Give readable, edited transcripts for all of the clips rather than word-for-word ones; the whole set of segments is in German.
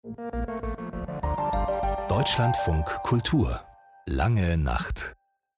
Deutschlandfunk Kultur. Lange Nacht.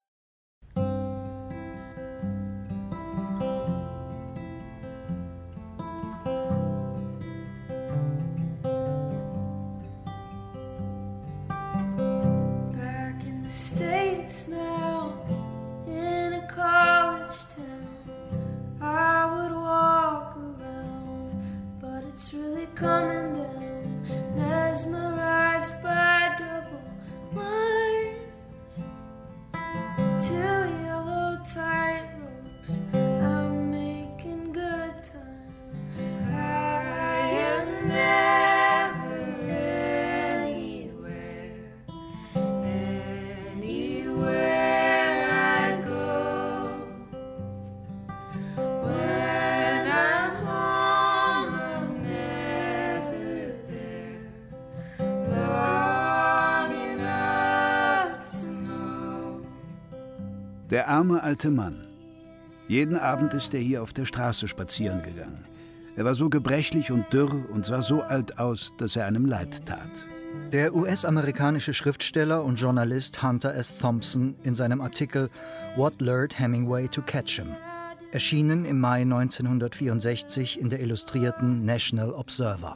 States now in a college town. I would walk around, but it's really coming down. Mesmerized by double lines, two yellow tightropes. I'm making good time. I am never anywhere. Der arme alte Mann. Jeden Abend ist er hier auf der Straße spazieren gegangen. Er war so gebrechlich und dürr und sah so alt aus, dass er einem leid tat. Der US-amerikanische Schriftsteller und Journalist Hunter S. Thompson in seinem Artikel What Lured Hemingway to Catch Him, erschienen im Mai 1964 in der Illustrierten National Observer.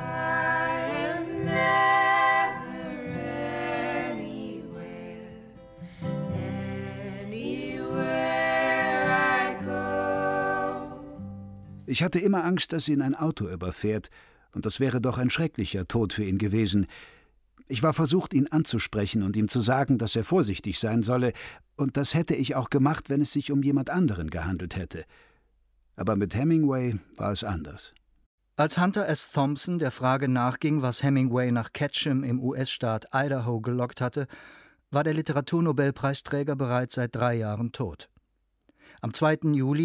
Ich hatte immer Angst, dass ihn ein Auto überfährt, und das wäre doch ein schrecklicher Tod für ihn gewesen. Ich war versucht, ihn anzusprechen und ihm zu sagen, dass er vorsichtig sein solle, und das hätte ich auch gemacht, wenn es sich um jemand anderen gehandelt hätte. Aber mit Hemingway war es anders. Als Hunter S. Thompson der Frage nachging, was Hemingway nach Ketchum im US-Staat Idaho gelockt hatte, war der Literaturnobelpreisträger bereits seit 3 Jahren tot. Am 2. Juli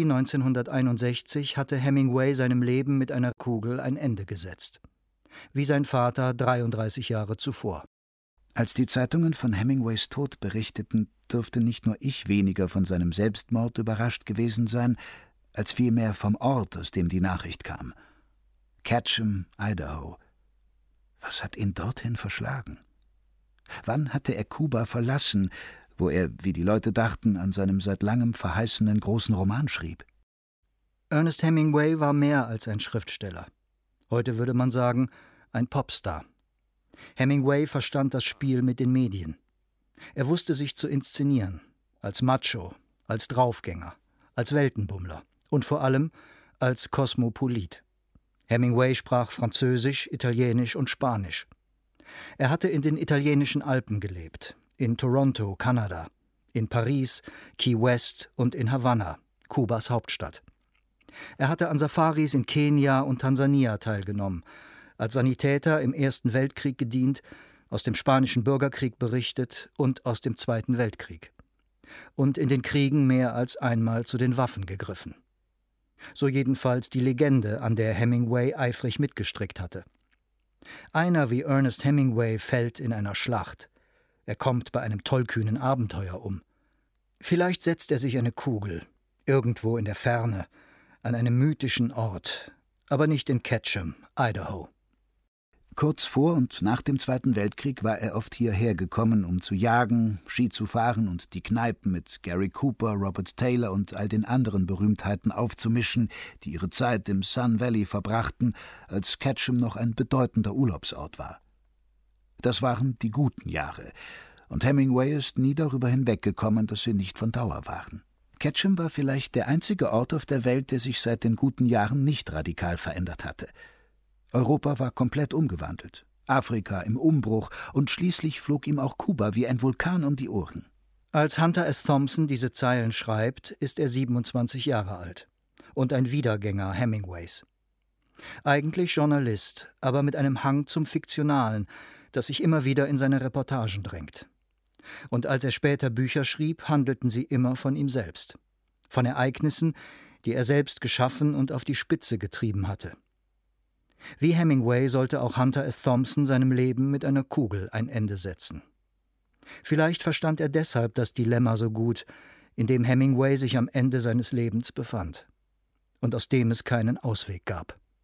1961 hatte Hemingway seinem Leben mit einer Kugel ein Ende gesetzt. Wie sein Vater 33 Jahre zuvor. Als die Zeitungen von Hemingways Tod berichteten, dürfte nicht nur ich weniger von seinem Selbstmord überrascht gewesen sein, als vielmehr vom Ort, aus dem die Nachricht kam. Ketchum, Idaho. Was hat ihn dorthin verschlagen? Wann hatte er Kuba verlassen, wo er, wie die Leute dachten, an seinem seit langem verheißenen großen Roman schrieb? Ernest Hemingway war mehr als ein Schriftsteller. Heute würde man sagen, ein Popstar. Hemingway verstand das Spiel mit den Medien. Er wusste sich zu inszenieren, als Macho, als Draufgänger, als Weltenbummler und vor allem als Kosmopolit. Hemingway sprach Französisch, Italienisch und Spanisch. Er hatte in den italienischen Alpen gelebt, in Toronto, Kanada, in Paris, Key West und in Havanna, Kubas Hauptstadt. Er hatte an Safaris in Kenia und Tansania teilgenommen, als Sanitäter im Ersten Weltkrieg gedient, aus dem Spanischen Bürgerkrieg berichtet und aus dem Zweiten Weltkrieg. Und in den Kriegen mehr als einmal zu den Waffen gegriffen. So jedenfalls die Legende, an der Hemingway eifrig mitgestrickt hatte. Einer wie Ernest Hemingway fällt in einer Schlacht. Er kommt bei einem tollkühnen Abenteuer um. Vielleicht setzt er sich eine Kugel, irgendwo in der Ferne, an einem mythischen Ort, aber nicht in Ketchum, Idaho. Kurz vor und nach dem Zweiten Weltkrieg war er oft hierher gekommen, um zu jagen, Ski zu fahren und die Kneipen mit Gary Cooper, Robert Taylor und all den anderen Berühmtheiten aufzumischen, die ihre Zeit im Sun Valley verbrachten, als Ketchum noch ein bedeutender Urlaubsort war. Das waren die guten Jahre, und Hemingway ist nie darüber hinweggekommen, dass sie nicht von Dauer waren. Ketchum war vielleicht der einzige Ort auf der Welt, der sich seit den guten Jahren nicht radikal verändert hatte. Europa war komplett umgewandelt, Afrika im Umbruch, und schließlich flog ihm auch Kuba wie ein Vulkan um die Ohren. Als Hunter S. Thompson diese Zeilen schreibt, ist er 27 Jahre alt und ein Wiedergänger Hemingways. Eigentlich Journalist, aber mit einem Hang zum Fiktionalen, das sich immer wieder in seine Reportagen drängt. Und als er später Bücher schrieb, handelten sie immer von ihm selbst. Von Ereignissen, die er selbst geschaffen und auf die Spitze getrieben hatte. Wie Hemingway sollte auch Hunter S. Thompson seinem Leben mit einer Kugel ein Ende setzen. Vielleicht verstand er deshalb das Dilemma so gut, in dem Hemingway sich am Ende seines Lebens befand und aus dem es keinen Ausweg gab.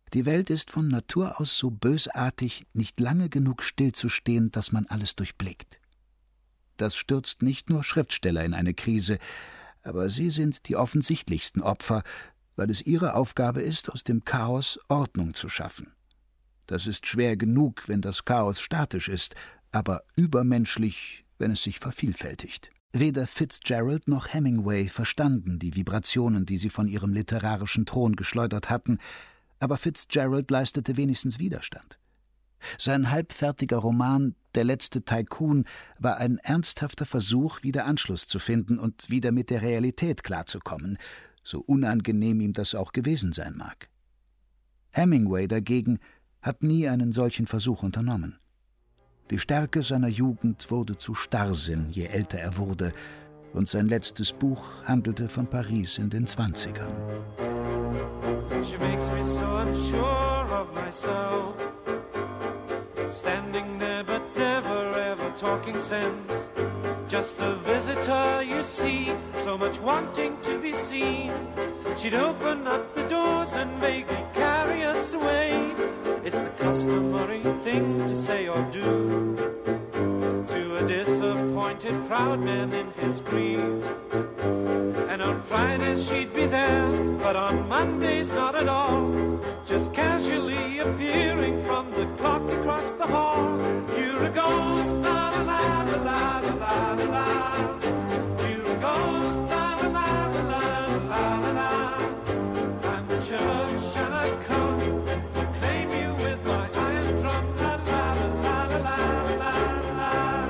Die Welt ist von Natur aus so bösartig, nicht lange genug stillzustehen, dass man alles durchblickt. Das stürzt nicht nur Schriftsteller in eine Krise, aber sie sind die offensichtlichsten Opfer, weil es ihre Aufgabe ist, aus dem Chaos Ordnung zu schaffen. Das ist schwer genug, wenn das Chaos statisch ist, aber übermenschlich, wenn es sich vervielfältigt. Weder Fitzgerald noch Hemingway verstanden die Vibrationen, die sie von ihrem literarischen Thron geschleudert hatten, aber Fitzgerald leistete wenigstens Widerstand. Sein halbfertiger Roman »Der letzte Tycoon« war ein ernsthafter Versuch, wieder Anschluss zu finden und wieder mit der Realität klarzukommen, so unangenehm ihm das auch gewesen sein mag. Hemingway dagegen hat nie einen solchen Versuch unternommen. Die Stärke seiner Jugend wurde zu Starrsinn, je älter er wurde, und sein letztes Buch handelte von Paris in den 20ern. She makes me so unsure of myself, standing there but never ever talking sense. Just a visitor, you see, so much wanting to be seen. She'd open up the doors and vaguely carry us away. It's the customary thing to say or do to a disappointed proud man in his grief. And on Fridays she'd be there, but on Mondays not at all, just casually appearing from the clock across the hall. You're a ghost, la la la la la la la la. You're a ghost, la la la la la la la. I'm the church and I've come to claim you with my iron drum, la la la la la la la la.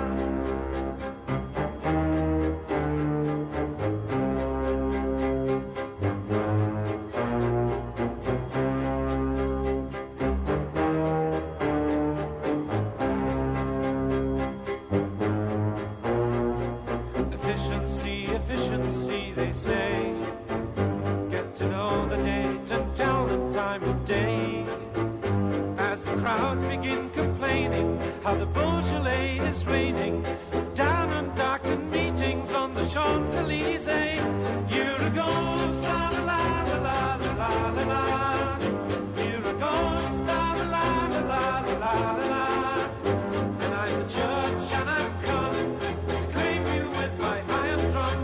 Efficiency, they say. Get to know the date and tell the time of day. As the crowds begin complaining how the Beaujolais is raining down on darkened meetings on the Champs-Élysées. You're a ghost, la la la la la la la la. You're a ghost, la la la la la la la la. And I'm the church and I've come to claim you with my iron drum.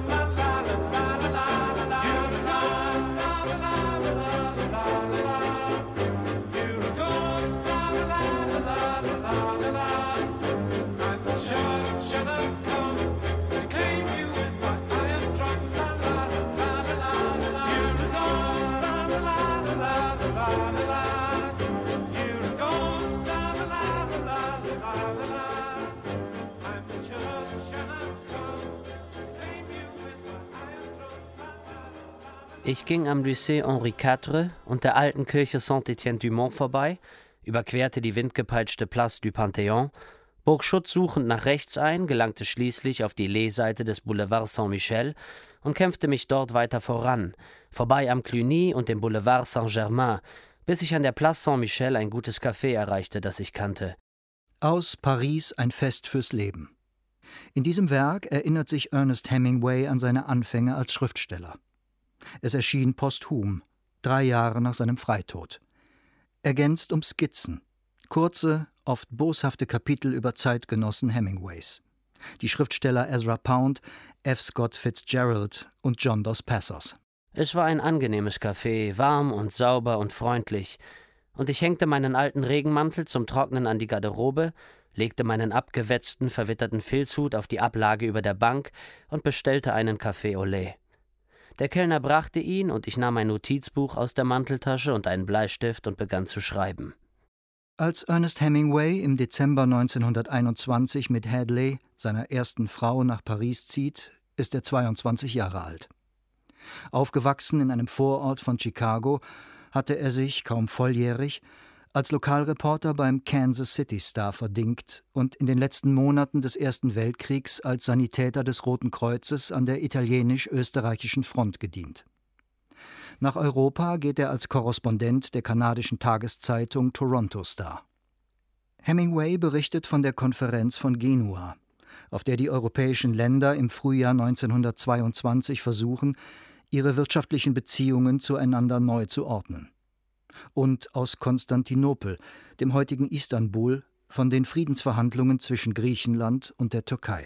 Ich ging am Lycée Henri IV und der alten Kirche Saint-Étienne-du-Mont vorbei, überquerte die windgepeitschte Place du Panthéon, bog schutzsuchend nach rechts ein, gelangte schließlich auf die Lee-Seite des Boulevards Saint-Michel und kämpfte mich dort weiter voran, vorbei am Cluny und dem Boulevard Saint-Germain, bis ich an der Place Saint-Michel ein gutes Café erreichte, das ich kannte. Aus Paris ein Fest fürs Leben. In diesem Werk erinnert sich Ernest Hemingway an seine Anfänge als Schriftsteller. Es erschien posthum, 3 Jahre nach seinem Freitod. Ergänzt um Skizzen, kurze, oft boshafte Kapitel über Zeitgenossen Hemingways. Die Schriftsteller Ezra Pound, F. Scott Fitzgerald und John Dos Passos. Es war ein angenehmes Café, warm und sauber und freundlich, und ich hängte meinen alten Regenmantel zum Trocknen an die Garderobe, legte meinen abgewetzten, verwitterten Filzhut auf die Ablage über der Bank und bestellte einen Café au lait. Der Kellner brachte ihn, und ich nahm ein Notizbuch aus der Manteltasche und einen Bleistift und begann zu schreiben. Als Ernest Hemingway im Dezember 1921 mit Hadley, seiner ersten Frau, nach Paris zieht, ist er 22 Jahre alt. Aufgewachsen in einem Vorort von Chicago, hatte er sich, kaum volljährig, als Lokalreporter beim Kansas City Star verdingt und in den letzten Monaten des Ersten Weltkriegs als Sanitäter des Roten Kreuzes an der italienisch-österreichischen Front gedient. Nach Europa geht er als Korrespondent der kanadischen Tageszeitung Toronto Star. Hemingway berichtet von der Konferenz von Genua, auf der die europäischen Länder im Frühjahr 1922 versuchen, ihre wirtschaftlichen Beziehungen zueinander neu zu ordnen. und aus Konstantinopel, dem heutigen Istanbul, von den Friedensverhandlungen zwischen Griechenland und der Türkei.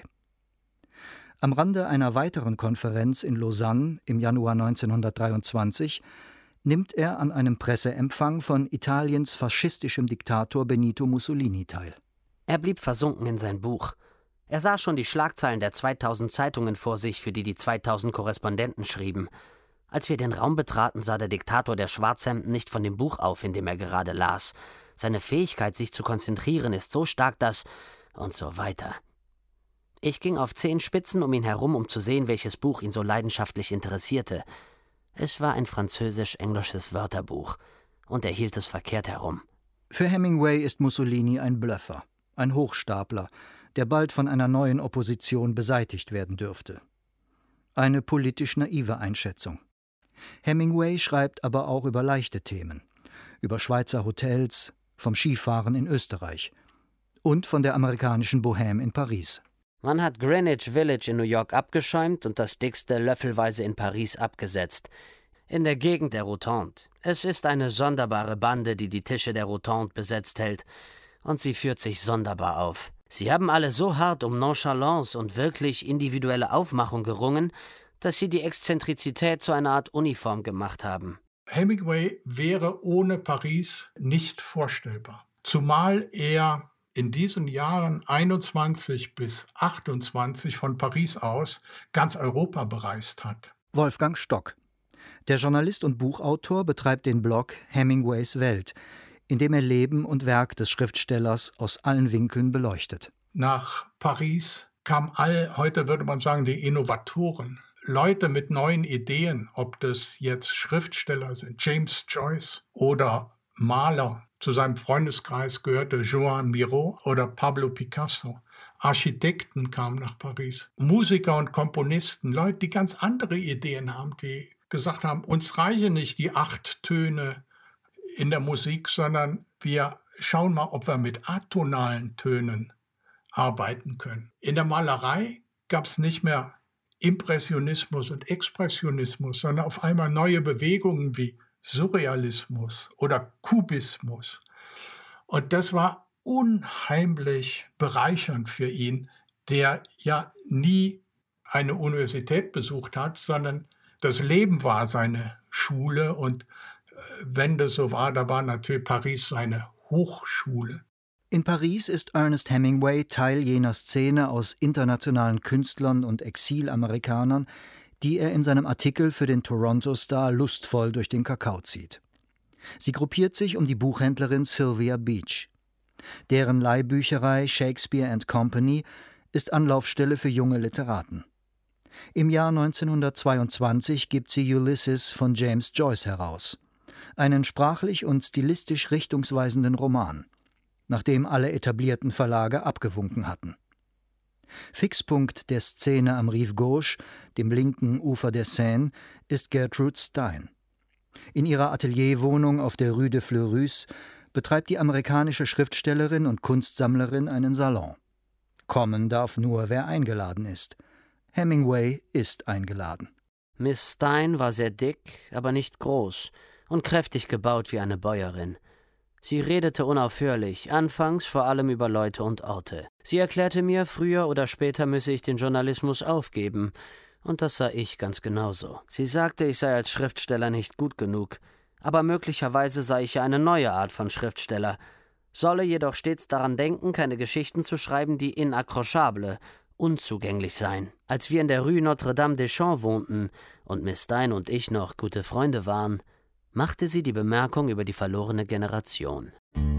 Am Rande einer weiteren Konferenz in Lausanne im Januar 1923 nimmt er an einem Presseempfang von Italiens faschistischem Diktator Benito Mussolini teil. Er blieb versunken in sein Buch. Er sah schon die Schlagzeilen der 2000 Zeitungen vor sich, für die 2000 Korrespondenten schrieben. Als wir den Raum betraten, sah der Diktator der Schwarzhemden nicht von dem Buch auf, in dem er gerade las. Seine Fähigkeit, sich zu konzentrieren, ist so stark, dass... und so weiter. Ich ging auf Zehenspitzen um ihn herum, um zu sehen, welches Buch ihn so leidenschaftlich interessierte. Es war ein französisch-englisches Wörterbuch, und er hielt es verkehrt herum. Für Hemingway ist Mussolini ein Blöffer, ein Hochstapler, der bald von einer neuen Opposition beseitigt werden dürfte. Eine politisch naive Einschätzung. Hemingway schreibt aber auch über leichte Themen, über Schweizer Hotels, vom Skifahren in Österreich und von der amerikanischen Bohème in Paris. Man hat Greenwich Village in New York abgeschäumt und das dickste löffelweise in Paris abgesetzt. In der Gegend der Rotonde. Es ist eine sonderbare Bande, die die Tische der Rotonde besetzt hält. Und sie führt sich sonderbar auf. Sie haben alle so hart um Nonchalance und wirklich individuelle Aufmachung gerungen, dass sie die Exzentrizität zu einer Art Uniform gemacht haben. Hemingway wäre ohne Paris nicht vorstellbar. Zumal er in diesen Jahren 21 bis 28 von Paris aus ganz Europa bereist hat. Wolfgang Stock. Der Journalist und Buchautor betreibt den Blog Hemingways Welt, in dem er Leben und Werk des Schriftstellers aus allen Winkeln beleuchtet. Nach Paris kamen heute würde man sagen, die Innovatoren. Leute mit neuen Ideen, ob das jetzt Schriftsteller sind, James Joyce oder Maler. Zu seinem Freundeskreis gehörte Joan Miró oder Pablo Picasso. Architekten kamen nach Paris. Musiker und Komponisten, Leute, die ganz andere Ideen haben, die gesagt haben, uns reichen nicht die 8 Töne in der Musik, sondern wir schauen mal, ob wir mit atonalen Tönen arbeiten können. In der Malerei gab es nicht mehr Impressionismus und Expressionismus, sondern auf einmal neue Bewegungen wie Surrealismus oder Kubismus. Und das war unheimlich bereichernd für ihn, der ja nie eine Universität besucht hat, sondern das Leben war seine Schule und wenn das so war, da war natürlich Paris seine Hochschule. In Paris ist Ernest Hemingway Teil jener Szene aus internationalen Künstlern und Exilamerikanern, die er in seinem Artikel für den Toronto Star lustvoll durch den Kakao zieht. Sie gruppiert sich um die Buchhändlerin Sylvia Beach. Deren Leihbücherei Shakespeare & Company ist Anlaufstelle für junge Literaten. Im Jahr 1922 gibt sie Ulysses von James Joyce heraus, einen sprachlich und stilistisch richtungsweisenden Roman, nachdem alle etablierten Verlage abgewunken hatten. Fixpunkt der Szene am Rive Gauche, dem linken Ufer der Seine, ist Gertrude Stein. In ihrer Atelierwohnung auf der Rue de Fleurus betreibt die amerikanische Schriftstellerin und Kunstsammlerin einen Salon. Kommen darf nur, wer eingeladen ist. Hemingway ist eingeladen. Miss Stein war sehr dick, aber nicht groß und kräftig gebaut wie eine Bäuerin. Sie redete unaufhörlich, anfangs vor allem über Leute und Orte. Sie erklärte mir, früher oder später müsse ich den Journalismus aufgeben. Und das sah ich ganz genauso. Sie sagte, ich sei als Schriftsteller nicht gut genug. Aber möglicherweise sei ich ja eine neue Art von Schriftsteller. Solle jedoch stets daran denken, keine Geschichten zu schreiben, die inaccrochable, unzugänglich seien. Als wir in der Rue Notre-Dame-des-Champs wohnten und Miss Stein und ich noch gute Freunde waren, machte sie die Bemerkung über die verlorene Generation.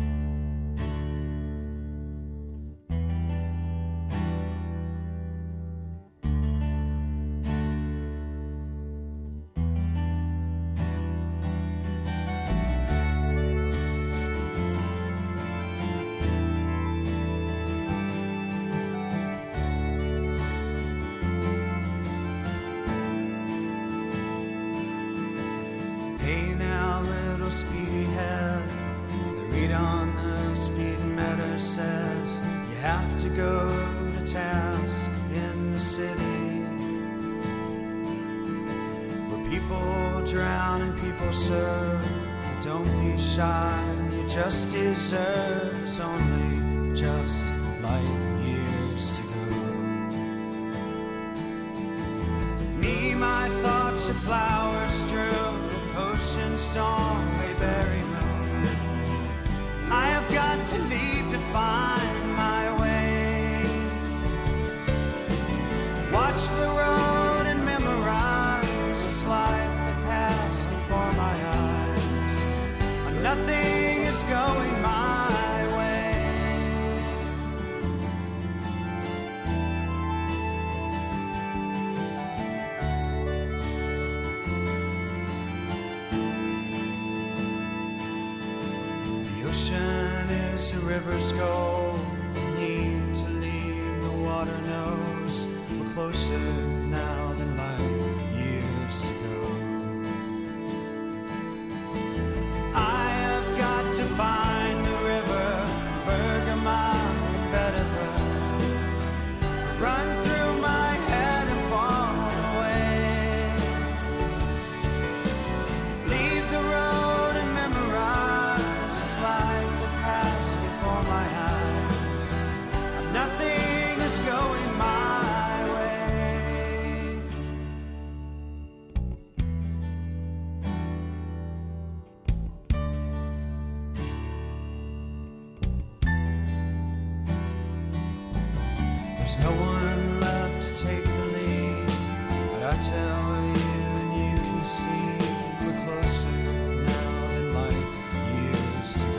Hey now, little speedy head, the read on the speedometer says you have to go to task in the city where people drown and people serve Don't be shy, you just deserve it's only just light years to go. Me, my thoughts are flowers strewn, ocean storm, Mayberry moon. I have got to leave to find my way. Watch the road and memorize this life that passed before my eyes. Nothing is going my way. The ocean is a river's goal. We need to leave, the water knows we're closer now than light years to go. To find the river, Bergamot, Bedford, run through my head and fall away. Leave the road and memorize this life that passed before my eyes. Nothing is going my way. There's no one left to take the lead, but I tell you and you can see we're closer now than light years to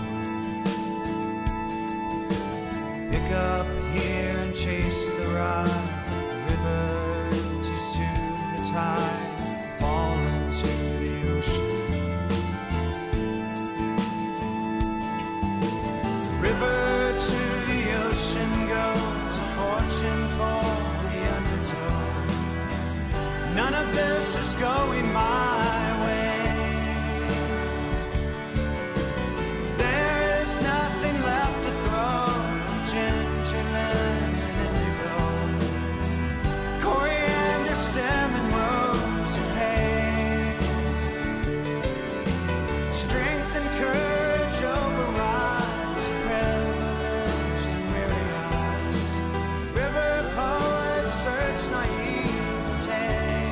go. Pick up here and chase the ride, the river empties to the tide, fall into the ocean. The river to the ocean goes, fortune for the undertow. None of this is going my way. There is nothing left to throw, ginger, lemon, indigo, coriander, stem, and rose of hay. Strength and courage overrides privileged and weary eyes. River poets search naivete.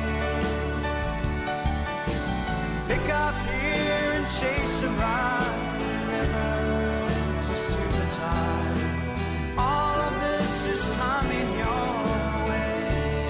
Pick up here and chase a ride, river just to the tide. All of this is coming your way.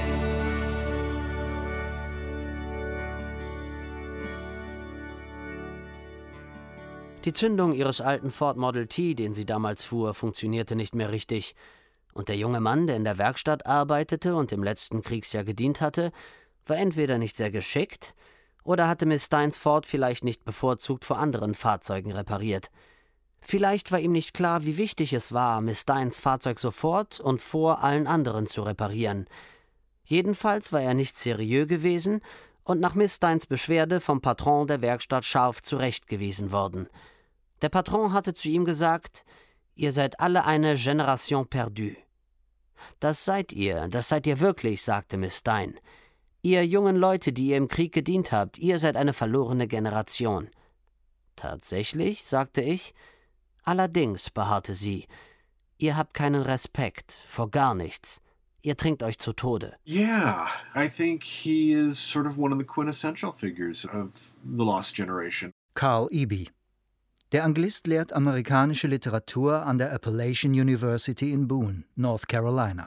Die Zündung ihres alten Ford Model T, den sie damals fuhr, funktionierte nicht mehr richtig. Und der junge Mann, der in der Werkstatt arbeitete und im letzten Kriegsjahr gedient hatte, war entweder nicht sehr geschickt oder hatte Miss Steins Ford vielleicht nicht bevorzugt vor anderen Fahrzeugen repariert. Vielleicht war ihm nicht klar, wie wichtig es war, Miss Steins Fahrzeug sofort und vor allen anderen zu reparieren. Jedenfalls war er nicht seriös gewesen und nach Miss Steins Beschwerde vom Patron der Werkstatt scharf zurechtgewiesen worden. Der Patron hatte zu ihm gesagt: »Ihr seid alle eine Génération perdue.« »Das seid ihr wirklich«, sagte Miss Stein. »Ihr jungen Leute, die ihr im Krieg gedient habt, ihr seid eine verlorene Generation.« »Tatsächlich?«, sagte ich. »Allerdings«, beharrte sie, »ihr habt keinen Respekt vor gar nichts. Ihr trinkt euch zu Tode.« Yeah, I think he is sort of one of the quintessential figures of the Lost Generation. Carl Eby. Der Anglist lehrt amerikanische Literatur an der Appalachian University in Boone, North Carolina.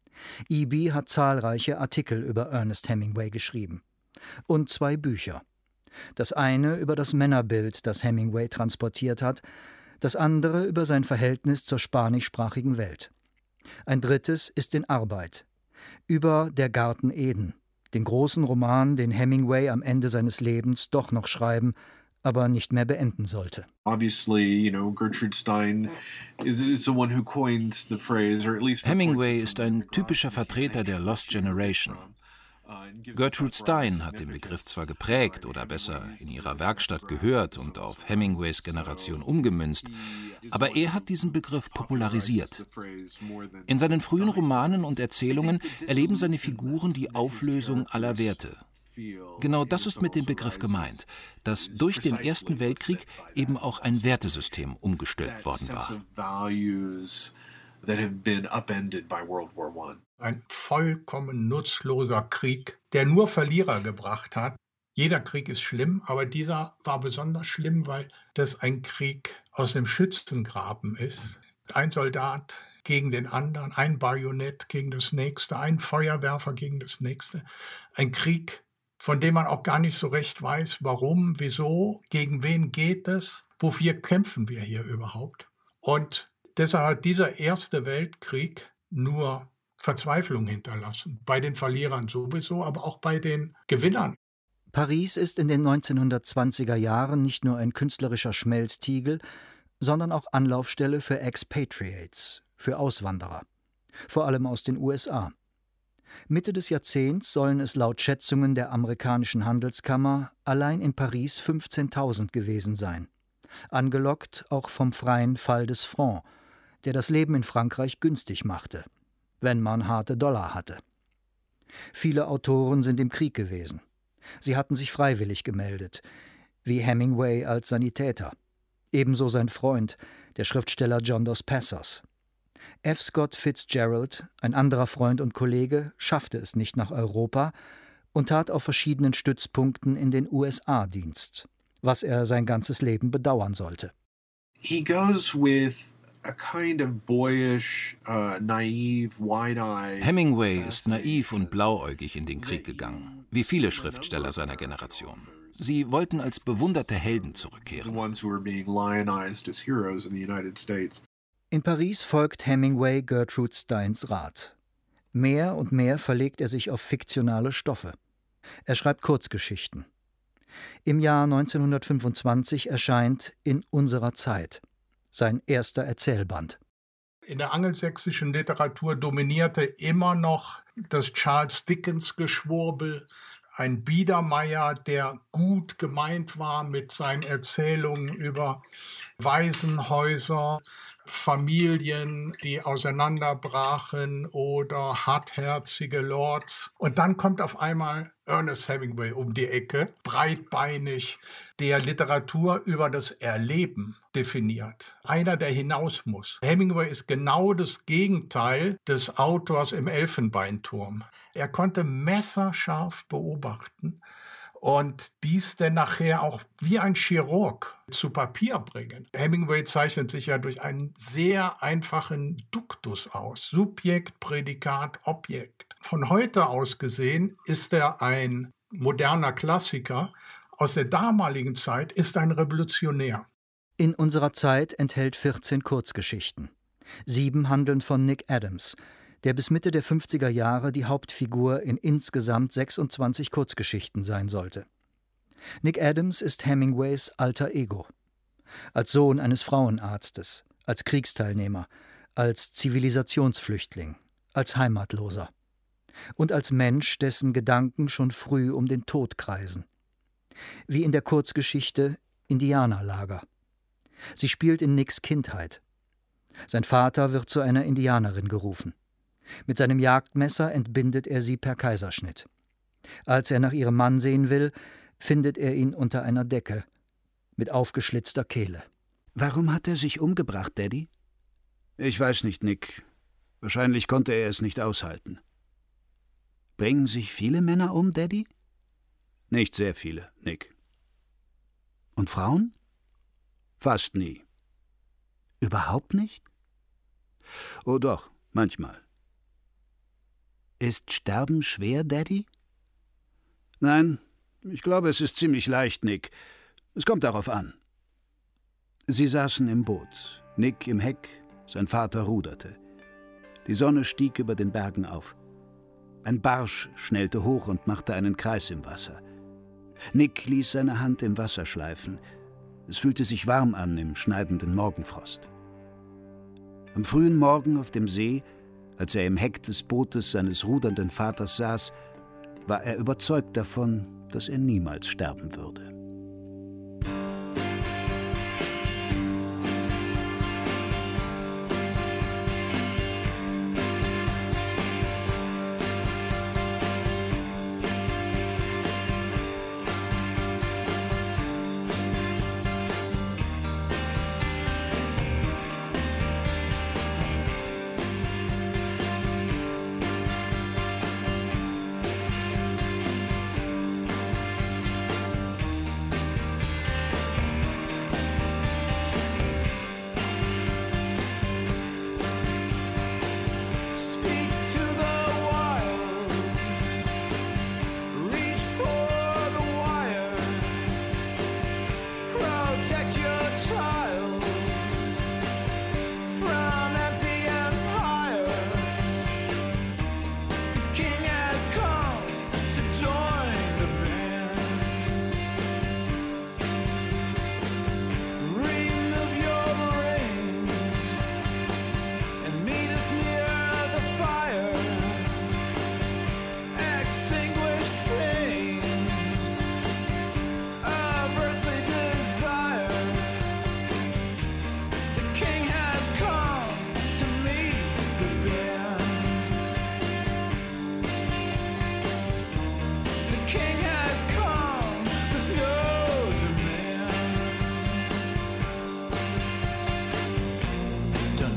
Eby hat zahlreiche Artikel über Ernest Hemingway geschrieben. Und 2 Bücher. Das eine über das Männerbild, das Hemingway transportiert hat, das andere über sein Verhältnis zur spanischsprachigen Welt. Ein drittes ist in Arbeit. Über Der Garten Eden, den großen Roman, den Hemingway am Ende seines Lebens doch noch schreiben, aber nicht mehr beenden sollte. Obviously, Gertrude Stein is the one who coined the phrase, or at least Hemingway ist ein typischer Vertreter der Lost Generation. Gertrude Stein hat den Begriff zwar geprägt oder besser in ihrer Werkstatt gehört und auf Hemingways Generation umgemünzt, aber er hat diesen Begriff popularisiert. In seinen frühen Romanen und Erzählungen erleben seine Figuren die Auflösung aller Werte. Genau das ist mit dem Begriff gemeint, dass durch den Ersten Weltkrieg eben auch ein Wertesystem umgestülpt worden war. Ein vollkommen nutzloser Krieg, der nur Verlierer gebracht hat. Jeder Krieg ist schlimm, aber dieser war besonders schlimm, weil das ein Krieg aus dem Schützengraben ist. Ein Soldat gegen den anderen, ein Bajonett gegen das nächste, ein Feuerwerfer gegen das nächste. Ein Krieg, von dem man auch gar nicht so recht weiß, warum, wieso, gegen wen geht es, wofür kämpfen wir hier überhaupt. Und deshalb hat dieser Erste Weltkrieg nur Verzweiflung hinterlassen. Bei den Verlierern sowieso, aber auch bei den Gewinnern. Paris ist in den 1920er Jahren nicht nur ein künstlerischer Schmelztiegel, sondern auch Anlaufstelle für Expatriates, für Auswanderer, vor allem aus den USA. Mitte des Jahrzehnts sollen es laut Schätzungen der amerikanischen Handelskammer allein in Paris 15.000 gewesen sein, angelockt auch vom freien Fall des Franc, der das Leben in Frankreich günstig machte, wenn man harte Dollar hatte. Viele Autoren sind im Krieg gewesen. Sie hatten sich freiwillig gemeldet, wie Hemingway als Sanitäter. Ebenso sein Freund, der Schriftsteller John Dos Passos. F. Scott Fitzgerald, ein anderer Freund und Kollege, schaffte es nicht nach Europa und tat auf verschiedenen Stützpunkten in den USA Dienst, was er sein ganzes Leben bedauern sollte. He goes with a kind of boyish, naive, wide-eyed. Hemingway ist naiv und blauäugig in den Krieg gegangen, wie viele Schriftsteller seiner Generation. Sie wollten als bewunderte Helden zurückkehren. In Paris folgt Hemingway Gertrude Steins Rat. Mehr und mehr verlegt er sich auf fiktionale Stoffe. Er schreibt Kurzgeschichten. Im Jahr 1925 erscheint In unserer Zeit, sein erster Erzählband. In der angelsächsischen Literatur dominierte immer noch das Charles Dickens-Geschwurbel, ein Biedermeier, der gut gemeint war mit seinen Erzählungen über Waisenhäuser, Familien, die auseinanderbrachen oder hartherzige Lords. Und dann kommt auf einmal Ernest Hemingway um die Ecke, breitbeinig, der Literatur über das Erleben definiert. Einer, der hinaus muss. Hemingway ist genau das Gegenteil des Autors im Elfenbeinturm. Er konnte messerscharf beobachten und dies dann nachher auch wie ein Chirurg zu Papier bringen. Hemingway zeichnet sich ja durch einen sehr einfachen Duktus aus. Subjekt, Prädikat, Objekt. Von heute aus gesehen ist er ein moderner Klassiker. Aus der damaligen Zeit ist er ein Revolutionär. In unserer Zeit enthält 14 Kurzgeschichten. 7 handeln von Nick Adams, der bis Mitte der 50er Jahre die Hauptfigur in insgesamt 26 Kurzgeschichten sein sollte. Nick Adams ist Hemingways alter Ego. Als Sohn eines Frauenarztes, als Kriegsteilnehmer, als Zivilisationsflüchtling, als Heimatloser. Und als Mensch, dessen Gedanken schon früh um den Tod kreisen. Wie in der Kurzgeschichte Indianerlager. Sie spielt in Nicks Kindheit. Sein Vater wird zu einer Indianerin gerufen. Mit seinem Jagdmesser entbindet er sie per Kaiserschnitt. Als er nach ihrem Mann sehen will, findet er ihn unter einer Decke, mit aufgeschlitzter Kehle. Warum hat er sich umgebracht, Daddy? Ich weiß nicht, Nick. Wahrscheinlich konnte er es nicht aushalten. Bringen sich viele Männer um, Daddy? Nicht sehr viele, Nick. Und Frauen? Fast nie. Überhaupt nicht? Oh doch, manchmal. Ist Sterben schwer, Daddy? Nein, ich glaube, es ist ziemlich leicht, Nick. Es kommt darauf an. Sie saßen im Boot, Nick im Heck, sein Vater ruderte. Die Sonne stieg über den Bergen auf. Ein Barsch schnellte hoch und machte einen Kreis im Wasser. Nick ließ seine Hand im Wasser schleifen. Es fühlte sich warm an im schneidenden Morgenfrost. Am frühen Morgen auf dem See, als er im Heck des Bootes seines rudernden Vaters saß, war er überzeugt davon, dass er niemals sterben würde.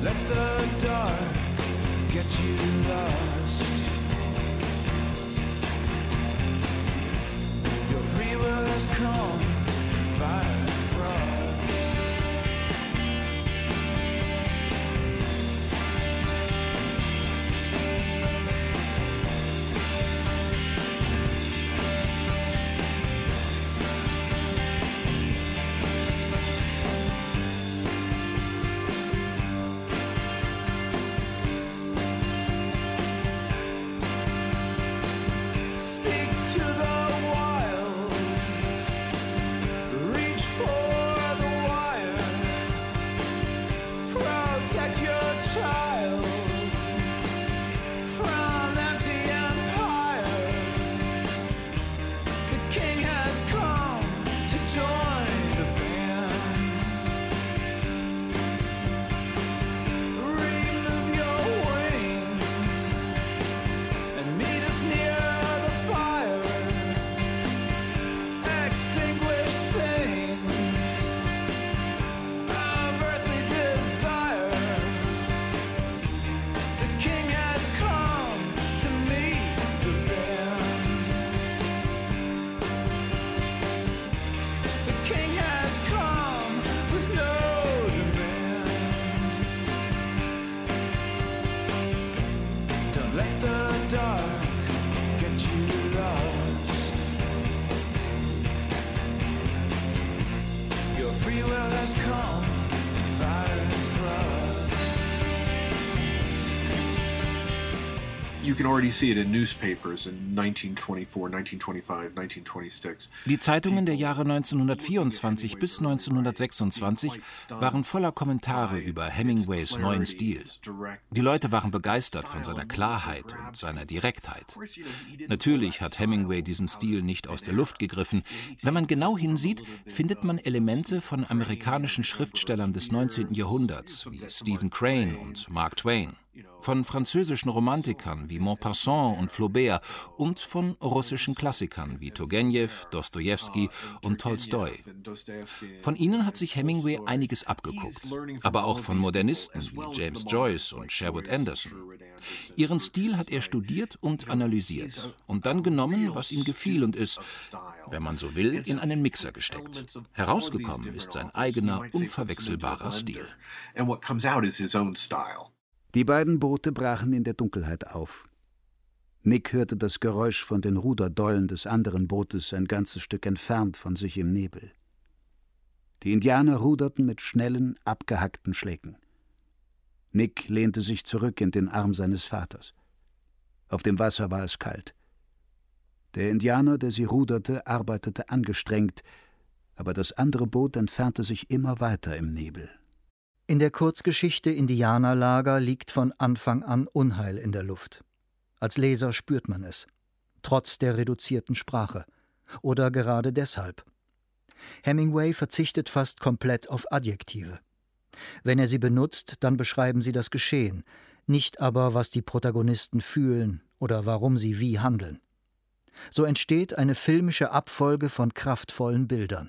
let the dark get you lost. Your free will has come in fire and frost. Speak to the wild, reach for the wire, protect your child from empty empire. The king has come to join the band. Remove your wings and meet us near the fire. Extinguish things of earthly desire. The king has come to meet the band. The king has come with no demand. Don't let the dark get you lost. Your free will has come in fire and frost. You can already see it in newspapers in 1924, 1925, 1926. Die Zeitungen der Jahre 1924 bis 1926 waren voller Kommentare über Hemingways neuen Stil. Die Leute waren begeistert von seiner Klarheit und seiner Direktheit. Natürlich hat Hemingway diesen Stil nicht aus der Luft gegriffen. Wenn man genau hinsieht, findet man Elemente von amerikanischen Schriftstellern des 19. Jahrhunderts, wie Stephen Crane und Mark Twain, von französischen Romantikern wie Maupassant und Flaubert und von russischen Klassikern wie Turgenew, Dostojewski und Tolstoi. Von ihnen hat sich Hemingway einiges abgeguckt, aber auch von Modernisten wie James Joyce und Sherwood Anderson. Ihren Stil hat er studiert und analysiert und dann genommen, was ihm gefiel und ist, wenn man so will, in einen Mixer gesteckt. Herausgekommen ist sein eigener, unverwechselbarer Stil. Die beiden Boote brachen in der Dunkelheit auf. Nick hörte das Geräusch von den Ruderdollen des anderen Bootes ein ganzes Stück entfernt von sich im Nebel. Die Indianer ruderten mit schnellen, abgehackten Schlägen. Nick lehnte sich zurück in den Arm seines Vaters. Auf dem Wasser war es kalt. Der Indianer, der sie ruderte, arbeitete angestrengt, aber das andere Boot entfernte sich immer weiter im Nebel. In der Kurzgeschichte Indianerlager liegt von Anfang an Unheil in der Luft. Als Leser spürt man es, trotz der reduzierten Sprache. Oder gerade deshalb. Hemingway verzichtet fast komplett auf Adjektive. Wenn er sie benutzt, dann beschreiben sie das Geschehen, nicht aber, was die Protagonisten fühlen oder warum sie wie handeln. So entsteht eine filmische Abfolge von kraftvollen Bildern.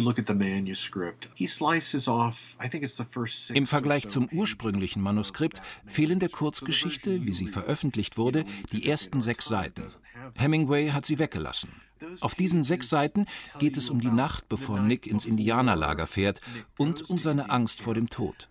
Im Vergleich zum ursprünglichen Manuskript fehlen der Kurzgeschichte, wie sie veröffentlicht wurde, die ersten 6 Seiten. Hemingway hat sie weggelassen. Auf diesen 6 Seiten geht es um die Nacht, bevor Nick ins Indianerlager fährt und um seine Angst vor dem Tod.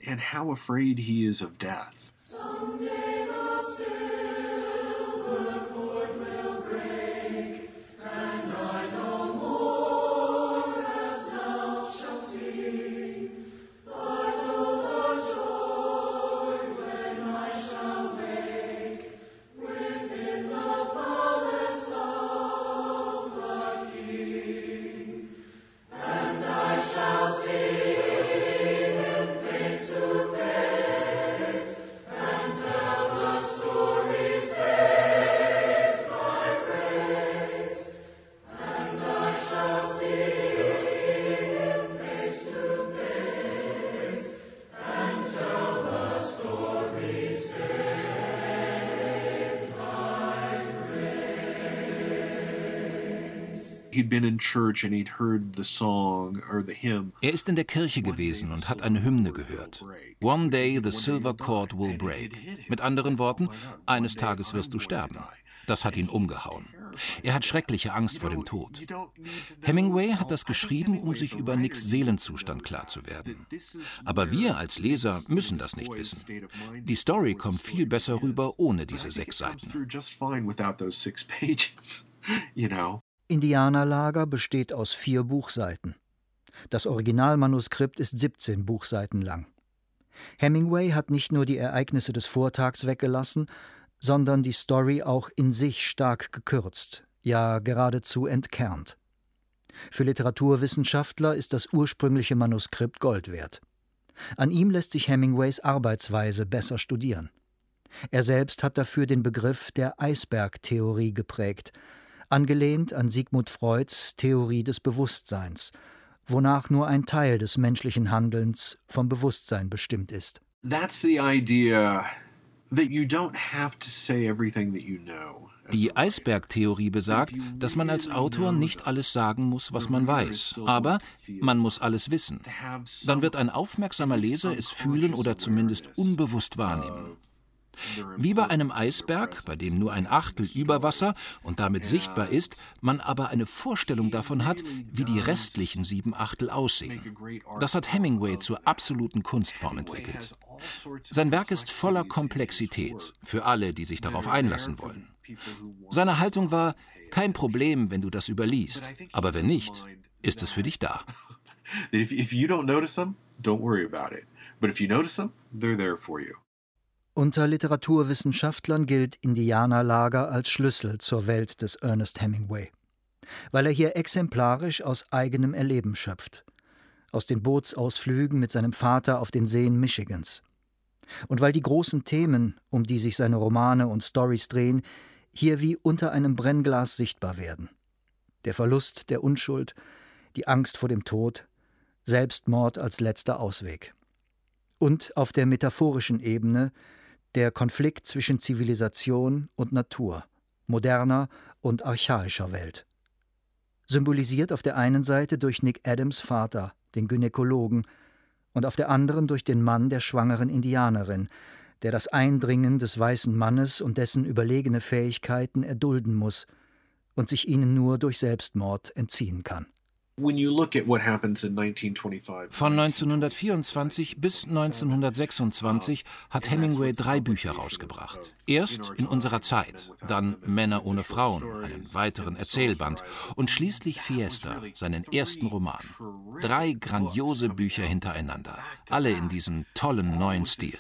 Face to face, and tell Er ist in der Kirche gewesen und hat eine Hymne gehört. One day the silver cord will break. Mit anderen Worten, eines Tages wirst du sterben. Das hat ihn umgehauen. Er hat schreckliche Angst vor dem Tod. Hemingway hat das geschrieben, um sich über Nicks Seelenzustand klar zu werden. Aber wir als Leser müssen das nicht wissen. Die Story kommt viel besser rüber ohne diese 6 Seiten. Indianerlager besteht aus 4 Buchseiten. Das Originalmanuskript ist 17 Buchseiten lang. Hemingway hat nicht nur die Ereignisse des Vortags weggelassen, sondern die Story auch in sich stark gekürzt, ja geradezu entkernt. Für Literaturwissenschaftler ist das ursprüngliche Manuskript Gold wert. An ihm lässt sich Hemingways Arbeitsweise besser studieren. Er selbst hat dafür den Begriff der Eisbergtheorie geprägt, angelehnt an Sigmund Freuds Theorie des Bewusstseins, wonach nur ein Teil des menschlichen Handelns vom Bewusstsein bestimmt ist. That's the idea that you don't have to say everything that you know. Die Eisbergtheorie besagt, dass man als Autor nicht alles sagen muss, was man weiß, aber man muss alles wissen. Dann wird ein aufmerksamer Leser es fühlen oder zumindest unbewusst wahrnehmen. Wie bei einem Eisberg, bei dem nur ein Achtel über Wasser und damit sichtbar ist, man aber eine Vorstellung davon hat, wie die restlichen 7/8 aussehen. Das hat Hemingway zur absoluten Kunstform entwickelt. Sein Werk ist voller Komplexität für alle, die sich darauf einlassen wollen. Seine Haltung war: kein Problem, wenn du das überliest, aber wenn nicht, ist es für dich da. If you don't notice them, don't worry about it. But if you notice them, they're there for you. Unter Literaturwissenschaftlern gilt Indianerlager als Schlüssel zur Welt des Ernest Hemingway, weil er hier exemplarisch aus eigenem Erleben schöpft, aus den Bootsausflügen mit seinem Vater auf den Seen Michigans. Und weil die großen Themen, um die sich seine Romane und Storys drehen, hier wie unter einem Brennglas sichtbar werden. Der Verlust der Unschuld, die Angst vor dem Tod, Selbstmord als letzter Ausweg. Und auf der metaphorischen Ebene der Konflikt zwischen Zivilisation und Natur, moderner und archaischer Welt. Symbolisiert auf der einen Seite durch Nick Adams' Vater, den Gynäkologen, und auf der anderen durch den Mann der schwangeren Indianerin, der das Eindringen des weißen Mannes und dessen überlegene Fähigkeiten erdulden muss und sich ihnen nur durch Selbstmord entziehen kann. Von 1924 bis 1926 hat Hemingway 3 Bücher rausgebracht. Erst In unserer Zeit, dann Männer ohne Frauen, einen weiteren Erzählband und schließlich Fiesta, seinen ersten Roman. 3 grandiose Bücher hintereinander, alle in diesem tollen neuen Stil.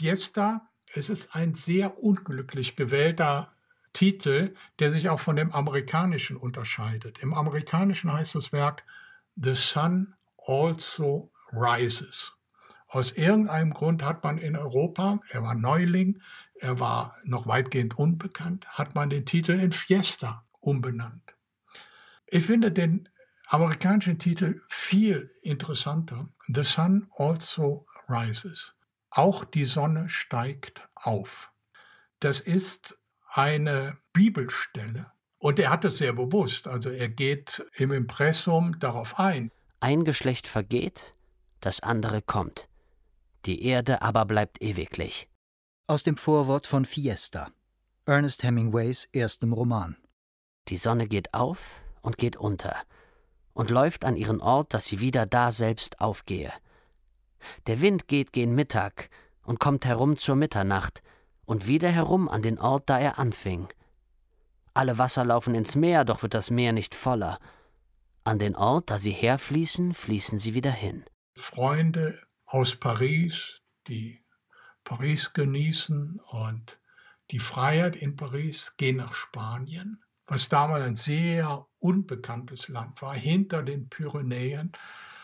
Fiesta, es ist ein sehr unglücklich gewählter Titel, der sich auch von dem amerikanischen unterscheidet. Im amerikanischen heißt das Werk The Sun Also Rises. Aus irgendeinem Grund hat man in Europa, er war Neuling, er war noch weitgehend unbekannt, hat man den Titel in Fiesta umbenannt. Ich finde den amerikanischen Titel viel interessanter. The Sun Also Rises. Auch die Sonne steigt auf. Das ist eine Bibelstelle. Und er hat es sehr bewusst. Also er geht im Impressum darauf ein. Ein Geschlecht vergeht, das andere kommt. Die Erde aber bleibt ewiglich. Aus dem Vorwort von Fiesta, Ernest Hemingways erstem Roman. Die Sonne geht auf und geht unter und läuft an ihren Ort, dass sie wieder daselbst aufgehe. Der Wind geht gen Mittag und kommt herum zur Mitternacht und wieder herum an den Ort, da er anfing. Alle Wasser laufen ins Meer, doch wird das Meer nicht voller. An den Ort, da sie herfließen, fließen sie wieder hin. Freunde aus Paris, die Paris genießen und die Freiheit in Paris, gehen nach Spanien, was damals ein sehr unbekanntes Land war, hinter den Pyrenäen,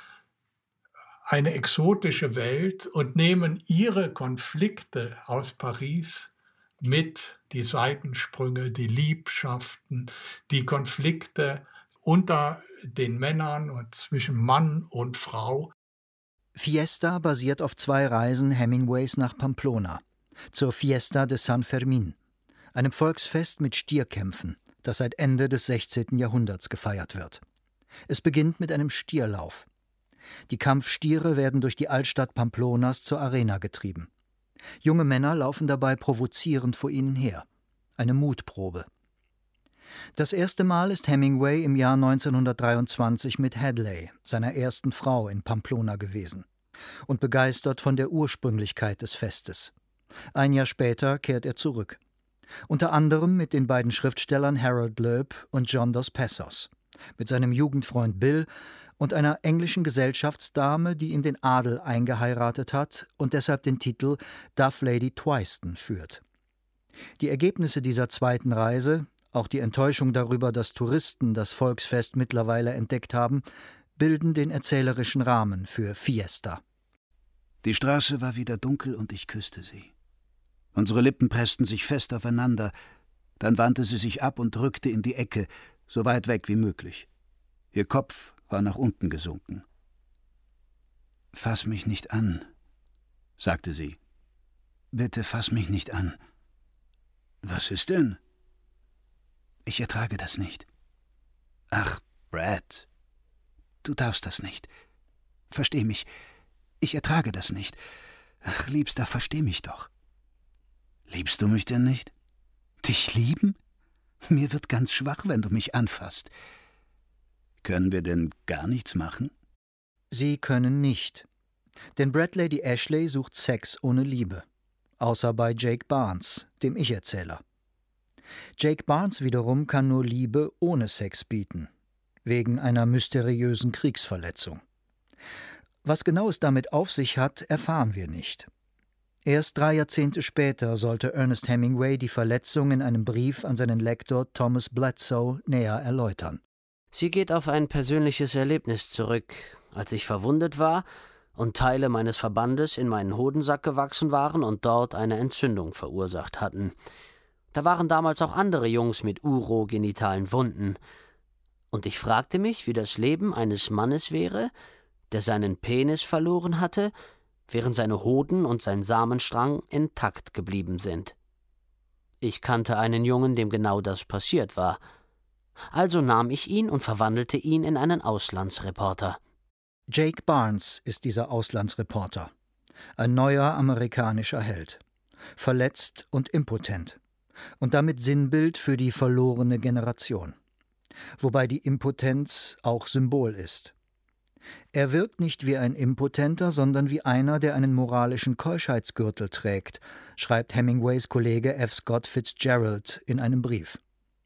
eine exotische Welt, und nehmen ihre Konflikte aus Paris mit, die Seitensprünge, die Liebschaften, die Konflikte unter den Männern und zwischen Mann und Frau. Fiesta basiert auf 2 Reisen Hemingways nach Pamplona, zur Fiesta de San Fermín, einem Volksfest mit Stierkämpfen, das seit Ende des 16. Jahrhunderts gefeiert wird. Es beginnt mit einem Stierlauf. Die Kampfstiere werden durch die Altstadt Pamplonas zur Arena getrieben. Junge Männer laufen dabei provozierend vor ihnen her. Eine Mutprobe. Das erste Mal ist Hemingway im Jahr 1923 mit Hadley, seiner ersten Frau, in Pamplona gewesen und begeistert von der Ursprünglichkeit des Festes. Ein Jahr später kehrt er zurück. Unter anderem mit den beiden Schriftstellern Harold Loeb und John Dos Passos, mit seinem Jugendfreund Bill und einer englischen Gesellschaftsdame, die in den Adel eingeheiratet hat und deshalb den Titel Dove Lady Twiston führt. Die Ergebnisse dieser zweiten Reise, auch die Enttäuschung darüber, dass Touristen das Volksfest mittlerweile entdeckt haben, bilden den erzählerischen Rahmen für Fiesta. Die Straße war wieder dunkel und ich küsste sie. Unsere Lippen pressten sich fest aufeinander, dann wandte sie sich ab und rückte in die Ecke, so weit weg wie möglich. Ihr Kopf war nach unten gesunken. »Fass mich nicht an«, sagte sie. »Bitte fass mich nicht an.« »Was ist denn?« »Ich ertrage das nicht.« »Ach, Brad, du darfst das nicht. Versteh mich, ich ertrage das nicht. Ach, Liebster, versteh mich doch.« »Liebst du mich denn nicht?« »Dich lieben? Mir wird ganz schwach, wenn du mich anfasst. Können wir denn gar nichts machen?« Sie können nicht. Denn Bradley Ashley sucht Sex ohne Liebe. Außer bei Jake Barnes, dem Ich-Erzähler. Jake Barnes wiederum kann nur Liebe ohne Sex bieten. Wegen einer mysteriösen Kriegsverletzung. Was genau es damit auf sich hat, erfahren wir nicht. Erst 3 Jahrzehnte später sollte Ernest Hemingway die Verletzung in einem Brief an seinen Lektor Thomas Bledsoe näher erläutern. Sie geht auf ein persönliches Erlebnis zurück, als ich verwundet war und Teile meines Verbandes in meinen Hodensack gewachsen waren und dort eine Entzündung verursacht hatten. Da waren damals auch andere Jungs mit urogenitalen Wunden. Und ich fragte mich, wie das Leben eines Mannes wäre, der seinen Penis verloren hatte, während seine Hoden und sein Samenstrang intakt geblieben sind. Ich kannte einen Jungen, dem genau das passiert war. Also nahm ich ihn und verwandelte ihn in einen Auslandsreporter. Jake Barnes ist dieser Auslandsreporter. Ein neuer amerikanischer Held. Verletzt und impotent. Und damit Sinnbild für die verlorene Generation. Wobei die Impotenz auch Symbol ist. Er wirkt nicht wie ein Impotenter, sondern wie einer, der einen moralischen Keuschheitsgürtel trägt, schreibt Hemingways Kollege F. Scott Fitzgerald in einem Brief.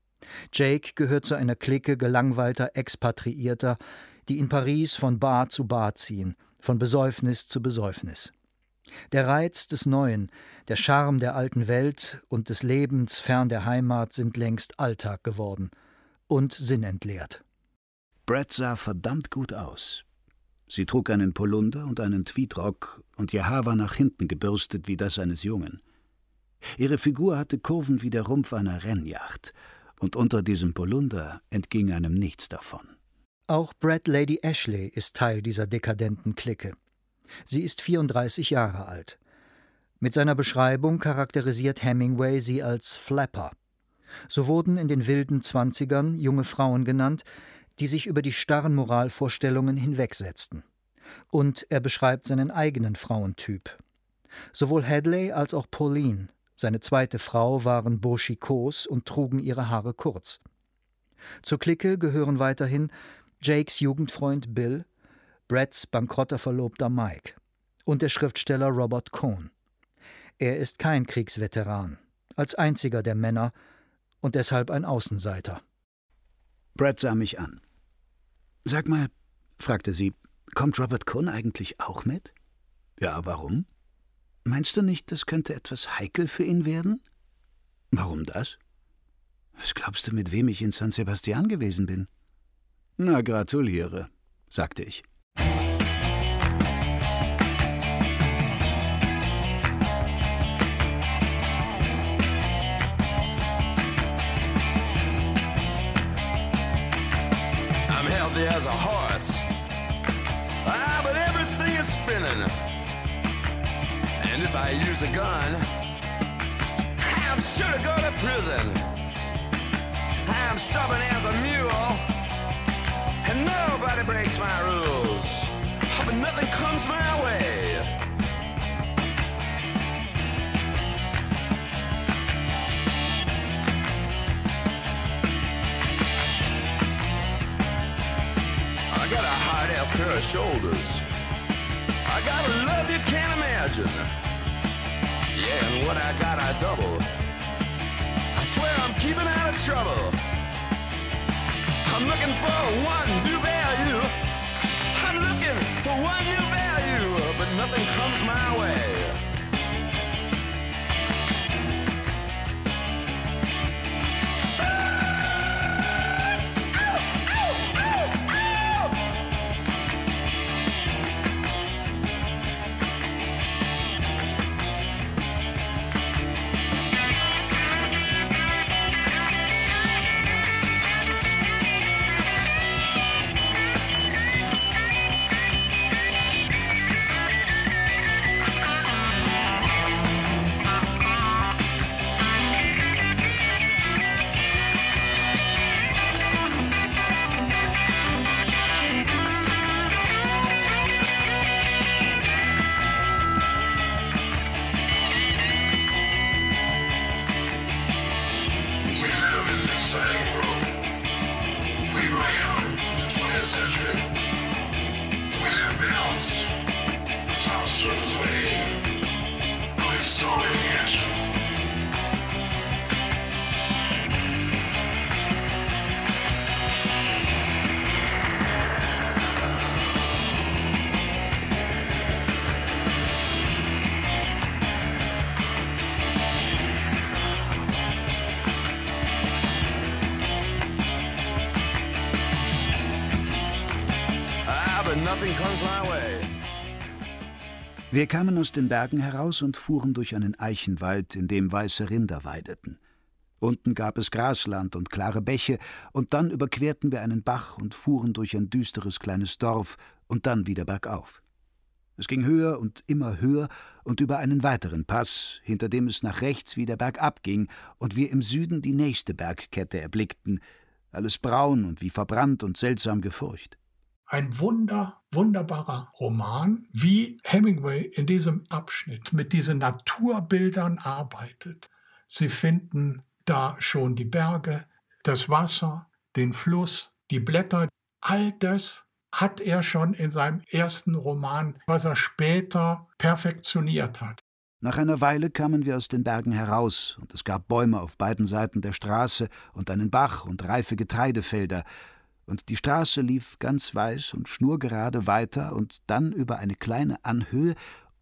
Jake gehört zu einer Clique gelangweilter Expatriierter, die in Paris von Bar zu Bar ziehen, von Besäufnis zu Besäufnis. Der Reiz des Neuen, der Charme der alten Welt und des Lebens fern der Heimat sind längst Alltag geworden und sinnentleert. Brett sah verdammt gut aus. Sie trug einen Polunder und einen Tweedrock und ihr Haar war nach hinten gebürstet wie das eines Jungen. Ihre Figur hatte Kurven wie der Rumpf einer Rennjacht und unter diesem Polunder entging einem nichts davon. Auch Brett Lady Ashley ist Teil dieser dekadenten Clique. Sie ist 34 Jahre alt. Mit seiner Beschreibung charakterisiert Hemingway sie als Flapper. So wurden in den wilden 20ern junge Frauen genannt, die sich über die starren Moralvorstellungen hinwegsetzten. Und er beschreibt seinen eigenen Frauentyp. Sowohl Hadley als auch Pauline, seine zweite Frau, waren burschikos und trugen ihre Haare kurz. Zur Clique gehören weiterhin Jakes Jugendfreund Bill, Bretts bankrotter Verlobter Mike und der Schriftsteller Robert Cohn. Er ist kein Kriegsveteran, als einziger der Männer und deshalb ein Außenseiter. Brett sah mich an. »Sag mal«, fragte sie, »kommt Robert Cohn eigentlich auch mit?« »Ja, warum?« »Meinst du nicht, das könnte etwas heikel für ihn werden?« »Warum das?« »Was glaubst du, mit wem ich in San Sebastian gewesen bin?« »Na, gratuliere«, sagte ich. I'm healthy as a horse. But everything is spinning. And if I use a gun, I'm sure to go to prison. I'm stubborn as a mule, and nobody breaks my rules. But nothing comes my way. I got a hard-ass pair of shoulders. I got a love you can't imagine. Yeah, and what I got, I double. I swear I'm keeping out of trouble. I'm looking for one new value. I'm looking for one new value, but nothing comes my way. Wir kamen aus den Bergen heraus und fuhren durch einen Eichenwald, in dem weiße Rinder weideten. Unten gab es Grasland und klare Bäche, und dann überquerten wir einen Bach und fuhren durch ein düsteres kleines Dorf und dann wieder bergauf. Es ging höher und immer höher und über einen weiteren Pass, hinter dem es nach rechts wieder bergab ging und wir im Süden die nächste Bergkette erblickten, alles braun und wie verbrannt und seltsam gefurcht. Ein wunderbarer Roman, wie Hemingway in diesem Abschnitt mit diesen Naturbildern arbeitet. Sie finden da schon die Berge, das Wasser, den Fluss, die Blätter. All das hat er schon in seinem ersten Roman, was er später perfektioniert hat. Nach einer Weile kamen wir aus den Bergen heraus, und es gab Bäume auf beiden Seiten der Straße und einen Bach und reife Getreidefelder, und die Straße lief ganz weiß und schnurgerade weiter und dann über eine kleine Anhöhe,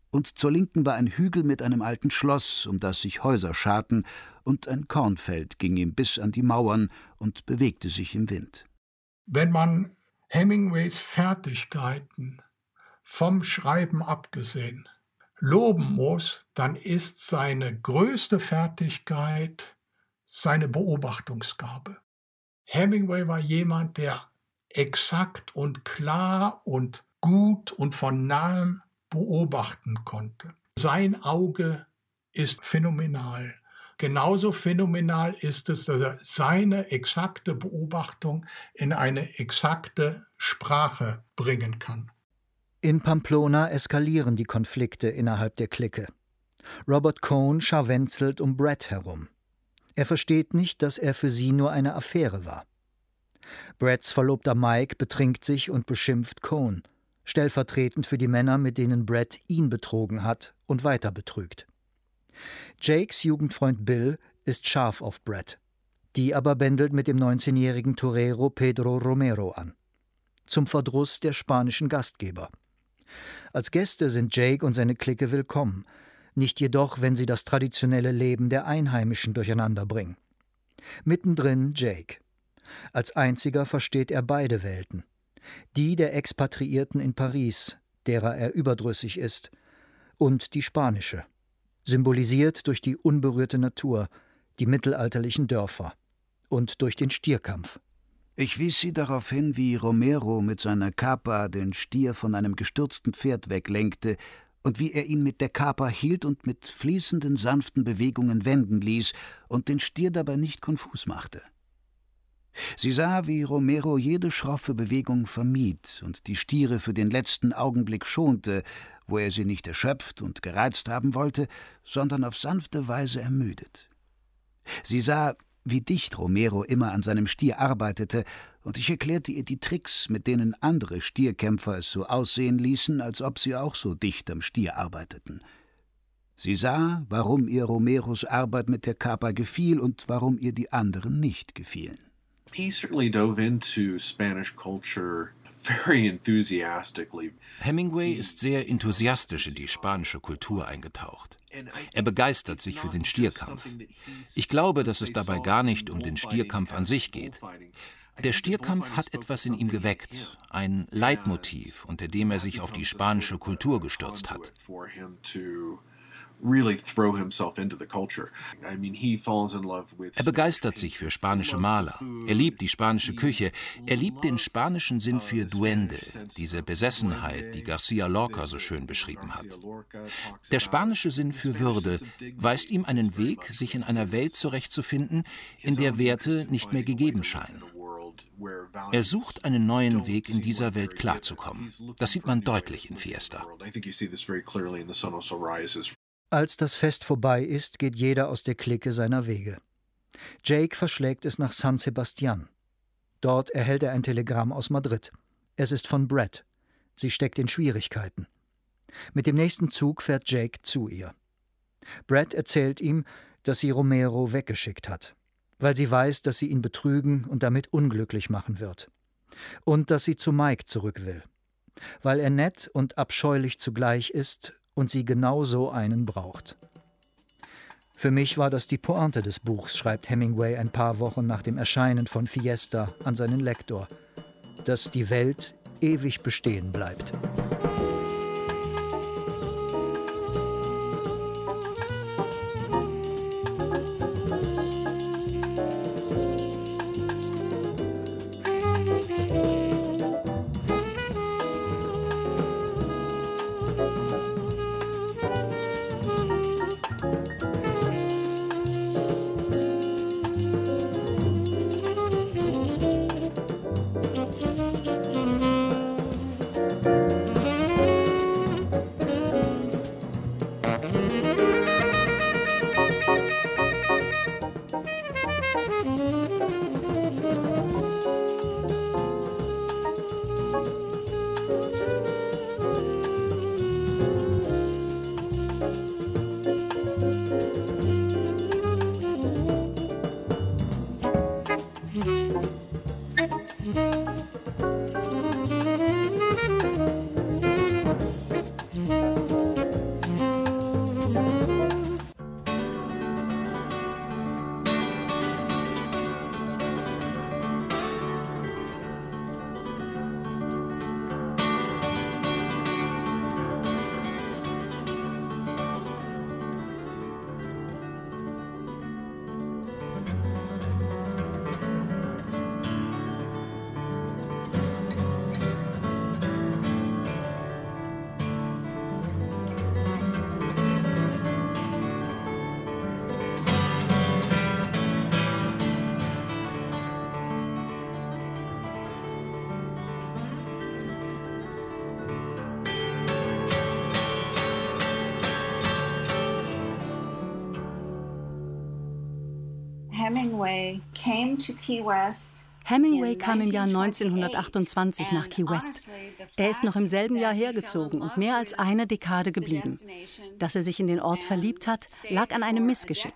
und zur Linken war ein Hügel mit einem alten Schloss, um das sich Häuser scharten, und ein Kornfeld ging ihm bis an die Mauern und bewegte sich im Wind. Wenn man Hemingways Fertigkeiten, vom Schreiben abgesehen, loben muss, dann ist seine größte Fertigkeit seine Beobachtungsgabe. Hemingway war jemand, der exakt und klar und gut und von nahem beobachten konnte. Sein Auge ist phänomenal. Genauso phänomenal ist es, dass er seine exakte Beobachtung in eine exakte Sprache bringen kann. In Pamplona eskalieren die Konflikte innerhalb der Clique. Robert Cohn scharwenzelt um Brett herum. Er versteht nicht, dass er für sie nur eine Affäre war. Bretts Verlobter Mike betrinkt sich und beschimpft Cohn, stellvertretend für die Männer, mit denen Brett ihn betrogen hat und weiter betrügt. Jakes Jugendfreund Bill ist scharf auf Brett. Die aber bändelt mit dem 19-jährigen Torero Pedro Romero an. Zum Verdruss der spanischen Gastgeber. Als Gäste sind Jake und seine Clique willkommen, nicht jedoch, wenn sie das traditionelle Leben der Einheimischen durcheinander bringen. Mittendrin Jake. Als einziger versteht er beide Welten. Die der Expatriierten in Paris, derer er überdrüssig ist, und die spanische, symbolisiert durch die unberührte Natur, die mittelalterlichen Dörfer und durch den Stierkampf. Ich wies sie darauf hin, wie Romero mit seiner Kapa den Stier von einem gestürzten Pferd weglenkte und wie er ihn mit der Kapa hielt und mit fließenden, sanften Bewegungen wenden ließ und den Stier dabei nicht konfus machte. Sie sah, wie Romero jede schroffe Bewegung vermied und die Stiere für den letzten Augenblick schonte, wo er sie nicht erschöpft und gereizt haben wollte, sondern auf sanfte Weise ermüdet. Sie sah, wie dicht Romero immer an seinem Stier arbeitete, und ich erklärte ihr die Tricks, mit denen andere Stierkämpfer es so aussehen ließen, als ob sie auch so dicht am Stier arbeiteten. Sie sah, warum ihr Romeros Arbeit mit der Kapa gefiel und warum ihr die anderen nicht gefielen. He certainly dove into Spanish culture very enthusiastically. Hemingway ist sehr enthusiastisch in die spanische Kultur eingetaucht. Er begeistert sich für den Stierkampf. Ich glaube, dass es dabei gar nicht um den Stierkampf an sich geht. Der Stierkampf hat etwas in ihm geweckt, ein Leitmotiv, unter dem er sich auf die spanische Kultur gestürzt hat. Er begeistert sich für spanische Maler. Er liebt die spanische Küche. Er liebt den spanischen Sinn für Duende, diese Besessenheit, die Garcia Lorca so schön beschrieben hat. Der spanische Sinn für Würde weist ihm einen Weg, sich in einer Welt zurechtzufinden, in der Werte nicht mehr gegeben scheinen. Er sucht einen neuen Weg, in dieser Welt klarzukommen. Das sieht man deutlich in Fiesta. Als das Fest vorbei ist, geht jeder aus der Clique seiner Wege. Jake verschlägt es nach San Sebastian. Dort erhält er ein Telegramm aus Madrid. Es ist von Brett. Sie steckt in Schwierigkeiten. Mit dem nächsten Zug fährt Jake zu ihr. Brett erzählt ihm, dass sie Romero weggeschickt hat, weil sie weiß, dass sie ihn betrügen und damit unglücklich machen wird. Und dass sie zu Mike zurück will, weil er nett und abscheulich zugleich ist und sie genau so einen braucht. Für mich war das die Pointe des Buchs, schreibt Hemingway ein paar Wochen nach dem Erscheinen von Fiesta an seinen Lektor, dass die Welt ewig bestehen bleibt. Hemingway came to Key West. Hemingway kam im Jahr 1928 nach Key West. Er ist noch im selben Jahr hergezogen und mehr als eine Dekade geblieben. Dass er sich in den Ort verliebt hat, lag an einem Missgeschick.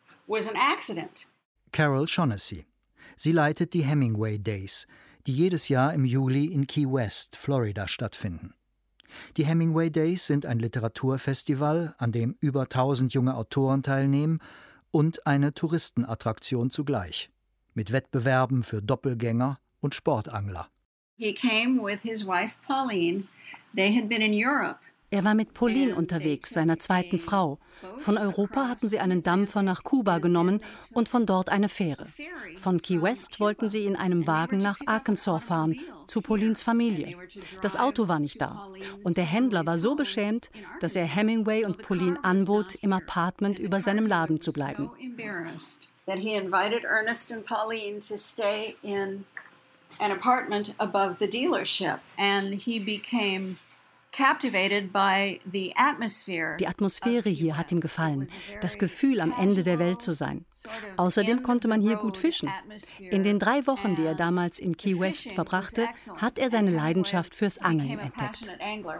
Carol Shaughnessy. Sie leitet die Hemingway Days, die jedes Jahr im Juli in Key West, Florida, stattfinden. Die Hemingway Days sind ein Literaturfestival, an dem über 1000 junge Autoren teilnehmen, und eine Touristenattraktion zugleich, mit Wettbewerben für Doppelgänger und Sportangler. He came with his wife Pauline. They had been in Europe. Er war mit Pauline unterwegs, seiner zweiten Frau. Von Europa hatten sie einen Dampfer nach Kuba genommen und von dort eine Fähre. Von Key West wollten sie in einem Wagen nach Arkansas fahren, zu Paulines Familie. Das Auto war nicht da. Und der Händler war so beschämt, dass er Hemingway und Pauline anbot, im Apartment über seinem Laden zu bleiben. That he invited Ernest and Pauline to stay in an apartment above the dealership, and he became captivated by the atmosphere. Die Atmosphäre hier hat ihm gefallen, das Gefühl, am Ende der Welt zu sein. Außerdem konnte man hier gut fischen. In den 3 Wochen, die er damals in Key West verbrachte, hat er seine Leidenschaft fürs Angeln entdeckt.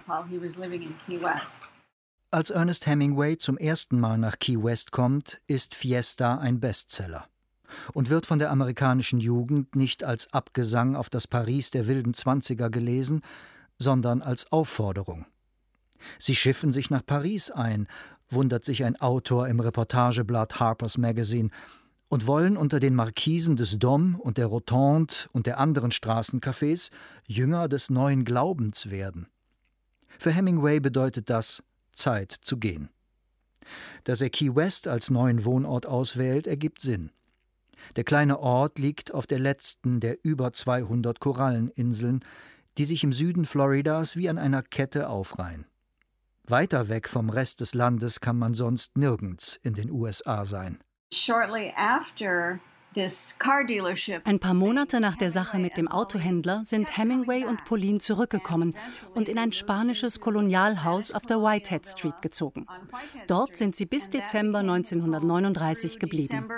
Als Ernest Hemingway zum ersten Mal nach Key West kommt, ist Fiesta ein Bestseller und wird von der amerikanischen Jugend nicht als Abgesang auf das Paris der wilden Zwanziger gelesen, sondern als Aufforderung. Sie schiffen sich nach Paris ein, wundert sich ein Autor im Reportageblatt Harper's Magazine, und wollen unter den Markisen des Dôme und der Rotonde und der anderen Straßencafés Jünger des neuen Glaubens werden. Für Hemingway bedeutet das Zeit zu gehen. Dass er Key West als neuen Wohnort auswählt, ergibt Sinn. Der kleine Ort liegt auf der letzten der über 200 Koralleninseln, die sich im Süden Floridas wie an einer Kette aufreihen. Weiter weg vom Rest des Landes kann man sonst nirgends in den USA sein. Ein paar Monate nach der Sache mit dem Autohändler sind Hemingway und Pauline zurückgekommen und in ein spanisches Kolonialhaus auf der Whitehead Street gezogen. Dort sind sie bis Dezember 1939 geblieben.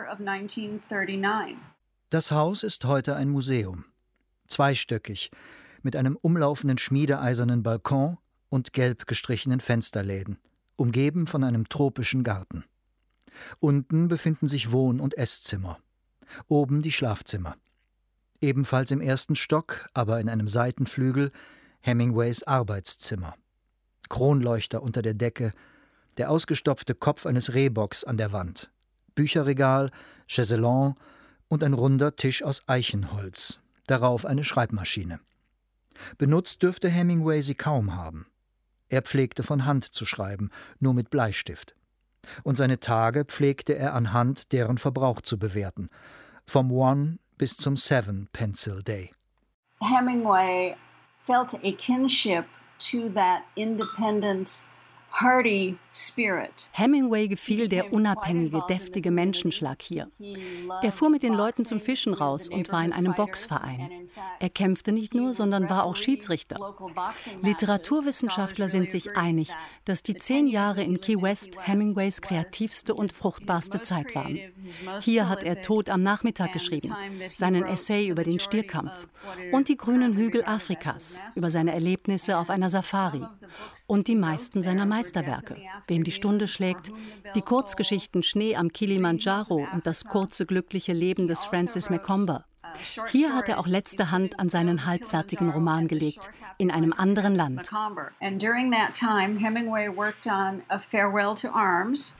Das Haus ist heute ein Museum. Zweistöckig, mit einem umlaufenden schmiedeeisernen Balkon und gelb gestrichenen Fensterläden, umgeben von einem tropischen Garten. Unten befinden sich Wohn- und Esszimmer. Oben die Schlafzimmer. Ebenfalls im 1. Stock, aber in einem Seitenflügel, Hemingways Arbeitszimmer. Kronleuchter unter der Decke, der ausgestopfte Kopf eines Rehbocks an der Wand, Bücherregal, Chaiselong und ein runder Tisch aus Eichenholz, darauf eine Schreibmaschine. Benutzt dürfte Hemingway sie kaum haben. Er pflegte von Hand zu schreiben, nur mit Bleistift. Und seine Tage pflegte er anhand deren Verbrauch zu bewerten, vom 1 bis zum 7 Pencil Day. Hemingway felt a kinship to that independent, hearty spirit. Hemingway gefiel der unabhängige, deftige Menschenschlag hier. Er fuhr mit den Leuten zum Fischen raus und war in einem Boxverein. Er kämpfte nicht nur, sondern war auch Schiedsrichter. Literaturwissenschaftler sind sich einig, dass die 10 Jahre in Key West Hemingways kreativste und fruchtbarste Zeit waren. Hier hat er Tod am Nachmittag geschrieben, seinen Essay über den Stierkampf und die grünen Hügel Afrikas, über seine Erlebnisse auf einer Safari und die meisten seiner Meisterwerke, Wem die Stunde schlägt, die Kurzgeschichten Schnee am Kilimanjaro und das kurze glückliche Leben des Francis Macomber. Hier hat er auch letzte Hand an seinen halbfertigen Roman gelegt, in einem anderen Land. And during that time, Hemingway worked on A Farewell to Arms.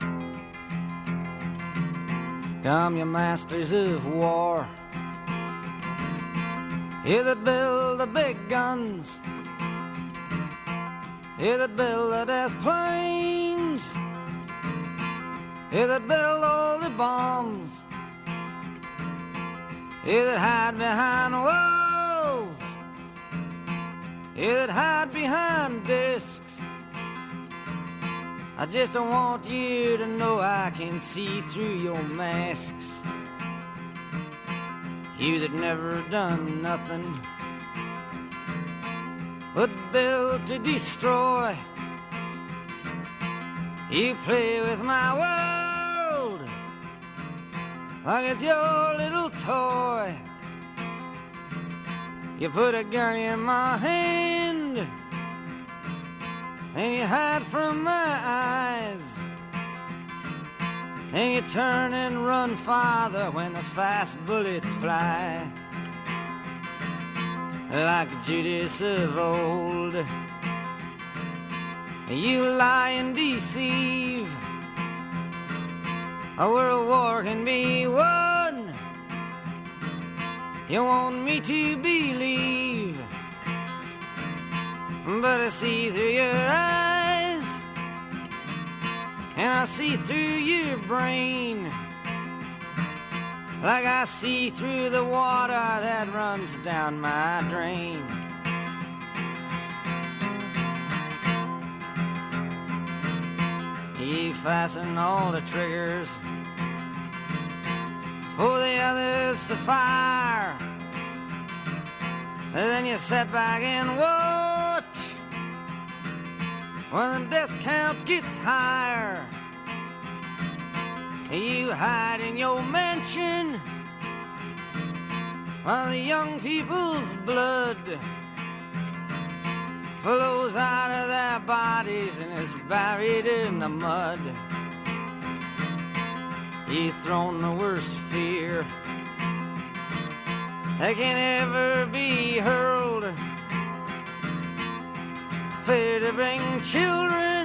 Come, you masters of war, you that build the big guns, you that build the death planes, you that build all the bombs, you that hide behind walls, you that hide behind discs. I just don't want you to know I can see through your masks. You that never done nothing but build to destroy. You play with my world like it's your little toy. You put a gun in my hand and you hide from my eyes, and you turn and run farther when the fast bullets fly. Like Judas of old, you lie and deceive. A world war can be won. You want me to believe, but I see through your eyes, and I see through your brain, like I see through the water that runs down my drain. You fasten all the triggers for the others to fire, and then you sit back and watch when the death count gets higher. You hide in your mansion while the young people's blood flows out of their bodies and is buried in the mud. You've thrown the worst fear that can ever be hurled, fear to bring children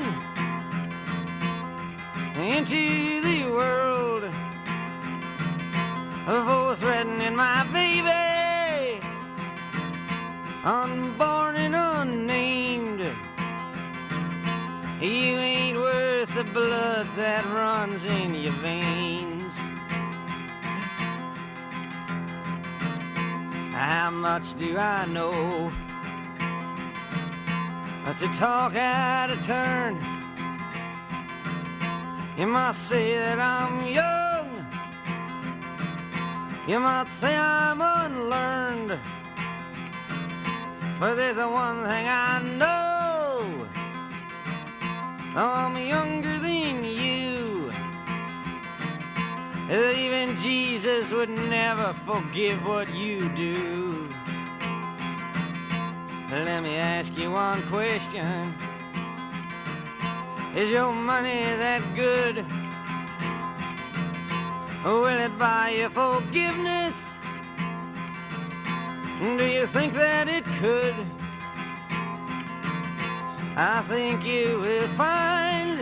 into the world, for threatening my baby, unborn and unnamed. You ain't worth the blood that runs in your veins. How much do I know to talk out of turn? You might say that I'm young, you might say I'm unlearned, but there's one thing I know: I'm younger than you. That even Jesus would never forgive what you do. Let me ask you one question: is your money that good? Will it buy you forgiveness? Do you think that it could? I think you will find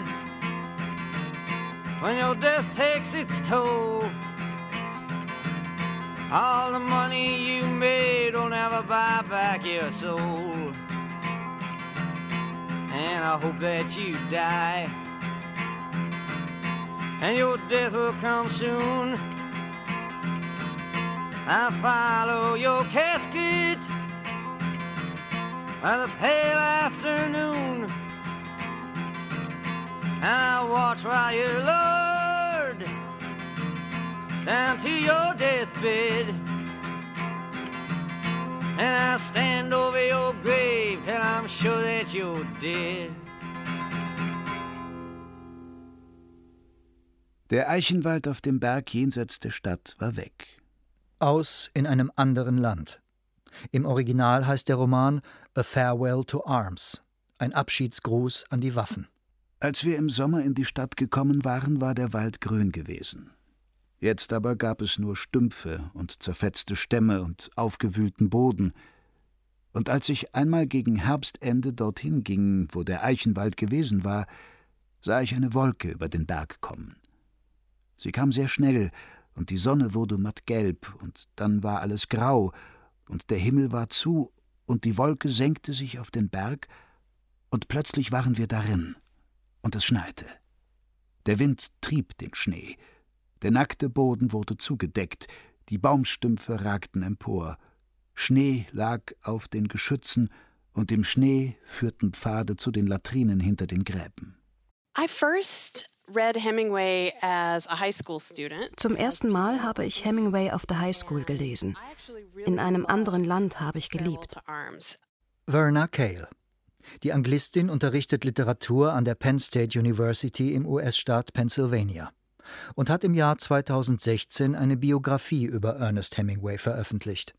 when your death takes its toll, all the money you made will never buy back your soul. And I hope that you die, and your death will come soon. I follow your casket by the pale afternoon, and I watch while you're lowered down to your deathbed, and I stand over your grave till I'm sure that you're dead. Der Eichenwald auf dem Berg jenseits der Stadt war weg. Aus in einem anderen Land. Im Original heißt der Roman A Farewell to Arms, ein Abschiedsgruß an die Waffen. Als wir im Sommer in die Stadt gekommen waren, war der Wald grün gewesen. Jetzt aber gab es nur Stümpfe und zerfetzte Stämme und aufgewühlten Boden. Und als ich einmal gegen Herbstende dorthin ging, wo der Eichenwald gewesen war, sah ich eine Wolke über den Berg kommen. Sie kam sehr schnell, und die Sonne wurde mattgelb, und dann war alles grau, und der Himmel war zu, und die Wolke senkte sich auf den Berg, und plötzlich waren wir darin, und es schneite. Der Wind trieb den Schnee, der nackte Boden wurde zugedeckt, die Baumstümpfe ragten empor, Schnee lag auf den Geschützen, und im Schnee führten Pfade zu den Latrinen hinter den Gräben. Zum ersten Mal habe ich Hemingway auf der High School gelesen. In einem anderen Land habe ich geliebt. Verna Cale. Die Anglistin unterrichtet Literatur an der Penn State University im US-Staat Pennsylvania. und hat im Jahr 2016 eine Biografie über Ernest Hemingway veröffentlicht.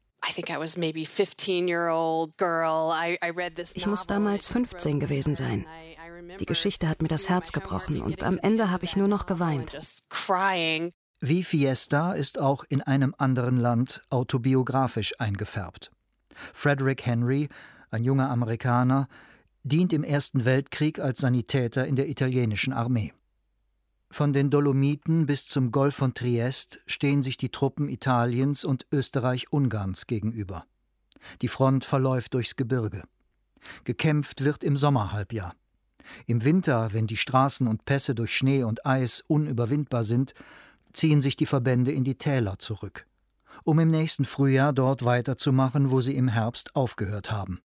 Ich muss damals 15 gewesen sein. Die Geschichte hat mir das Herz gebrochen und am Ende habe ich nur noch geweint. Wie Fiesta ist auch in einem anderen Land autobiografisch eingefärbt. Frederick Henry, ein junger Amerikaner, dient im Ersten Weltkrieg als Sanitäter in der italienischen Armee. Von den Dolomiten bis zum Golf von Triest stehen sich die Truppen Italiens und Österreich-Ungarns gegenüber. Die Front verläuft durchs Gebirge. Gekämpft wird im Sommerhalbjahr. Im Winter, wenn die Straßen und Pässe durch Schnee und Eis unüberwindbar sind, ziehen sich die Verbände in die Täler zurück, um im nächsten Frühjahr dort weiterzumachen, wo sie im Herbst aufgehört haben.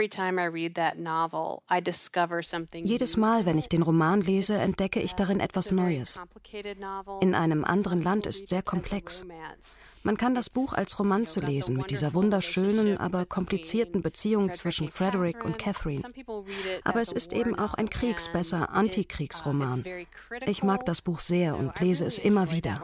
Jedes Mal, wenn ich den Roman lese, entdecke ich darin etwas Neues. In einem anderen Land ist sehr komplex. Man kann das Buch als Romanze lesen, mit dieser wunderschönen, aber komplizierten Beziehung zwischen Frederick und Catherine. Aber es ist eben auch ein besser Antikriegsroman. Ich mag das Buch sehr und lese es immer wieder.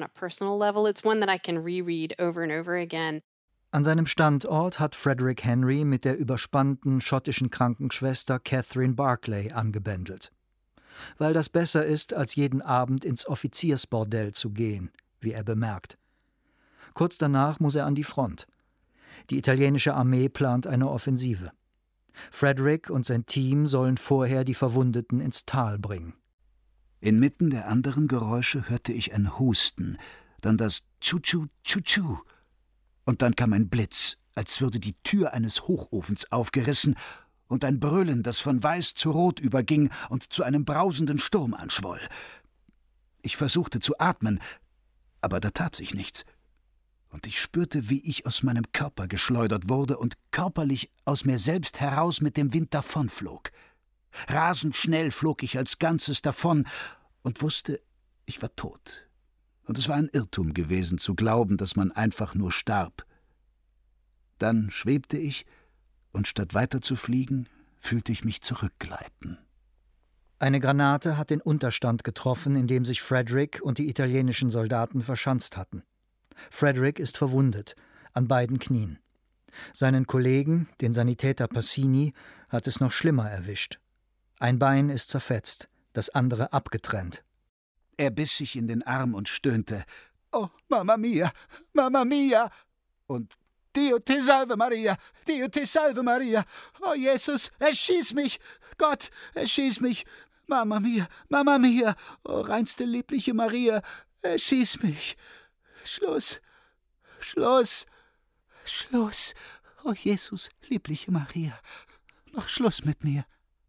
An seinem Standort hat Frederick Henry mit der überspannten schottischen Krankenschwester Catherine Barclay angebändelt. Weil das besser ist, als jeden Abend ins Offiziersbordell zu gehen, wie er bemerkt. Kurz danach muss er an die Front. Die italienische Armee plant eine Offensive. Frederick und sein Team sollen vorher die Verwundeten ins Tal bringen. Inmitten der anderen Geräusche hörte ich ein Husten, dann das Tschu-Tschu-Tschu-Tschu. Und dann kam ein Blitz, als würde die Tür eines Hochofens aufgerissen, und ein Brüllen, das von weiß zu rot überging und zu einem brausenden Sturm anschwoll. Ich versuchte zu atmen, aber da tat sich nichts. Und ich spürte, wie ich aus meinem Körper geschleudert wurde und körperlich aus mir selbst heraus mit dem Wind davonflog. Rasend schnell flog ich als Ganzes davon und wusste, ich war tot. Und es war ein Irrtum gewesen, zu glauben, dass man einfach nur starb. Dann schwebte ich, und statt weiter zu fliegen, fühlte ich mich zurückgleiten. Eine Granate hat den Unterstand getroffen, in dem sich Frederick und die italienischen Soldaten verschanzt hatten. Frederick ist verwundet, an beiden Knien. Seinen Kollegen, den Sanitäter Passini, hat es noch schlimmer erwischt. Ein Bein ist zerfetzt, das andere abgetrennt. Er biss sich in den Arm und stöhnte: »Oh, Mamma mia, Mamma mia!« und »Dio te salve Maria, Dio te salve Maria! Oh Jesus, erschieß mich! Gott, erschieß mich! Mamma mia! Oh, reinste liebliche Maria, erschieß mich! Schluss! Schluss! Schluss! Oh Jesus, liebliche Maria, mach Schluss mit mir!«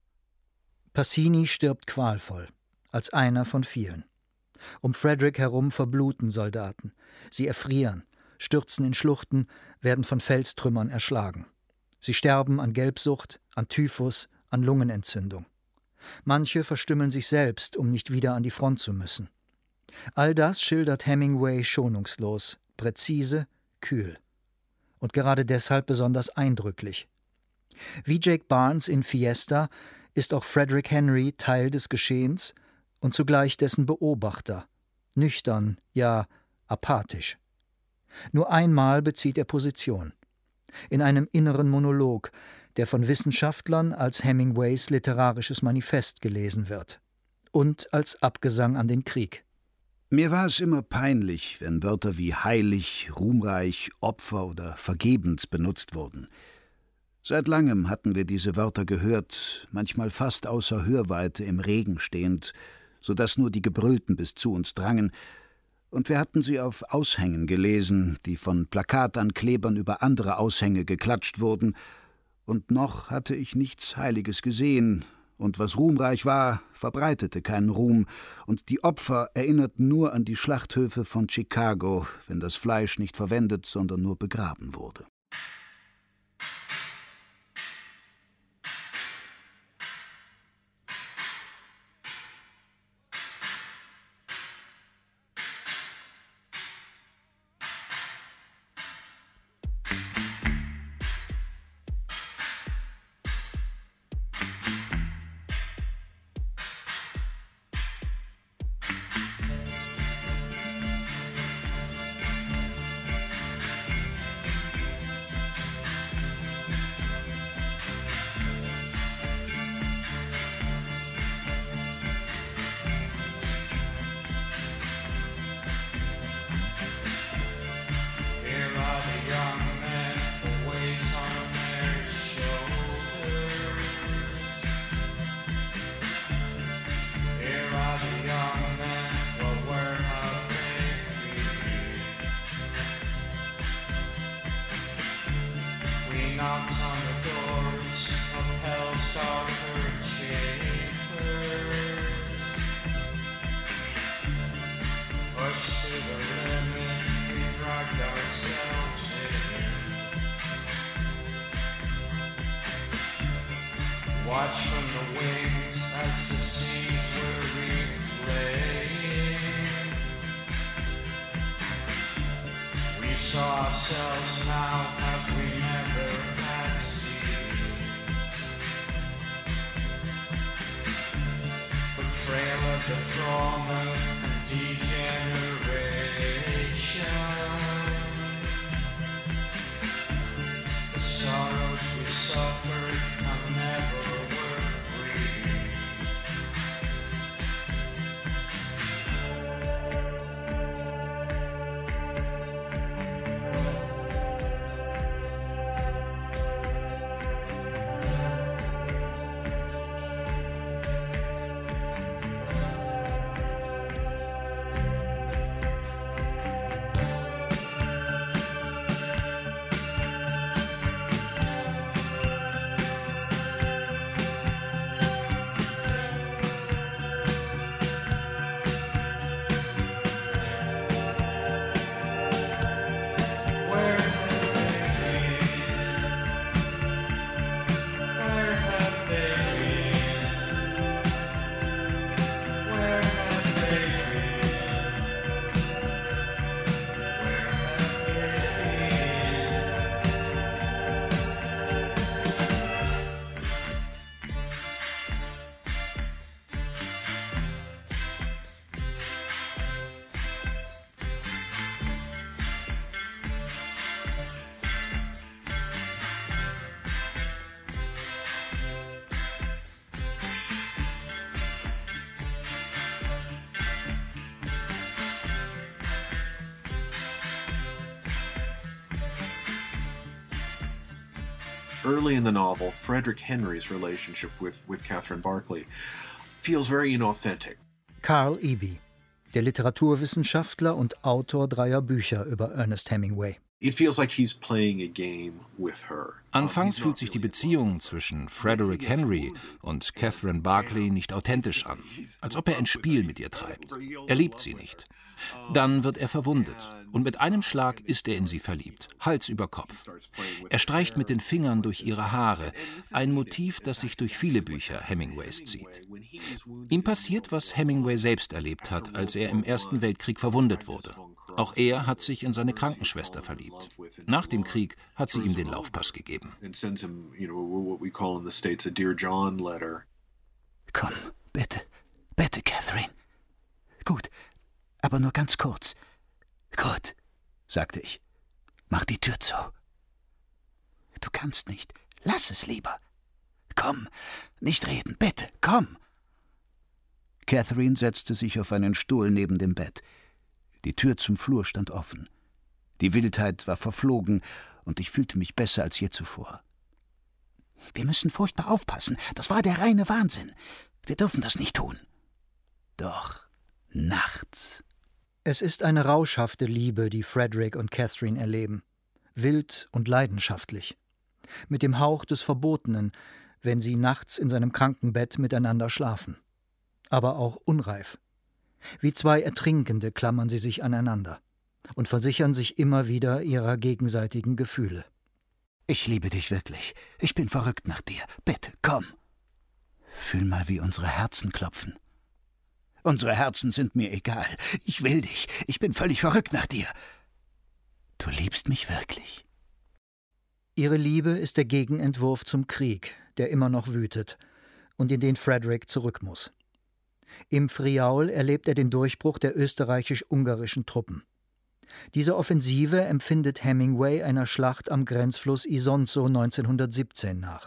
Passini stirbt qualvoll, als einer von vielen. Um Frederick herum verbluten Soldaten. Sie erfrieren, stürzen in Schluchten, werden von Felstrümmern erschlagen. Sie sterben an Gelbsucht, an Typhus, an Lungenentzündung. Manche verstümmeln sich selbst, um nicht wieder an die Front zu müssen. All das schildert Hemingway schonungslos, präzise, kühl. Und gerade deshalb besonders eindrücklich. Wie Jake Barnes in Fiesta ist auch Frederick Henry Teil des Geschehens und zugleich dessen Beobachter, nüchtern, ja apathisch. Nur einmal bezieht er Position. In einem inneren Monolog, der von Wissenschaftlern als Hemingways literarisches Manifest gelesen wird und als Abgesang an den Krieg. Mir war es immer peinlich, wenn Wörter wie heilig, ruhmreich, Opfer oder vergebens benutzt wurden. Seit langem hatten wir diese Wörter gehört, manchmal fast außer Hörweite im Regen stehend, so dass nur die Gebrüllten bis zu uns drangen, und wir hatten sie auf Aushängen gelesen, die von Plakatanklebern über andere Aushänge geklatscht wurden, und noch hatte ich nichts Heiliges gesehen, und was ruhmreich war, verbreitete keinen Ruhm, und die Opfer erinnerten nur an die Schlachthöfe von Chicago, wenn das Fleisch nicht verwendet, sondern nur begraben wurde. knocks on the doors of hell's darker chambers. Pushed to the limit, we dragged ourselves in. Watch from the wings as the seas were replaying. We saw ourselves now as we never had seen. Betrayal of the trauma and degeneration. The sorrows we suffered have never were free. Early in the novel, Frederick Henry's relationship with Catherine Barclay feels very inauthentic. Carl Eby, der Literaturwissenschaftler und Autor 3 Bücher über Ernest Hemingway. It feels like he's playing a game with her. Anfangs fühlt sich die Beziehung zwischen Frederick Henry und Catherine Barclay nicht authentisch an, als ob er ein Spiel mit ihr treibt. Er liebt sie nicht. Dann wird er verwundet und mit einem Schlag ist er in sie verliebt, Hals über Kopf. Er streicht mit den Fingern durch ihre Haare, ein Motiv, das sich durch viele Bücher Hemingways zieht. Ihm passiert, was Hemingway selbst erlebt hat, als er im Ersten Weltkrieg verwundet wurde. Auch er hat sich in seine Krankenschwester verliebt. Nach dem Krieg hat sie ihm den Laufpass gegeben. Komm, bitte, bitte, Catherine. Gut, aber nur ganz kurz. Gut, sagte ich. Mach die Tür zu. Du kannst nicht. Lass es lieber. Komm, nicht reden, bitte, komm. Catherine setzte sich auf einen Stuhl neben dem Bett. Die Tür zum Flur stand offen. Die Wildheit war verflogen und ich fühlte mich besser als je zuvor. Wir müssen furchtbar aufpassen. Das war der reine Wahnsinn. Wir dürfen das nicht tun. Doch nachts. Es ist eine rauschhafte Liebe, die Frederick und Catherine erleben. Wild und leidenschaftlich. Mit dem Hauch des Verbotenen, wenn sie nachts in seinem Krankenbett miteinander schlafen. Aber auch unreif. Wie 2 Ertrinkende klammern sie sich aneinander und versichern sich immer wieder ihrer gegenseitigen Gefühle. Ich liebe dich wirklich. Ich bin verrückt nach dir. Bitte, komm. Fühl mal, wie unsere Herzen klopfen. Unsere Herzen sind mir egal. Ich will dich. Ich bin völlig verrückt nach dir. Du liebst mich wirklich. Ihre Liebe ist der Gegenentwurf zum Krieg, der immer noch wütet und in den Frederick zurück muss. Im Friaul erlebt er den Durchbruch der österreichisch-ungarischen Truppen. Diese Offensive empfindet Hemingway einer Schlacht am Grenzfluss Isonzo 1917 nach.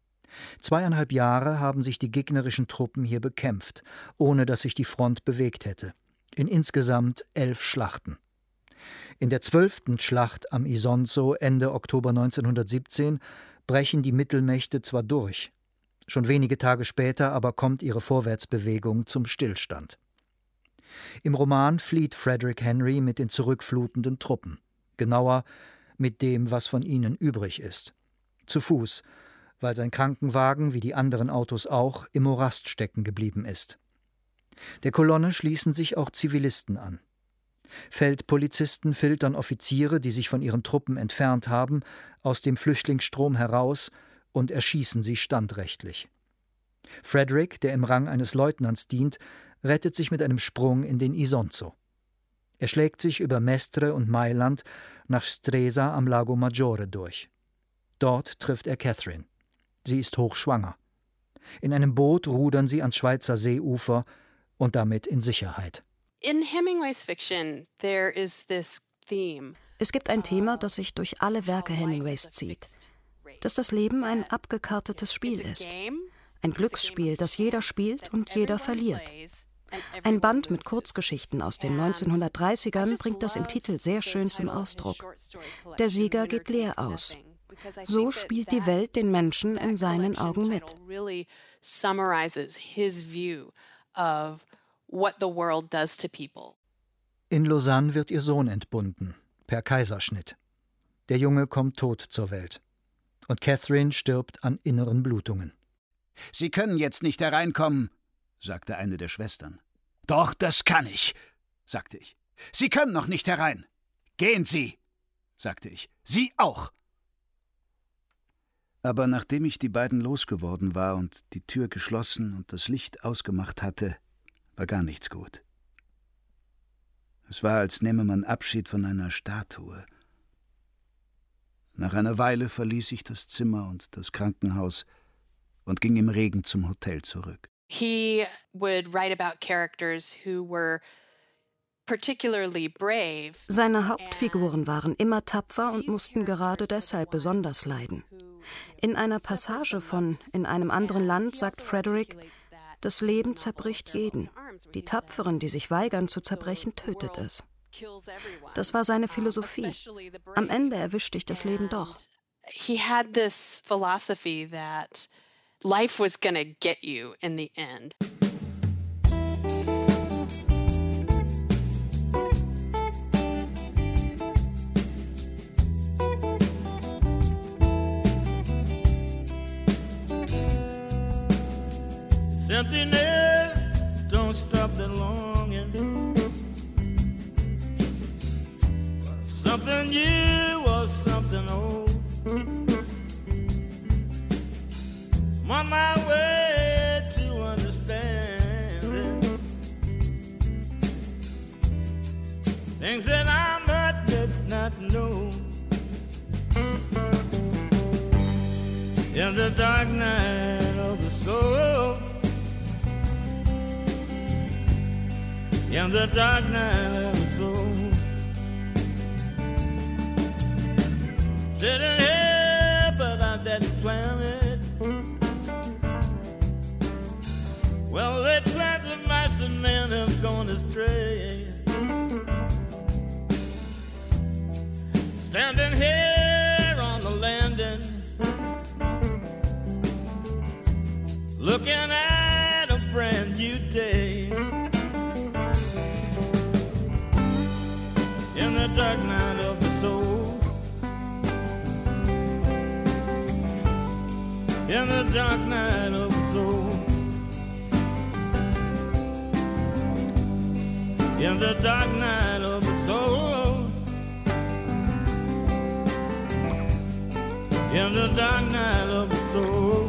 2,5 Jahre haben sich die gegnerischen Truppen hier bekämpft, ohne dass sich die Front bewegt hätte. In insgesamt 11 Schlachten. In der 12. Schlacht am Isonzo Ende Oktober 1917 brechen die Mittelmächte zwar durch. Schon wenige Tage später aber kommt ihre Vorwärtsbewegung zum Stillstand. Im Roman flieht Frederick Henry mit den zurückflutenden Truppen. Genauer, mit dem, was von ihnen übrig ist. zu Fuß, weil sein Krankenwagen, wie die anderen Autos auch, im Morast stecken geblieben ist. Der Kolonne schließen sich auch Zivilisten an. Feldpolizisten filtern Offiziere, die sich von ihren Truppen entfernt haben, aus dem Flüchtlingsstrom heraus und erschießen sie standrechtlich. Frederick, der im Rang eines Leutnants dient, rettet sich mit einem Sprung in den Isonzo. Er schlägt sich über Mestre und Mailand nach Stresa am Lago Maggiore durch. Dort trifft er Catherine. Sie ist hochschwanger. In einem Boot rudern sie ans Schweizer Seeufer und damit in Sicherheit. In Hemingways Fiction there is this theme. Es gibt ein Thema, das sich durch alle Werke Hemingways zieht. Dass das Leben ein abgekartetes Spiel ist. Ein Glücksspiel, das jeder spielt und jeder verliert. Ein Band mit Kurzgeschichten aus den 1930ern bringt das im Titel sehr schön zum Ausdruck. Der Sieger geht leer aus. So spielt die Welt den Menschen in seinen Augen mit. In Lausanne wird ihr Sohn entbunden, per Kaiserschnitt. Der Junge kommt tot zur Welt. Und Catherine stirbt an inneren Blutungen. »Sie können jetzt nicht hereinkommen«, sagte eine der Schwestern. »Doch, das kann ich«, sagte ich. »Sie können noch nicht herein. Gehen Sie«, sagte ich. »Sie auch.« Aber nachdem ich die beiden losgeworden war und die Tür geschlossen und das Licht ausgemacht hatte, war gar nichts gut. Es war, als nähme man Abschied von einer Statue. Nach einer Weile verließ ich das Zimmer und das Krankenhaus und ging im Regen zum Hotel zurück. He would write about characters who were particularly brave. Seine Hauptfiguren waren immer tapfer und mussten gerade deshalb besonders leiden. In einer Passage von »In einem anderen Land« sagt Frederick, das Leben zerbricht jeden. Die Tapferen, die sich weigern zu zerbrechen, tötet es. Das war seine Philosophie. Am Ende erwischt dich das Leben doch. He had this philosophy that life was gonna get you in the end. Emptiness, don't stop the longing. Something new or something old. I'm on my way to understand it. Things that I might did not know. In the dark night of the soul. In the dark night of the soul. Sitting here, but I didn't plan it. Well, the plans of mice and men have gone astray. Standing here on the landing, looking at a brand new day. In the dark night of the soul. In the dark night of the soul. In the dark night of the soul. In the dark night of the soul.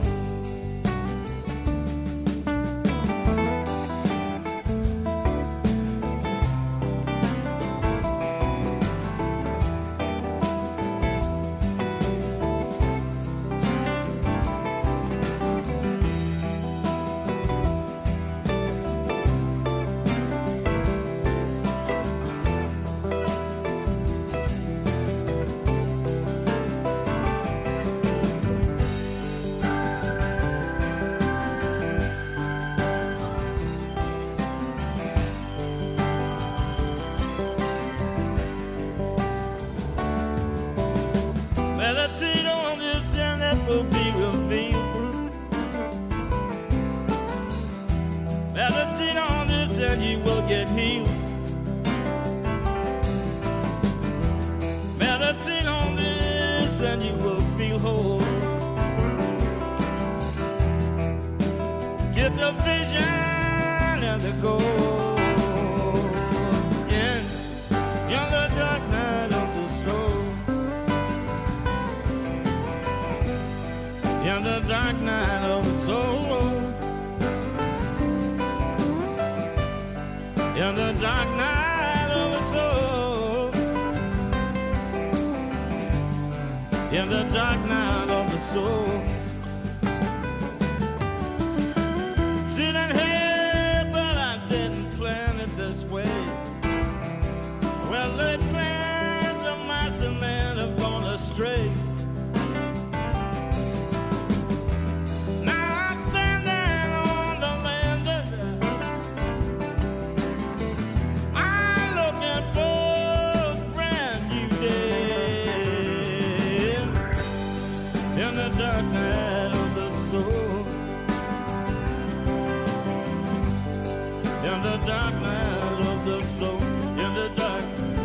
Meditate on this and it will be revealed. Meditate on this and you will get healed. Meditate on this and you will feel whole. It's the vision and the gold. In the dark night of the soul. In the dark night of the soul. In the dark night of the soul. In the dark night of the soul. Sitting here, but I didn't plan it this way. Well, the plans of mice and men have gone astray. Now I'm standing on the land. I'm looking for a brand new day. In the dark night of the soul. In the dark night of the soul. In the dark.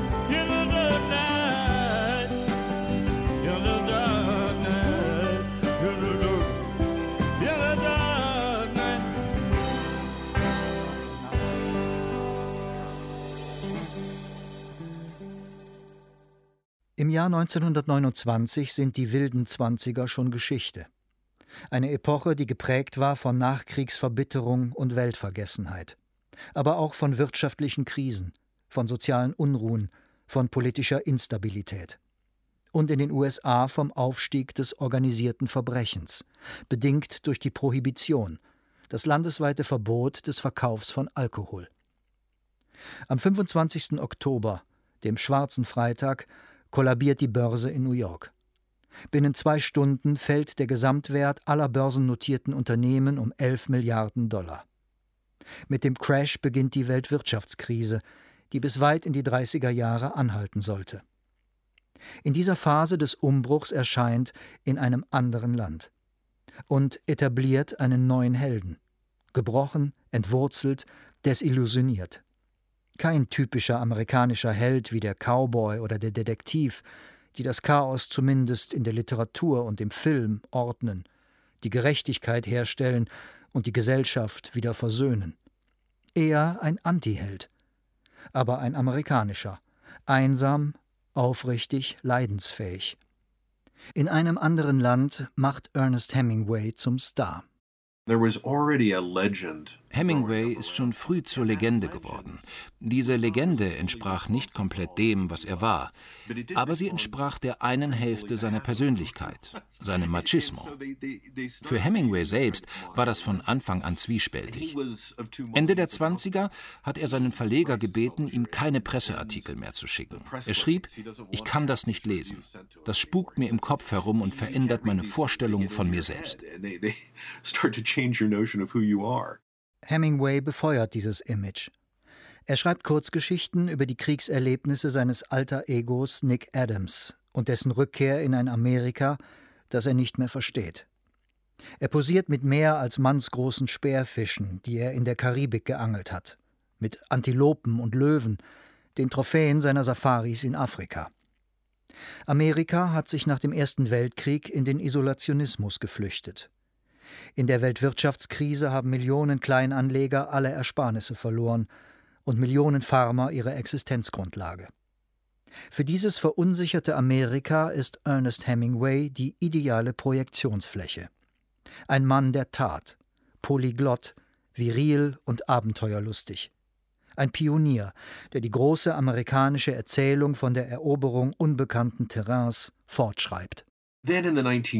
Im Jahr 1929 sind die wilden Zwanziger schon Geschichte. Eine Epoche, die geprägt war von Nachkriegsverbitterung und Weltvergessenheit, aber auch von wirtschaftlichen Krisen, von sozialen Unruhen, von politischer Instabilität. Und in den USA vom Aufstieg des organisierten Verbrechens, bedingt durch die Prohibition, das landesweite Verbot des Verkaufs von Alkohol. Am 25. Oktober, dem Schwarzen Freitag, kollabiert die Börse in New York. Binnen 2 Stunden fällt der Gesamtwert aller börsennotierten Unternehmen um 11 Milliarden $. Mit dem Crash beginnt die Weltwirtschaftskrise, die bis weit in die 30er Jahre anhalten sollte. In dieser Phase des Umbruchs erscheint In einem anderen Land und etabliert einen neuen Helden. Gebrochen, entwurzelt, desillusioniert. Kein typischer amerikanischer Held wie der Cowboy oder der Detektiv, die das Chaos zumindest in der Literatur und im Film ordnen, die Gerechtigkeit herstellen und die Gesellschaft wieder versöhnen. Eher ein Antiheld, aber ein amerikanischer, einsam, aufrichtig, leidensfähig. In einem anderen Land macht Ernest Hemingway zum Star. Hemingway ist schon früh zur Legende geworden. Diese Legende entsprach nicht komplett dem, was er war, aber sie entsprach der einen Hälfte seiner Persönlichkeit, seinem Machismo. Für Hemingway selbst war das von Anfang an zwiespältig. Ende der 20er hat er seinen Verleger gebeten, ihm keine Presseartikel mehr zu schicken. Er schrieb: Ich kann das nicht lesen. Das spukt mir im Kopf herum und verändert meine Vorstellung von mir selbst. Hemingway befeuert dieses Image. Er schreibt Kurzgeschichten über die Kriegserlebnisse seines Alter-Egos Nick Adams und dessen Rückkehr in ein Amerika, das er nicht mehr versteht. Er posiert mit mehr als mannsgroßen Speerfischen, die er in der Karibik geangelt hat, mit Antilopen und Löwen, den Trophäen seiner Safaris in Afrika. Amerika hat sich nach dem Ersten Weltkrieg in den Isolationismus geflüchtet. In der Weltwirtschaftskrise haben Millionen Kleinanleger alle Ersparnisse verloren und Millionen Farmer ihre Existenzgrundlage. Für dieses verunsicherte Amerika ist Ernest Hemingway die ideale Projektionsfläche. Ein Mann der Tat, polyglott, viril und abenteuerlustig. Ein Pionier, der die große amerikanische Erzählung von der Eroberung unbekannten Terrains fortschreibt. Dann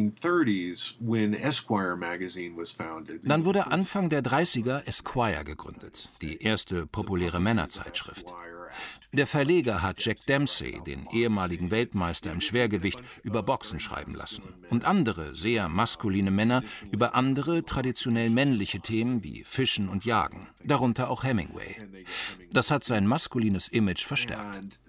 wurde Anfang der 30er Esquire gegründet, die erste populäre Männerzeitschrift. Der Verleger hat Jack Dempsey, den ehemaligen Weltmeister im Schwergewicht, über Boxen schreiben lassen und andere, sehr maskuline Männer über andere, traditionell männliche Themen wie Fischen und Jagen, darunter auch Hemingway. Das hat sein maskulines Image verstärkt.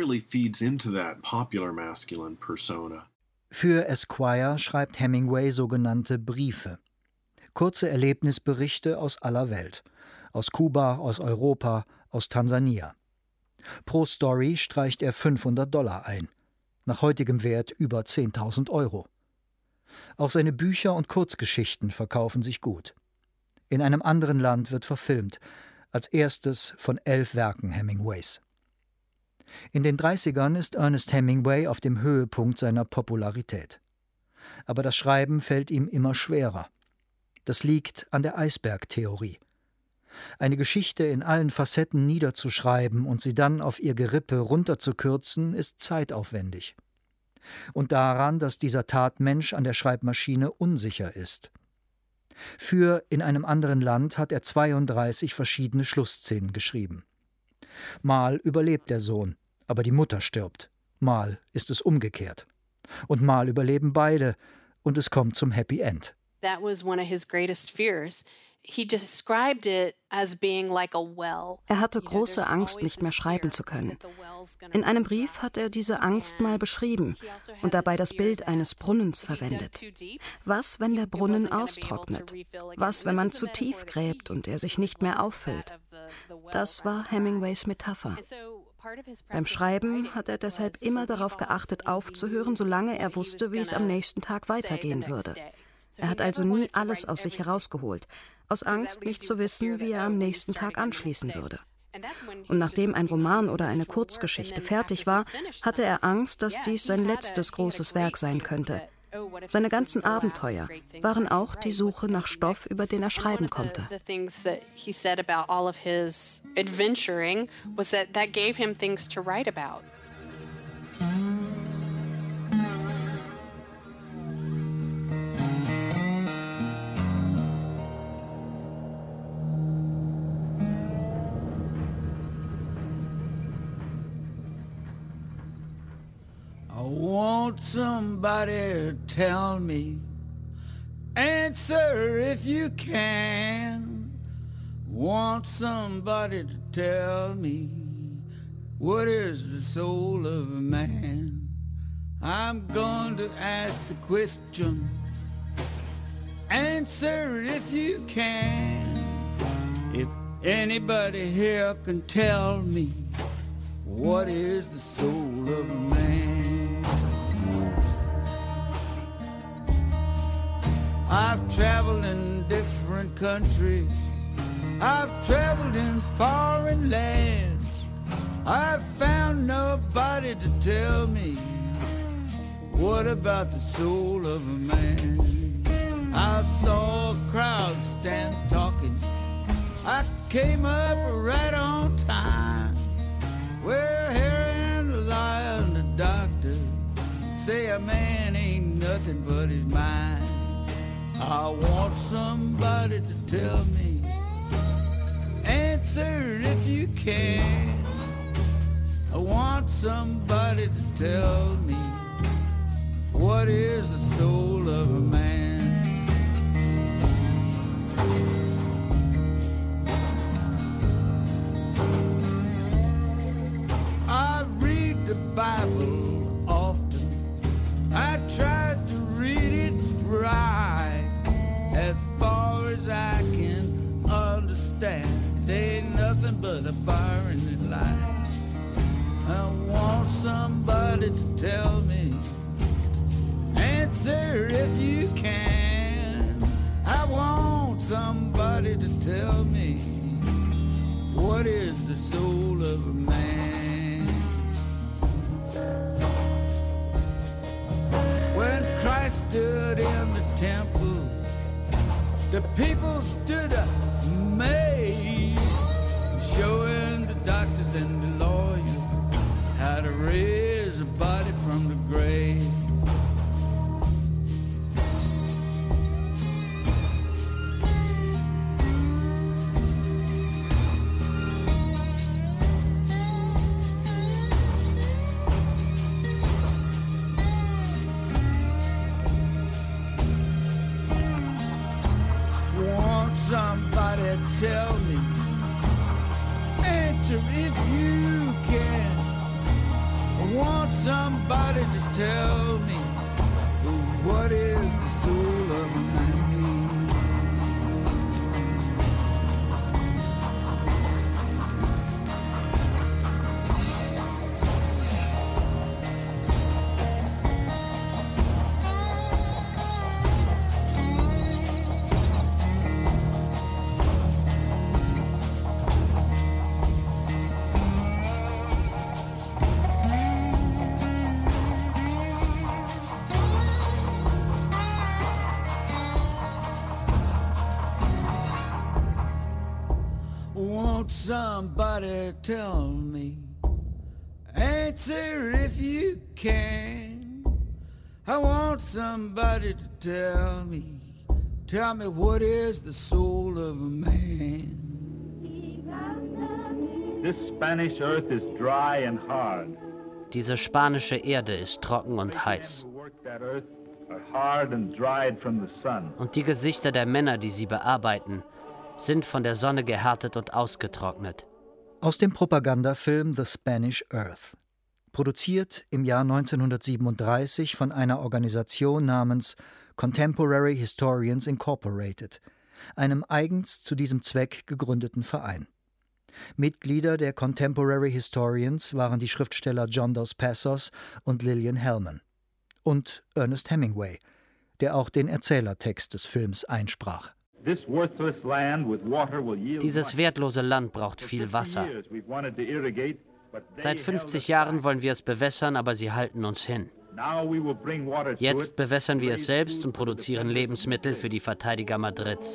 Für Esquire schreibt Hemingway sogenannte Briefe. Kurze Erlebnisberichte aus aller Welt. Aus Kuba, aus Europa, aus Tansania. Pro Story streicht er $500 ein. Nach heutigem Wert über 10.000 €. Auch seine Bücher und Kurzgeschichten verkaufen sich gut. In einem anderen Land wird verfilmt, als erstes von 11 Werken Hemingways. In den 30ern ist Ernest Hemingway auf dem Höhepunkt seiner Popularität. Aber das Schreiben fällt ihm immer schwerer. Das liegt an der Eisbergtheorie. Eine Geschichte in allen Facetten niederzuschreiben und sie dann auf ihr Gerippe runterzukürzen, ist zeitaufwendig. Und daran, dass dieser Tatmensch an der Schreibmaschine unsicher ist. Für In einem anderen Land hat er 32 verschiedene Schlussszenen geschrieben. Mal überlebt der Sohn, aber die Mutter stirbt. Mal ist es umgekehrt. Und mal überleben beide und es kommt zum Happy End. That was one of his greatest fears. He described it as being like a well. Er hatte große Angst, nicht mehr schreiben zu können. In einem Brief hat er diese Angst mal beschrieben und dabei das Bild eines Brunnens verwendet. Was, wenn der Brunnen austrocknet? Was, wenn man zu tief gräbt und er sich nicht mehr auffüllt? Das war Hemingways Metapher. Beim Schreiben hat er deshalb immer darauf geachtet, aufzuhören, solange er wusste, wie es am nächsten Tag weitergehen würde. Er hat also nie alles aus sich herausgeholt, aus Angst, nicht zu wissen, wie er am nächsten Tag anschließen würde. Und nachdem ein Roman oder eine Kurzgeschichte fertig war, hatte er Angst, dass dies sein letztes großes Werk sein könnte. Seine ganzen Abenteuer waren auch die Suche nach Stoff, über den er schreiben konnte. I want somebody to tell me, answer if you can. Want somebody to tell me, what is the soul of a man? I'm going to ask the question, answer if you can. If anybody here can tell me, what is the soul of a man? I've traveled in different countries, I've traveled in foreign lands, I've found nobody to tell me, what about the soul of a man? I saw a crowd stand talking, I came up right on time, where Harry and the liar and the doctor say a man ain't nothing but his mind. I want somebody to tell me, answer if you can. I want somebody to tell me, what is the soul of a man? I read the Bible often, I try to read it right. As far as I can understand, there ain't nothing but a fire in the light. I want somebody to tell me, answer if you can. I want somebody to tell me, what is the soul of a man? When Christ stood in the temple, the people stood amazed, showing the doctors and the lawyers how to raise a body from the grave. Somebody tell me, answer if you can. I want somebody to tell me, what is the soul of a man? somebody tell me. Answer if you can. I want somebody to tell me. Tell me what is the soul of a man. This Spanish earth is dry and hard. Diese spanische Erde ist trocken und heiß. Und die Gesichter der Männer, die sie bearbeiten, sind von der Sonne gehärtet und ausgetrocknet. Aus dem Propagandafilm The Spanish Earth, produziert im Jahr 1937 von einer Organisation namens Contemporary Historians Incorporated, einem eigens zu diesem Zweck gegründeten Verein. Mitglieder der Contemporary Historians waren die Schriftsteller John Dos Passos und Lillian Hellman. Und Ernest Hemingway, der auch den Erzählertext des Films einsprach. Dieses wertlose Land braucht viel Wasser. Seit 50 Jahren wollen wir es bewässern, aber sie halten uns hin. Jetzt bewässern wir es selbst und produzieren Lebensmittel für die Verteidiger Madrids.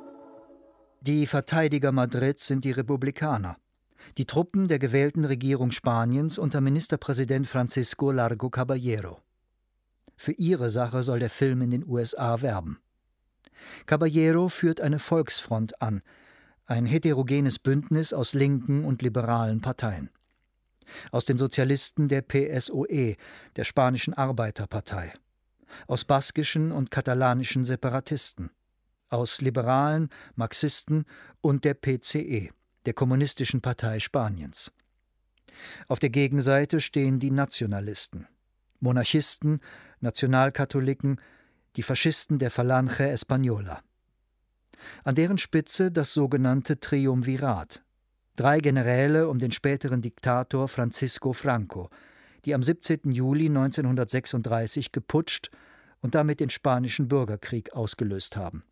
Die Verteidiger Madrids sind die Republikaner, die Truppen der gewählten Regierung Spaniens unter Ministerpräsident Francisco Largo Caballero. Für ihre Sache soll der Film in den USA werben. Caballero führt eine Volksfront an, ein heterogenes Bündnis aus linken und liberalen Parteien. Aus den Sozialisten der PSOE, der Spanischen Arbeiterpartei. Aus baskischen und katalanischen Separatisten. Aus Liberalen, Marxisten und der PCE, der Kommunistischen Partei Spaniens. Auf der Gegenseite stehen die Nationalisten, Monarchisten, Nationalkatholiken, die Faschisten der Falange Española. An deren Spitze das sogenannte Triumvirat, 3 Generäle um den späteren Diktator Francisco Franco, die am 17. Juli 1936 geputscht und damit den Spanischen Bürgerkrieg ausgelöst haben.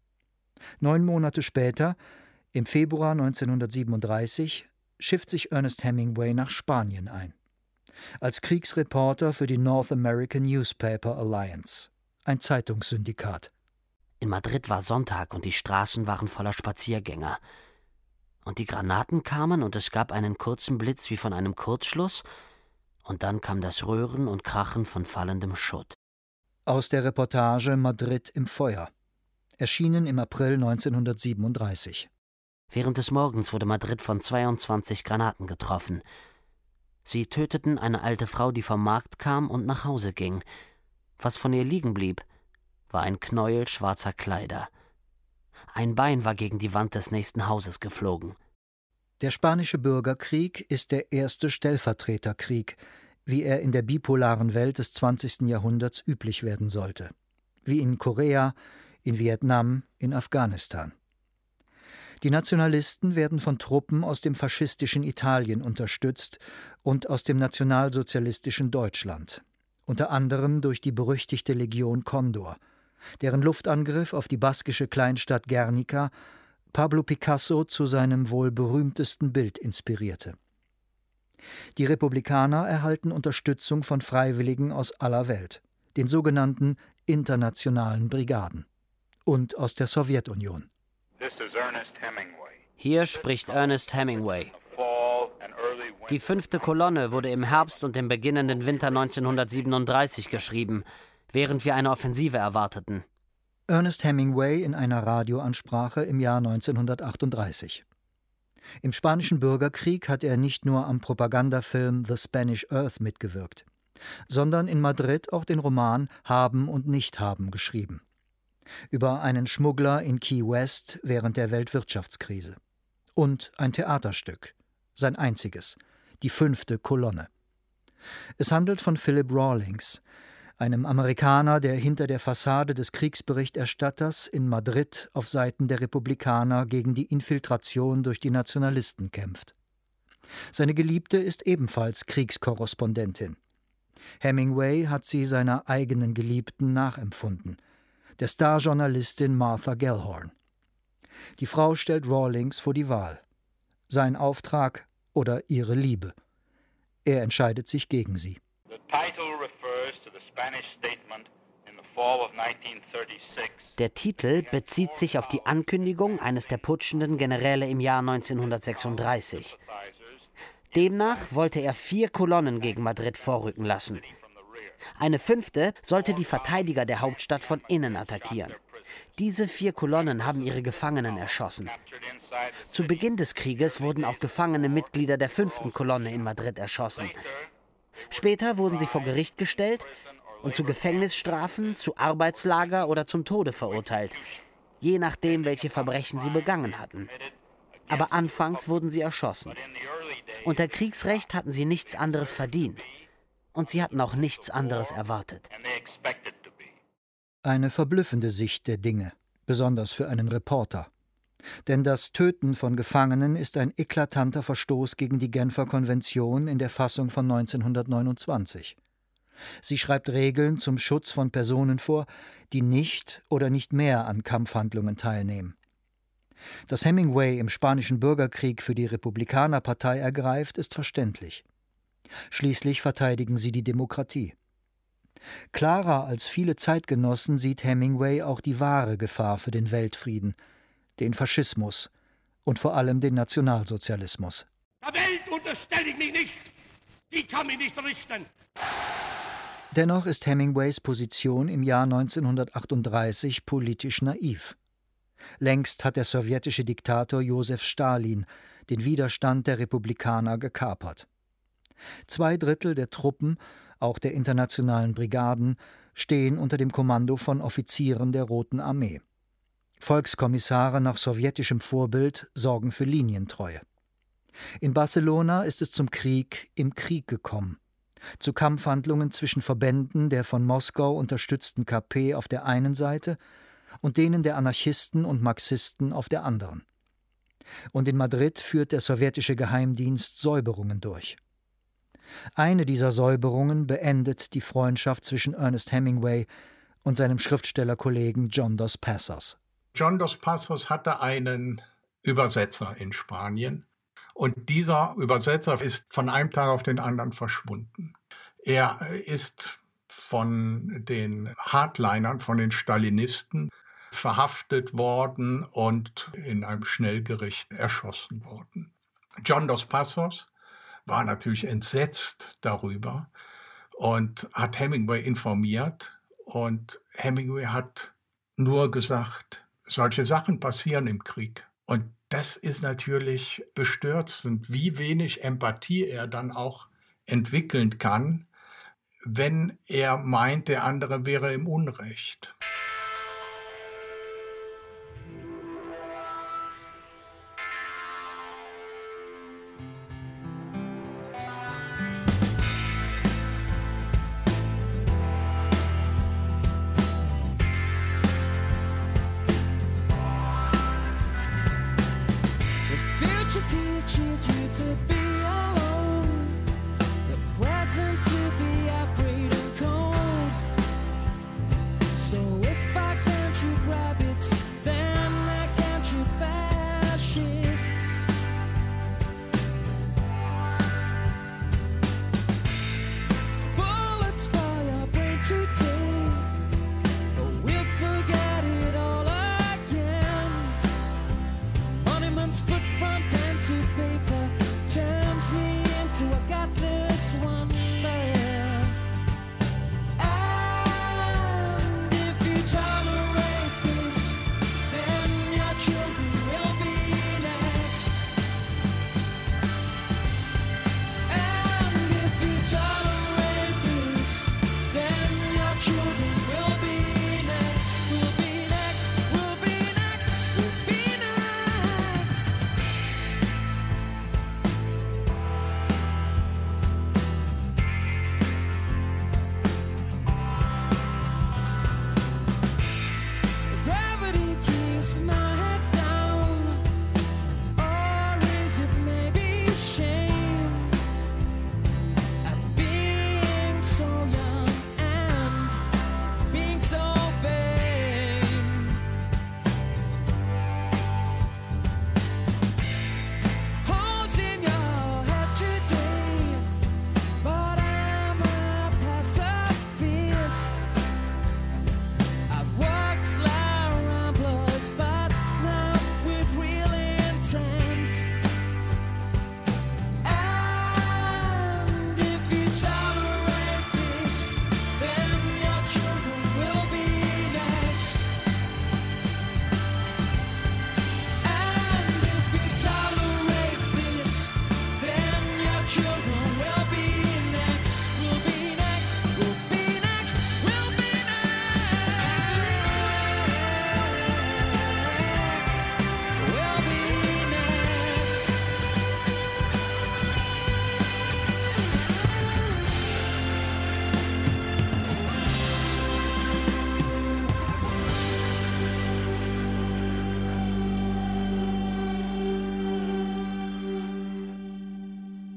9 Monate später, im Februar 1937, schifft sich Ernest Hemingway nach Spanien ein. Als Kriegsreporter für die North American Newspaper Alliance, ein Zeitungssyndikat. In Madrid war Sonntag und die Straßen waren voller Spaziergänger. Und die Granaten kamen und es gab einen kurzen Blitz wie von einem Kurzschluss und dann kam das Röhren und Krachen von fallendem Schutt. Aus der Reportage Madrid im Feuer. Erschienen im April 1937. Während des Morgens wurde Madrid von 22 Granaten getroffen. Sie töteten eine alte Frau, die vom Markt kam und nach Hause ging. Was von ihr liegen blieb, war ein Knäuel schwarzer Kleider. Ein Bein war gegen die Wand des nächsten Hauses geflogen. Der Spanische Bürgerkrieg ist der erste Stellvertreterkrieg, wie er in der bipolaren Welt des 20. Jahrhunderts üblich werden sollte. Wie in Korea, in Vietnam, in Afghanistan. Die Nationalisten werden von Truppen aus dem faschistischen Italien unterstützt und aus dem nationalsozialistischen Deutschland, unter anderem durch die berüchtigte Legion Condor, deren Luftangriff auf die baskische Kleinstadt Guernica Pablo Picasso zu seinem wohl berühmtesten Bild inspirierte. Die Republikaner erhalten Unterstützung von Freiwilligen aus aller Welt, den sogenannten internationalen Brigaden, und aus der Sowjetunion. Hier spricht Ernest Hemingway. Die 5. Kolonne wurde im Herbst und im beginnenden Winter 1937 geschrieben, während wir eine Offensive erwarteten. Ernest Hemingway in einer Radioansprache im Jahr 1938. Im Spanischen Bürgerkrieg hat er nicht nur am Propagandafilm The Spanish Earth mitgewirkt, sondern in Madrid auch den Roman Haben und Nichthaben geschrieben. Über einen Schmuggler in Key West während der Weltwirtschaftskrise. Und ein Theaterstück, sein einziges, die 5. Kolonne. Es handelt von Philip Rawlings, einem Amerikaner, der hinter der Fassade des Kriegsberichterstatters in Madrid auf Seiten der Republikaner gegen die Infiltration durch die Nationalisten kämpft. Seine Geliebte ist ebenfalls Kriegskorrespondentin. Hemingway hat sie seiner eigenen Geliebten nachempfunden, der Starjournalistin Martha Gellhorn. Die Frau stellt Rawlings vor die Wahl. Sein Auftrag oder ihre Liebe. Er entscheidet sich gegen sie. The title refers to the Spanish statement in the fall of 1936 Der Titel bezieht sich auf die Ankündigung eines der putschenden Generäle im Jahr 1936. Demnach wollte er 4 Kolonnen gegen Madrid vorrücken lassen. Eine 5. sollte die Verteidiger der Hauptstadt von innen attackieren. Diese 4 Kolonnen haben ihre Gefangenen erschossen. Zu Beginn des Krieges wurden auch gefangene Mitglieder der 5. Kolonne in Madrid erschossen. Später wurden sie vor Gericht gestellt und zu Gefängnisstrafen, zu Arbeitslager oder zum Tode verurteilt, je nachdem, welche Verbrechen sie begangen hatten. Aber anfangs wurden sie erschossen. Unter Kriegsrecht hatten sie nichts anderes verdient. Und sie hatten auch nichts anderes erwartet. Eine verblüffende Sicht der Dinge, besonders für einen Reporter. Denn das Töten von Gefangenen ist ein eklatanter Verstoß gegen die Genfer Konvention in der Fassung von 1929. Sie schreibt Regeln zum Schutz von Personen vor, die nicht oder nicht mehr an Kampfhandlungen teilnehmen. Dass Hemingway im Spanischen Bürgerkrieg für die Republikanerpartei ergreift, ist verständlich. Schließlich verteidigen sie die Demokratie. Klarer als viele Zeitgenossen sieht Hemingway auch die wahre Gefahr für den Weltfrieden, den Faschismus und vor allem den Nationalsozialismus. Der Welt unterstelle ich mich nicht, die kann mich nicht richten. Dennoch ist Hemingways Position im Jahr 1938 politisch naiv. Längst hat der sowjetische Diktator Josef Stalin den Widerstand der Republikaner gekapert. 2/3 der Truppen, auch der internationalen Brigaden, stehen unter dem Kommando von Offizieren der Roten Armee. Volkskommissare nach sowjetischem Vorbild sorgen für Linientreue. In Barcelona ist es zum Krieg im Krieg gekommen. Zu Kampfhandlungen zwischen Verbänden der von Moskau unterstützten KP auf der einen Seite und denen der Anarchisten und Marxisten auf der anderen. Und in Madrid führt der sowjetische Geheimdienst Säuberungen durch. Eine dieser Säuberungen beendet die Freundschaft zwischen Ernest Hemingway und seinem Schriftstellerkollegen John Dos Passos. John Dos Passos hatte einen Übersetzer in Spanien. Und dieser Übersetzer ist von einem Tag auf den anderen verschwunden. Er ist von den Hardlinern, von den Stalinisten verhaftet worden und in einem Schnellgericht erschossen worden. John Dos Passos war natürlich entsetzt darüber und hat Hemingway informiert. Und Hemingway hat nur gesagt, solche Sachen passieren im Krieg. Und das ist natürlich bestürzend, wie wenig Empathie er dann auch entwickeln kann, wenn er meint, der andere wäre im Unrecht. Teaches you to be alone, the present to be afraid and cold. So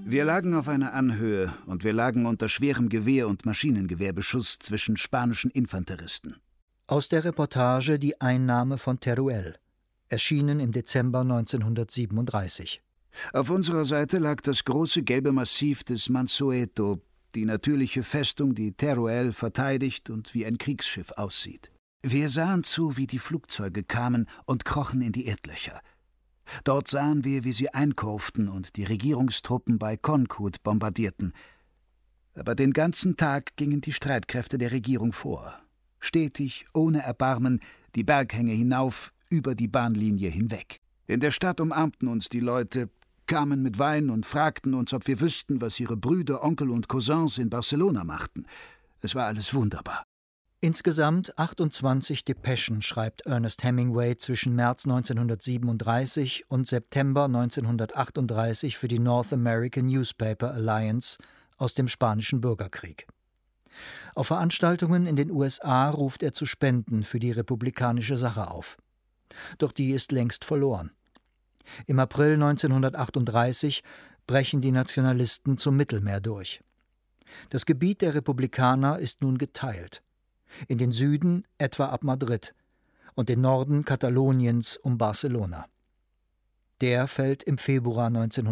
Wir lagen auf einer Anhöhe und wir lagen unter schwerem Gewehr- und Maschinengewehrbeschuss zwischen spanischen Infanteristen. Aus der Reportage Die Einnahme von Teruel, erschienen im Dezember 1937. Auf unserer Seite lag das große gelbe Massiv des Mansueto, die natürliche Festung, die Teruel verteidigt und wie ein Kriegsschiff aussieht. Wir sahen zu, wie die Flugzeuge kamen und krochen in die Erdlöcher. Dort sahen wir, wie sie einkurften und die Regierungstruppen bei Concud bombardierten. Aber den ganzen Tag gingen die Streitkräfte der Regierung vor. Stetig, ohne Erbarmen, die Berghänge hinauf, über die Bahnlinie hinweg. In der Stadt umarmten uns die Leute, kamen mit Wein und fragten uns, ob wir wüssten, was ihre Brüder, Onkel und Cousins in Barcelona machten. Es war alles wunderbar. Insgesamt 28 Depeschen schreibt Ernest Hemingway zwischen März 1937 und September 1938 für die North American Newspaper Alliance aus dem Spanischen Bürgerkrieg. Auf Veranstaltungen in den USA ruft er zu Spenden für die republikanische Sache auf. Doch die ist längst verloren. Im April 1938 brechen die Nationalisten zum Mittelmeer durch. Das Gebiet der Republikaner ist nun geteilt. In den Süden etwa ab Madrid und den Norden Kataloniens um Barcelona. Der fällt im Februar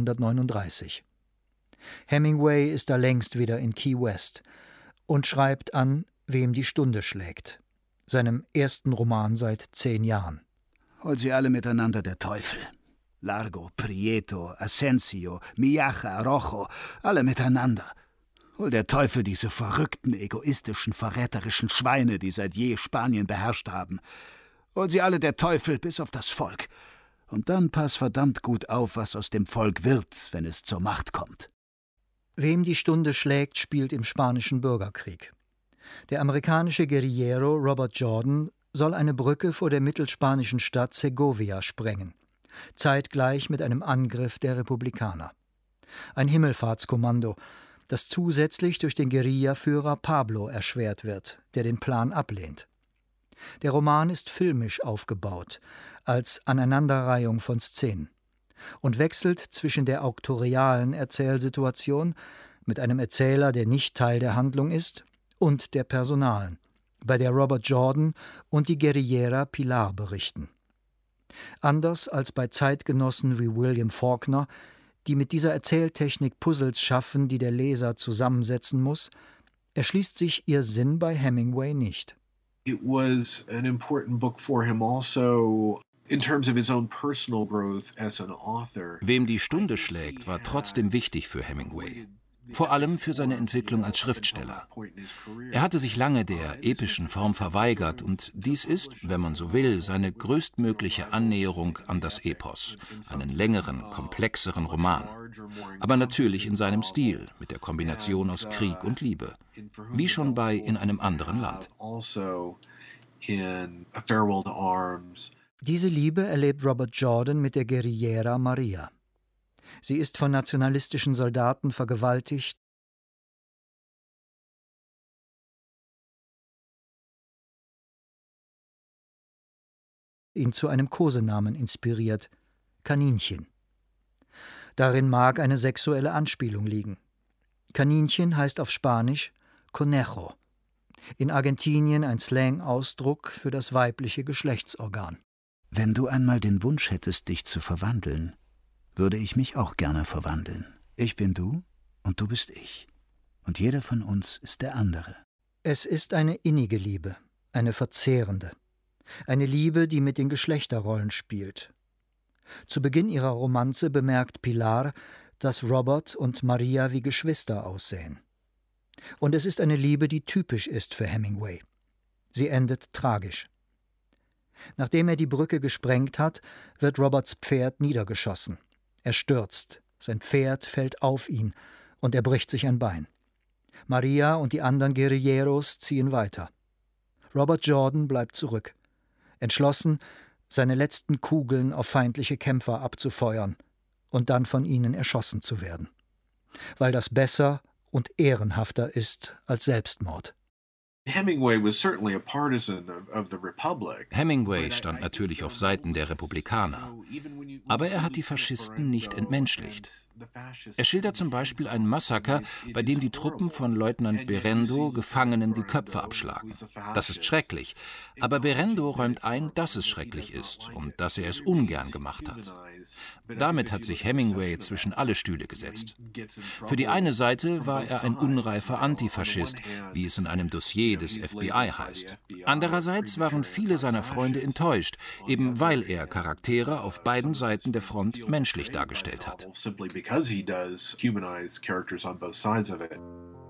1939. Hemingway ist da längst wieder in Key West und schreibt an Wem die Stunde schlägt, seinem ersten Roman seit 10 Jahren. Hol sie alle miteinander, der Teufel. Largo, Prieto, Asensio, Miaja, Rojo, alle miteinander. Hol der Teufel diese verrückten, egoistischen, verräterischen Schweine, die seit je Spanien beherrscht haben. Hol sie alle der Teufel bis auf das Volk. Und dann pass verdammt gut auf, was aus dem Volk wird, wenn es zur Macht kommt. Wem die Stunde schlägt, spielt im Spanischen Bürgerkrieg. Der amerikanische Guerillero Robert Jordan soll eine Brücke vor der mittelspanischen Stadt Segovia sprengen, zeitgleich mit einem Angriff der Republikaner. Ein Himmelfahrtskommando, das zusätzlich durch den Guerillaführer Pablo erschwert wird, der den Plan ablehnt. Der Roman ist filmisch aufgebaut, als Aneinanderreihung von Szenen, und wechselt zwischen der auktorialen Erzählsituation mit einem Erzähler, der nicht Teil der Handlung ist, und der personalen, bei der Robert Jordan und die Guerillera Pilar berichten. Anders als bei Zeitgenossen wie William Faulkner, die mit dieser Erzähltechnik Puzzles schaffen, die der Leser zusammensetzen muss, erschließt sich ihr Sinn bei Hemingway nicht. It was an important book for him also in terms of his own personal growth as an author. Wem die Stunde schlägt, war trotzdem wichtig für Hemingway. Vor allem für seine Entwicklung als Schriftsteller. Er hatte sich lange der epischen Form verweigert und dies ist, wenn man so will, seine größtmögliche Annäherung an das Epos, einen längeren, komplexeren Roman. Aber natürlich in seinem Stil, mit der Kombination aus Krieg und Liebe, wie schon bei In einem anderen Land. Diese Liebe erlebt Robert Jordan mit der Guerillera Maria. Sie ist von nationalistischen Soldaten vergewaltigt, ihn zu einem Kosenamen inspiriert, Kaninchen. Darin mag eine sexuelle Anspielung liegen. Kaninchen heißt auf Spanisch Conejo, in Argentinien ein Slang-Ausdruck für das weibliche Geschlechtsorgan. Wenn du einmal den Wunsch hättest, dich zu verwandeln, würde ich mich auch gerne verwandeln. Ich bin du und du bist ich. Und jeder von uns ist der andere. Es ist eine innige Liebe, eine verzehrende. Eine Liebe, die mit den Geschlechterrollen spielt. Zu Beginn ihrer Romanze bemerkt Pilar, dass Robert und Maria wie Geschwister aussehen. Und es ist eine Liebe, die typisch ist für Hemingway. Sie endet tragisch. Nachdem er die Brücke gesprengt hat, wird Roberts Pferd niedergeschossen. Er stürzt, sein Pferd fällt auf ihn und er bricht sich ein Bein. Maria und die anderen Guerilleros ziehen weiter. Robert Jordan bleibt zurück, entschlossen, seine letzten Kugeln auf feindliche Kämpfer abzufeuern und dann von ihnen erschossen zu werden, weil das besser und ehrenhafter ist als Selbstmord. Hemingway was certainly a partisan of the Republic. Hemingway stand natürlich auf Seiten der Republikaner, aber er hat die Faschisten nicht entmenschlicht. Er schildert zum Beispiel ein Massaker, bei dem die Truppen von Leutnant Berendo Gefangenen die Köpfe abschlagen. Das ist schrecklich, aber Berendo räumt ein, dass es schrecklich ist und dass er es ungern gemacht hat. Damit hat sich Hemingway zwischen alle Stühle gesetzt. Für die eine Seite war er ein unreifer Antifaschist, wie es in einem Dossier des FBI heißt. Andererseits waren viele seiner Freunde enttäuscht, eben weil er Charaktere auf beiden Seiten der Front menschlich dargestellt hat. Because he does humanize characters on both sides of it.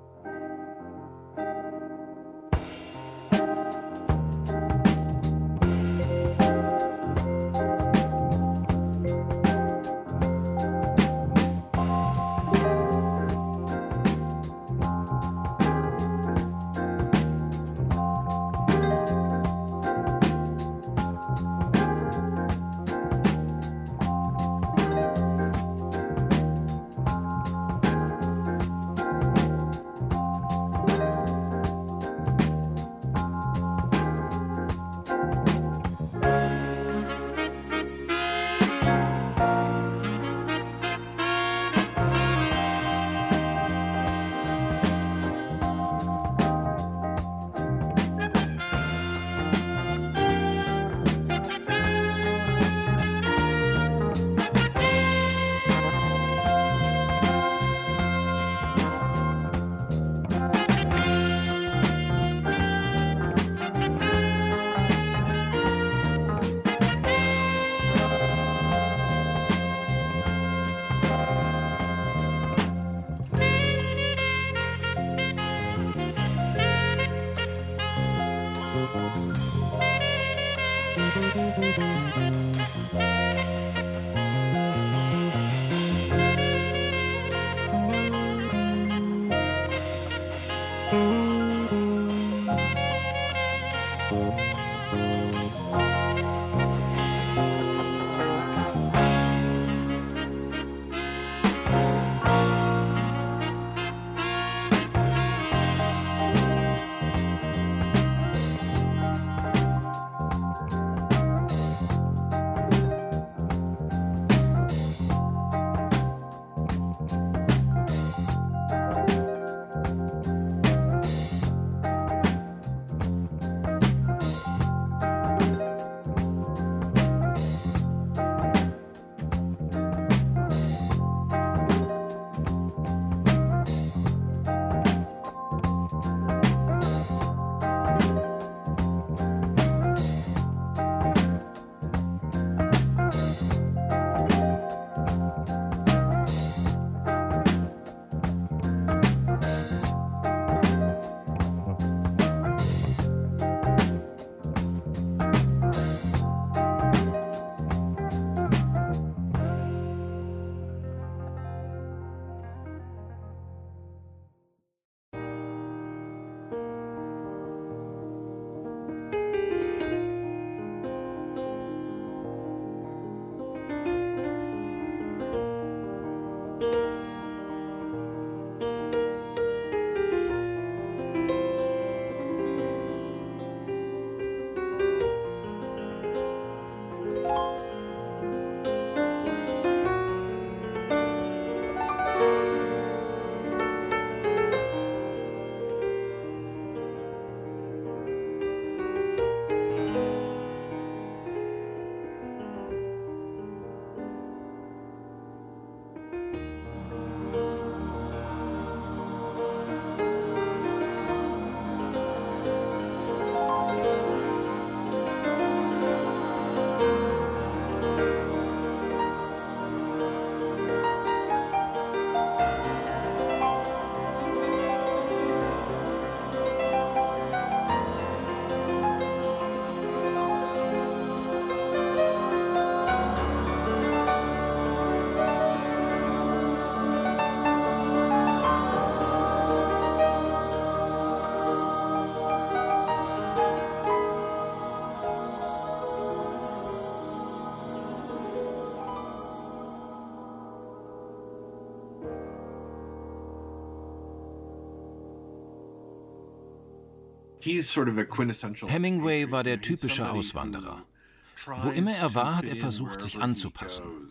Hemingway war der typische Auswanderer. Wo immer er war, hat er versucht, sich anzupassen.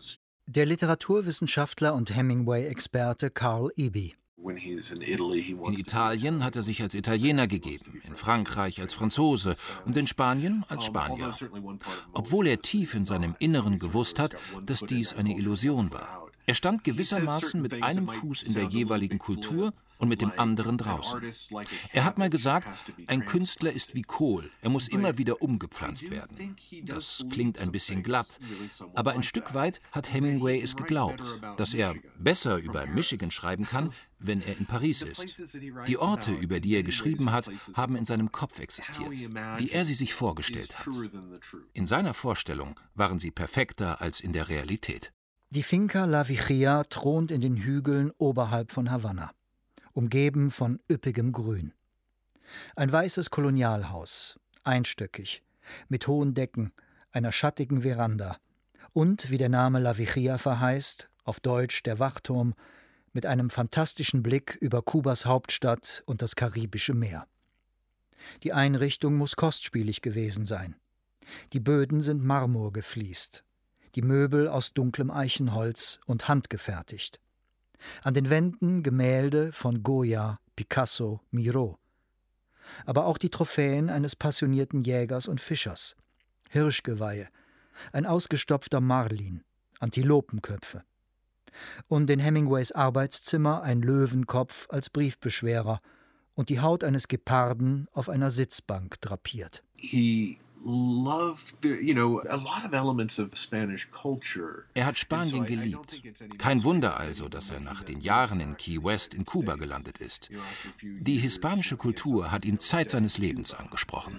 Der Literaturwissenschaftler und Hemingway-Experte Carl Eby. In Italien hat er sich als Italiener gegeben, in Frankreich als Franzose und in Spanien als Spanier. Obwohl er tief in seinem Inneren gewusst hat, dass dies eine Illusion war. Er stand gewissermaßen mit einem Fuß in der jeweiligen Kultur und mit dem anderen draußen. Er hat mal gesagt, ein Künstler ist wie Kohl, er muss immer wieder umgepflanzt werden. Das klingt ein bisschen glatt, aber ein Stück weit hat Hemingway es geglaubt, dass er besser über Michigan schreiben kann, wenn er in Paris ist. Die Orte, über die er geschrieben hat, haben in seinem Kopf existiert, wie er sie sich vorgestellt hat. In seiner Vorstellung waren sie perfekter als in der Realität. Die Finca La Vigia thront in den Hügeln oberhalb von Havanna, umgeben von üppigem Grün. Ein weißes Kolonialhaus, einstöckig, mit hohen Decken, einer schattigen Veranda und, wie der Name La Vigia verheißt, auf Deutsch der Wachturm, mit einem fantastischen Blick über Kubas Hauptstadt und das Karibische Meer. Die Einrichtung muss kostspielig gewesen sein. Die Böden sind Marmor gefliest, die Möbel aus dunklem Eichenholz und handgefertigt. An den Wänden Gemälde von Goya, Picasso, Miro. Aber auch die Trophäen eines passionierten Jägers und Fischers. Hirschgeweihe, ein ausgestopfter Marlin, Antilopenköpfe. Und in Hemingways Arbeitszimmer ein Löwenkopf als Briefbeschwerer und die Haut eines Geparden auf einer Sitzbank drapiert. Er hat Spanien geliebt. Kein Wunder also, dass er nach den Jahren in Key West in Kuba gelandet ist. Die hispanische Kultur hat ihn Zeit seines Lebens angesprochen.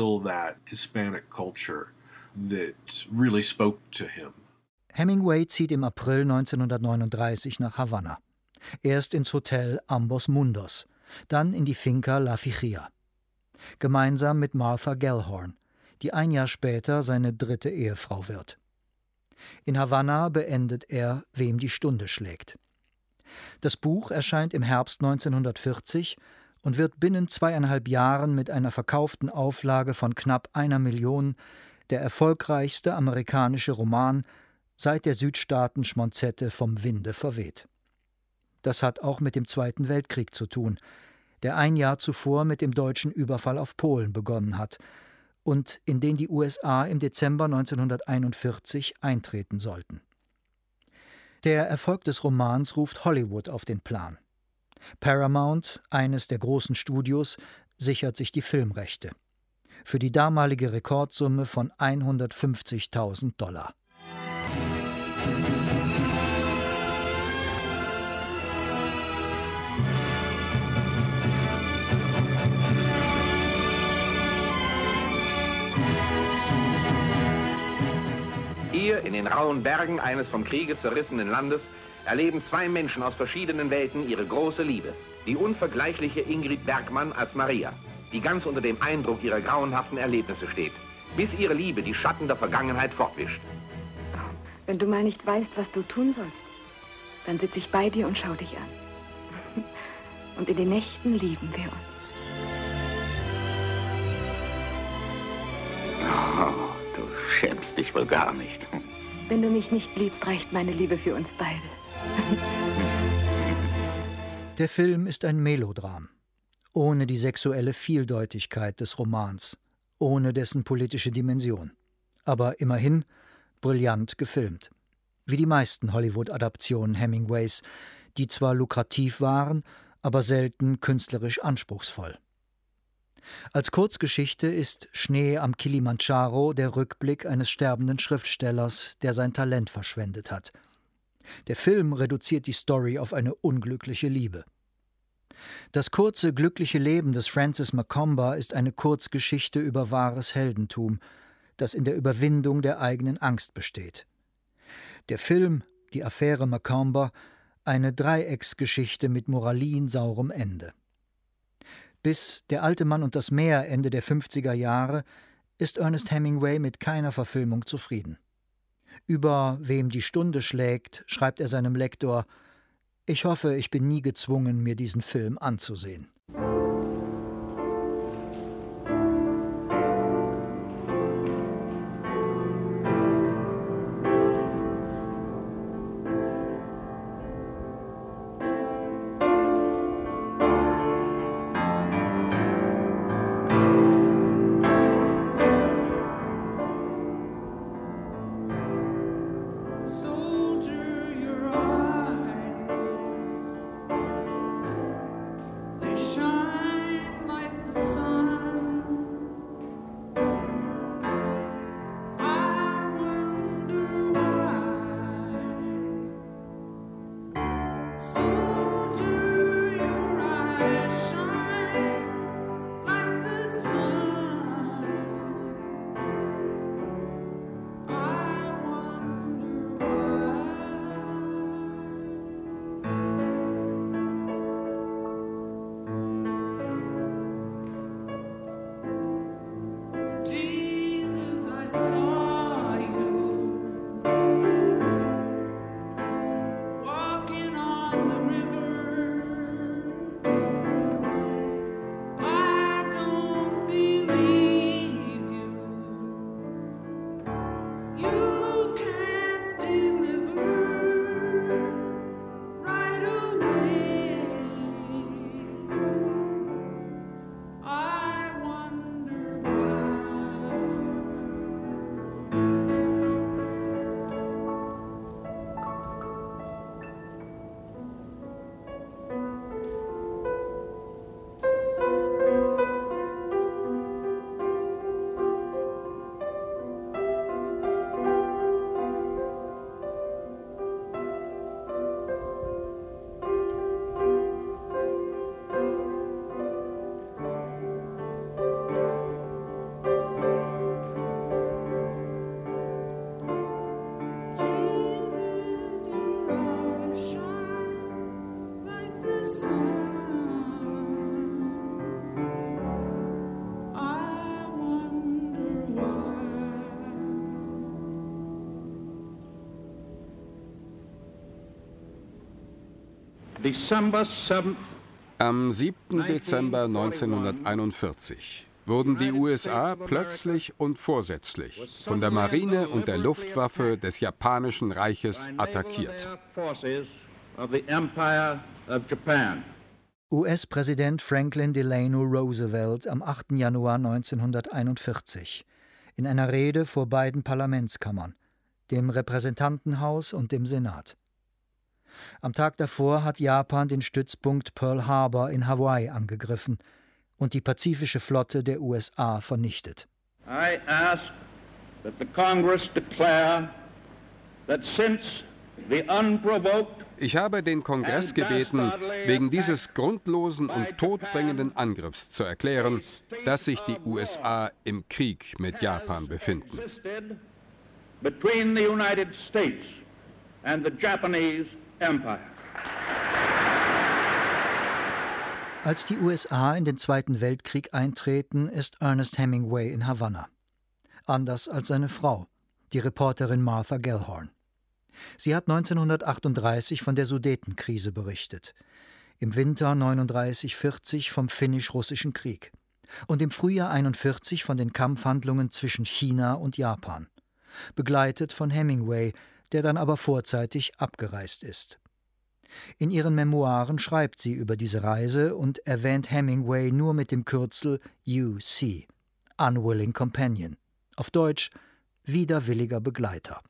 Hemingway zieht im April 1939 nach Havanna. Erst ins Hotel Ambos Mundos, dann in die Finca La Vigia. Gemeinsam mit Martha Gellhorn, die ein Jahr später seine dritte Ehefrau wird. In Havanna beendet er Wem die Stunde schlägt. Das Buch erscheint im Herbst 1940 und wird binnen 2,5 Jahren mit einer verkauften Auflage von knapp 1 Million der erfolgreichste amerikanische Roman seit der Südstaaten-Schmonzette vom Winde verweht. Das hat auch mit dem Zweiten Weltkrieg zu tun, der ein Jahr zuvor mit dem deutschen Überfall auf Polen begonnen hat und in den die USA im Dezember 1941 eintreten sollten. Der Erfolg des Romans ruft Hollywood auf den Plan. Paramount, eines der großen Studios, sichert sich die Filmrechte. Für die damalige Rekordsumme von $150.000. Hier in den rauen Bergen eines vom Kriege zerrissenen Landes erleben 2 Menschen aus verschiedenen Welten ihre große Liebe. Die unvergleichliche Ingrid Bergmann als Maria, die ganz unter dem Eindruck ihrer grauenhaften Erlebnisse steht, bis ihre Liebe die Schatten der Vergangenheit fortwischt. Wenn du mal nicht weißt, was du tun sollst, dann sitze ich bei dir und schau dich an. Und in den Nächten lieben wir uns. Oh, du schämst dich wohl gar nicht. Wenn du mich nicht liebst, reicht meine Liebe für uns beide. Der Film ist ein Melodram, ohne die sexuelle Vieldeutigkeit des Romans, ohne dessen politische Dimension. Aber immerhin brillant gefilmt. Wie die meisten Hollywood-Adaptionen Hemingways, die zwar lukrativ waren, aber selten künstlerisch anspruchsvoll. Als Kurzgeschichte ist Schnee am Kilimandscharo der Rückblick eines sterbenden Schriftstellers, der sein Talent verschwendet hat. Der Film reduziert die Story auf eine unglückliche Liebe. Das kurze, glückliche Leben des Francis Macomber ist eine Kurzgeschichte über wahres Heldentum, das in der Überwindung der eigenen Angst besteht. Der Film, die Affäre Macomber, eine Dreiecksgeschichte mit moralinsaurem Ende. Bis Der alte Mann und das Meer Ende der 50er Jahre ist Ernest Hemingway mit keiner Verfilmung zufrieden. Über Wem die Stunde schlägt schreibt er seinem Lektor: Ich hoffe, ich bin nie gezwungen, mir diesen Film anzusehen. saw you walking on the river. I don't believe you. You can't deliver right away. I wonder Jesus, your eyes shine like the sun. I wonder why. December 7th. Am 7. Dezember 1941 wurden die USA plötzlich und vorsätzlich von der Marine und der Luftwaffe des Japanischen Reiches attackiert. US-Präsident Franklin Delano Roosevelt am 8. Januar 1941 in einer Rede vor beiden Parlamentskammern, dem Repräsentantenhaus und dem Senat. Am Tag davor hat Japan den Stützpunkt Pearl Harbor in Hawaii angegriffen und die pazifische Flotte der USA vernichtet. I ask that the Congress declare that since the unprovoked Ich habe den Kongress gebeten, wegen dieses grundlosen und todbringenden Angriffs zu erklären, dass sich die USA im Krieg mit Japan befinden. between the United States and the Japanese Empire. Als die USA in den Zweiten Weltkrieg eintreten, ist Ernest Hemingway in Havanna. Anders als seine Frau, die Reporterin Martha Gellhorn. Sie hat 1938 von der Sudetenkrise berichtet, im Winter 39/40 vom Finnisch-Russischen Krieg und im Frühjahr 41 von den Kampfhandlungen zwischen China und Japan, begleitet von Hemingway, der dann aber vorzeitig abgereist ist. In ihren Memoiren schreibt sie über diese Reise und erwähnt Hemingway nur mit dem Kürzel UC, Unwilling Companion, auf Deutsch widerwilliger Begleiter.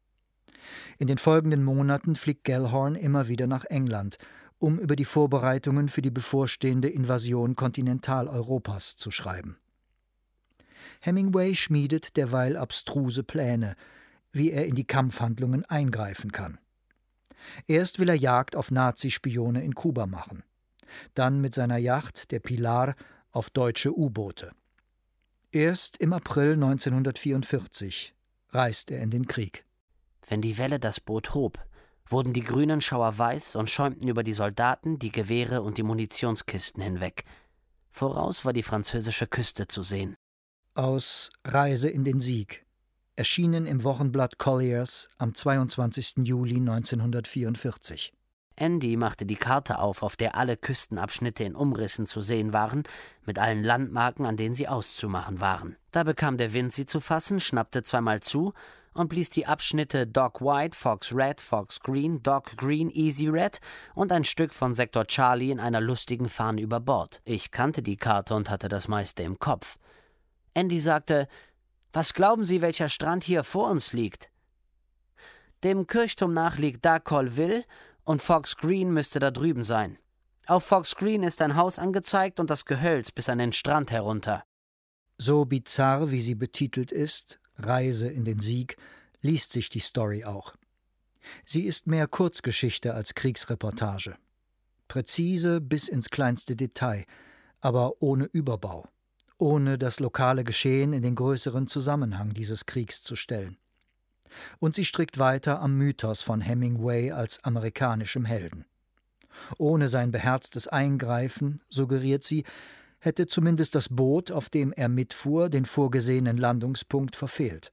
In den folgenden Monaten fliegt Gellhorn immer wieder nach England, um über die Vorbereitungen für die bevorstehende Invasion Kontinentaleuropas zu schreiben. Hemingway schmiedet derweil abstruse Pläne, wie er in die Kampfhandlungen eingreifen kann. Erst will er Jagd auf Nazispione in Kuba machen, dann mit seiner Yacht, der Pilar, auf deutsche U-Boote. Erst im April 1944 reist er in den Krieg. Wenn die Welle das Boot hob, wurden die grünen Schauer weiß und schäumten über die Soldaten, die Gewehre und die Munitionskisten hinweg. Voraus war die französische Küste zu sehen. Aus Reise in den Sieg, erschienen im Wochenblatt Collier's am 22. Juli 1944. Andy machte die Karte auf der alle Küstenabschnitte in Umrissen zu sehen waren, mit allen Landmarken, an denen sie auszumachen waren. Da bekam der Wind sie zu fassen, schnappte zweimal zu und blies die Abschnitte Dock White, Fox Red, Fox Green, Dock Green, Easy Red und ein Stück von Sektor Charlie in einer lustigen Fahne über Bord. Ich kannte die Karte und hatte das meiste im Kopf. Andy sagte: »Was glauben Sie, welcher Strand hier vor uns liegt?« »Dem Kirchturm nach liegt da Colville und Fox Green müsste da drüben sein. Auf Fox Green ist ein Haus angezeigt und das Gehölz bis an den Strand herunter.« So bizarr, wie sie betitelt ist, Reise in den Sieg, liest sich die Story auch. Sie ist mehr Kurzgeschichte als Kriegsreportage. Präzise bis ins kleinste Detail, aber ohne Überbau, ohne das lokale Geschehen in den größeren Zusammenhang dieses Kriegs zu stellen. Und sie strickt weiter am Mythos von Hemingway als amerikanischem Helden. Ohne sein beherztes Eingreifen, suggeriert sie, hätte zumindest das Boot, auf dem er mitfuhr, den vorgesehenen Landungspunkt verfehlt.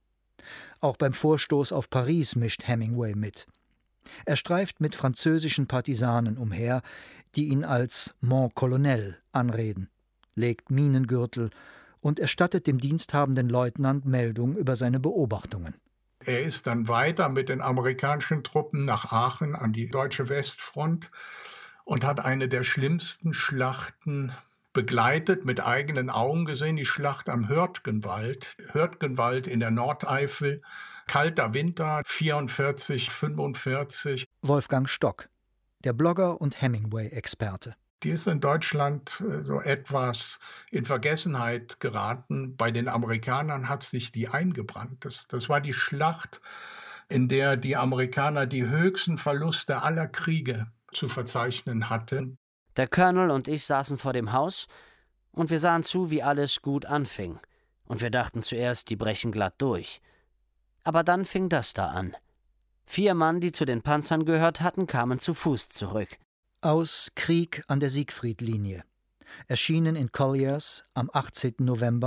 Auch beim Vorstoß auf Paris mischt Hemingway mit. Er streift mit französischen Partisanen umher, die ihn als Mon Colonel anreden, legt Minengürtel und erstattet dem diensthabenden Leutnant Meldung über seine Beobachtungen. Er ist dann weiter mit den amerikanischen Truppen nach Aachen an die deutsche Westfront und hat eine der schlimmsten Schlachten begleitet, mit eigenen Augen gesehen, die Schlacht am Hörtgenwald. Hörtgenwald in der Nordeifel, kalter Winter, 44, 45. Wolfgang Stock, der Blogger und Hemingway-Experte. Die ist in Deutschland so etwas in Vergessenheit geraten. Bei den Amerikanern hat sich die eingebrannt. Das war die Schlacht, in der die Amerikaner die höchsten Verluste aller Kriege zu verzeichnen hatten. Der Colonel und ich saßen vor dem Haus und wir sahen zu, wie alles gut anfing. Und wir dachten zuerst, die brechen glatt durch. Aber dann fing das da an. 4 Mann, die zu den Panzern gehört hatten, kamen zu Fuß zurück. Aus Krieg an der Siegfried-Linie, erschienen in Collier's am 18. November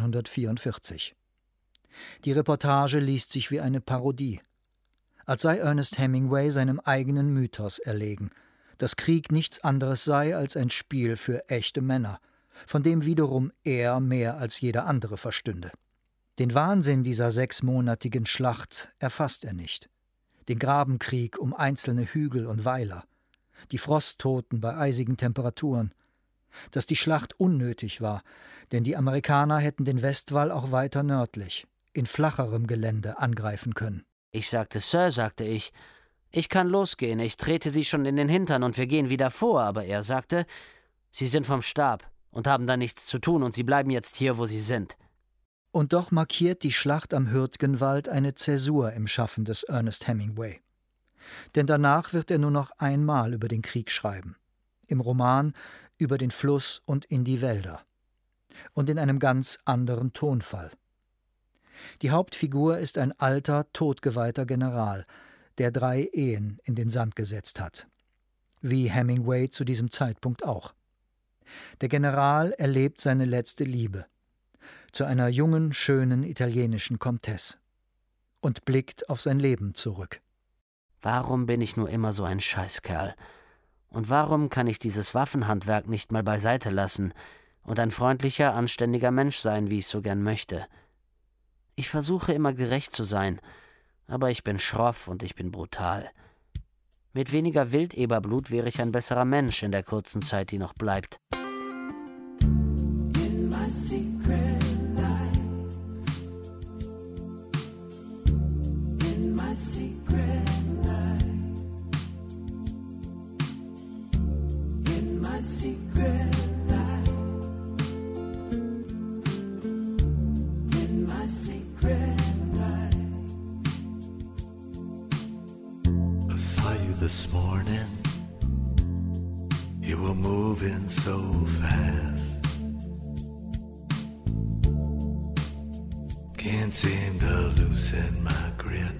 1944. Die Reportage liest sich wie eine Parodie, als sei Ernest Hemingway seinem eigenen Mythos erlegen, dass Krieg nichts anderes sei als ein Spiel für echte Männer, von dem wiederum er mehr als jeder andere verstünde. Den Wahnsinn dieser 6-monatigen Schlacht erfasst er nicht, den Grabenkrieg um einzelne Hügel und Weiler, die Frosttoten bei eisigen Temperaturen, dass die Schlacht unnötig war, denn die Amerikaner hätten den Westwall auch weiter nördlich, in flacherem Gelände angreifen können. Ich sagte, Sir, sagte ich kann losgehen, ich trete Sie schon in den Hintern und wir gehen wieder vor, aber er sagte, Sie sind vom Stab und haben da nichts zu tun und Sie bleiben jetzt hier, wo Sie sind. Und doch markiert die Schlacht am Hürtgenwald eine Zäsur im Schaffen des Ernest Hemingway. Denn danach wird er nur noch einmal über den Krieg schreiben. Im Roman über den Fluss und in die Wälder. Und in einem ganz anderen Tonfall. Die Hauptfigur ist ein alter, todgeweihter General, der 3 Ehen in den Sand gesetzt hat. Wie Hemingway zu diesem Zeitpunkt auch. Der General erlebt seine letzte Liebe. Zu einer jungen, schönen italienischen Komtesse. Und blickt auf sein Leben zurück. Warum bin ich nur immer so ein Scheißkerl? Und warum kann ich dieses Waffenhandwerk nicht mal beiseite lassen und ein freundlicher, anständiger Mensch sein, wie ich so gern möchte? Ich versuche immer gerecht zu sein, aber ich bin schroff und ich bin brutal. Mit weniger Wildeberblut wäre ich ein besserer Mensch in der kurzen Zeit, die noch bleibt. In my secret life, in my secret life, in my secret life, in my secret life. I saw you this morning. You were moving so fast. Can't seem to loosen my grip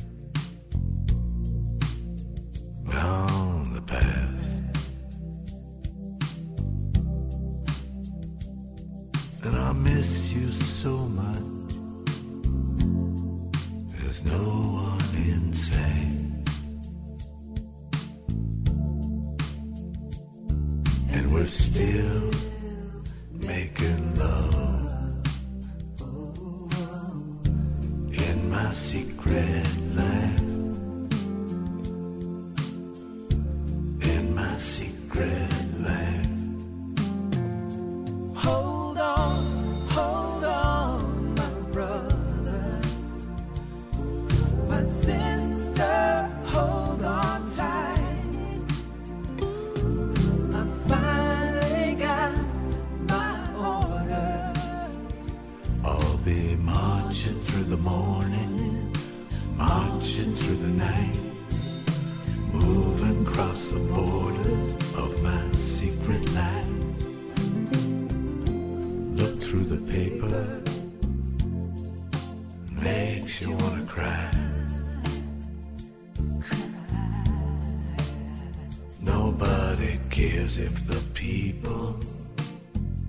on the past. And I miss you so much. There's no one insane. And we're still making love in my secret life, in my secret life. Hold on, my brother, my sister, hold on tight. I finally got my orders. I'll be marching through the morning, marching through the night, moving across the borders of my secret life. Look through the paper, makes you wanna cry. Nobody cares if the people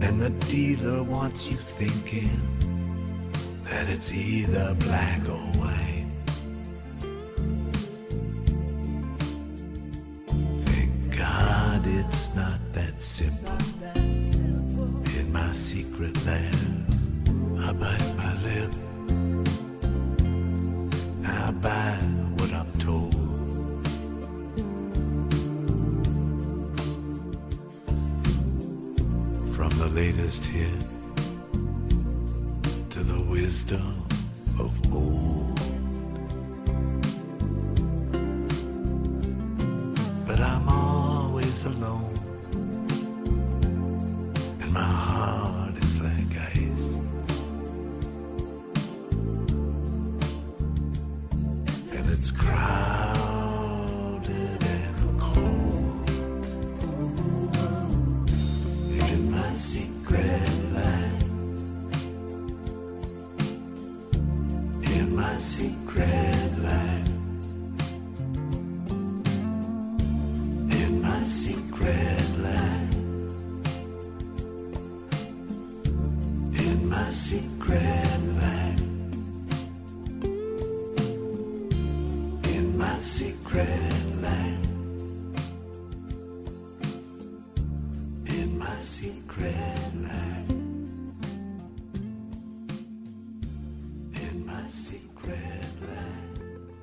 And the dealer wants you thinking that it's either black or white. Thank God it's not that simple. In my secret lab, I bite my lip. I buy what I'm told. From the latest hit to the wisdom of old. But I'm always alone, and my heart is like ice. And it's crowded and cold in my secret life. In my secret life. In my secret life. In my secret life. In my secret life. In my secret life. In my secret life.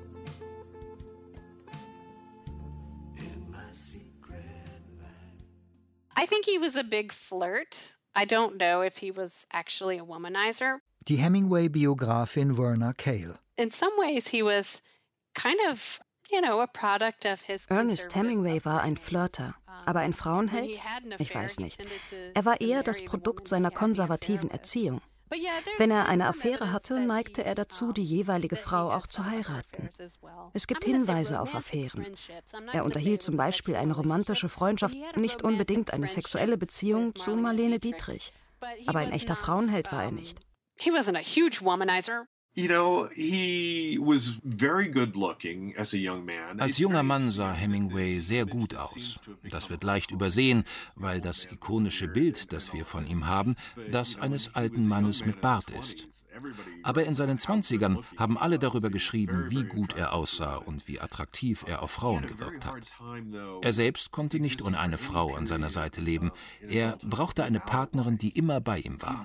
In my secret life. I think he was a big flirt. I don't know if he was actually a womanizer. Die Hemingway-Biografin Verna Cale. In some ways he was kind of, a product of his Ernest Hemingway war ein Flirter, aber ein Frauenheld? Ich weiß nicht. Er war eher das Produkt seiner konservativen Erziehung. Wenn er eine Affäre hatte, neigte er dazu, die jeweilige Frau auch zu heiraten. Es gibt Hinweise auf Affären. Er unterhielt zum Beispiel eine romantische Freundschaft, nicht unbedingt eine sexuelle Beziehung zu Marlene Dietrich. Aber ein echter Frauenheld war er nicht. He wasn't a huge womanizer. He was very good looking as a young man. Als junger Mann sah Hemingway sehr gut aus. Das wird leicht übersehen, weil das ikonische Bild, das wir von ihm haben, das eines alten Mannes mit Bart ist. Aber in seinen 20ern haben alle darüber geschrieben, wie gut er aussah und wie attraktiv er auf Frauen gewirkt hat. Er selbst konnte nicht ohne eine Frau an seiner Seite leben. Er brauchte eine Partnerin, die immer bei ihm war.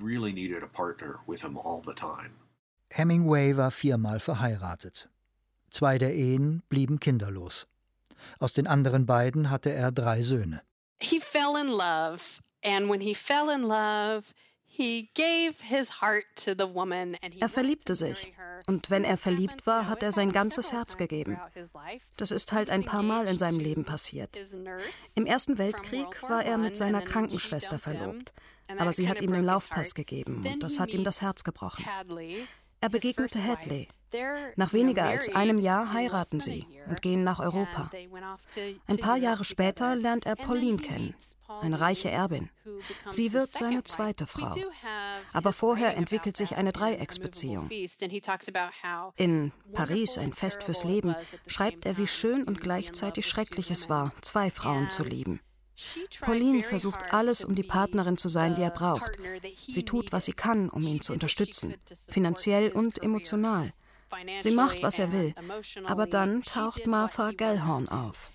Hemingway war 4-mal verheiratet. 2 der Ehen blieben kinderlos. Aus den anderen beiden hatte er 3 Söhne. He fell in love, and when he fell in love, he gave his heart to the woman and he Er verliebte sich. Und wenn er verliebt war, hat er sein ganzes Herz gegeben. Das ist halt ein paar Mal in seinem Leben passiert. Im Ersten Weltkrieg war er mit seiner Krankenschwester verlobt. Aber sie hat ihm den Laufpass gegeben und das hat ihm das Herz gebrochen. Er begegnete Hadley. Nach weniger als einem Jahr heiraten sie und gehen nach Europa. Ein paar Jahre später lernt er Pauline kennen, eine reiche Erbin. Sie wird seine zweite Frau. Aber vorher entwickelt sich eine Dreiecksbeziehung. In Paris, ein Fest fürs Leben, schreibt er, wie schön und gleichzeitig schrecklich es war, 2 Frauen zu lieben. Pauline versucht alles, um die Partnerin zu sein, die er braucht. Sie tut, was sie kann, um ihn zu unterstützen, finanziell und emotional. Sie macht, was er will, aber dann taucht Martha Gellhorn auf.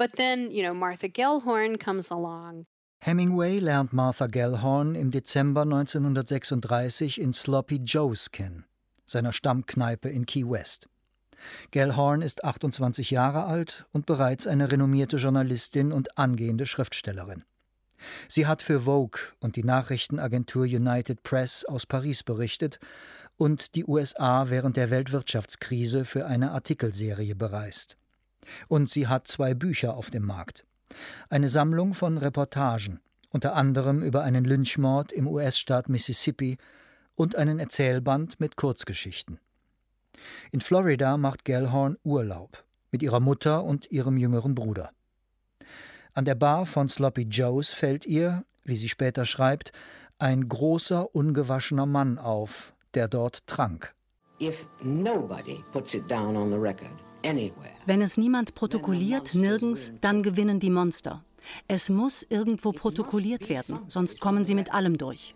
Hemingway lernt Martha Gellhorn im Dezember 1936 in Sloppy Joe's kennen, seiner Stammkneipe in Key West. Gellhorn ist 28 Jahre alt und bereits eine renommierte Journalistin und angehende Schriftstellerin. Sie hat für Vogue und die Nachrichtenagentur United Press aus Paris berichtet und die USA während der Weltwirtschaftskrise für eine Artikelserie bereist. Und sie hat 2 Bücher auf dem Markt. Eine Sammlung von Reportagen, unter anderem über einen Lynchmord im US-Staat Mississippi und einen Erzählband mit Kurzgeschichten. In Florida macht Gellhorn Urlaub mit ihrer Mutter und ihrem jüngeren Bruder. An der Bar von Sloppy Joe's fällt ihr, wie sie später schreibt, ein großer, ungewaschener Mann auf, der dort trank. Wenn es niemand protokolliert, nirgends, dann gewinnen die Monster. Es muss irgendwo protokolliert werden, sonst kommen sie mit allem durch.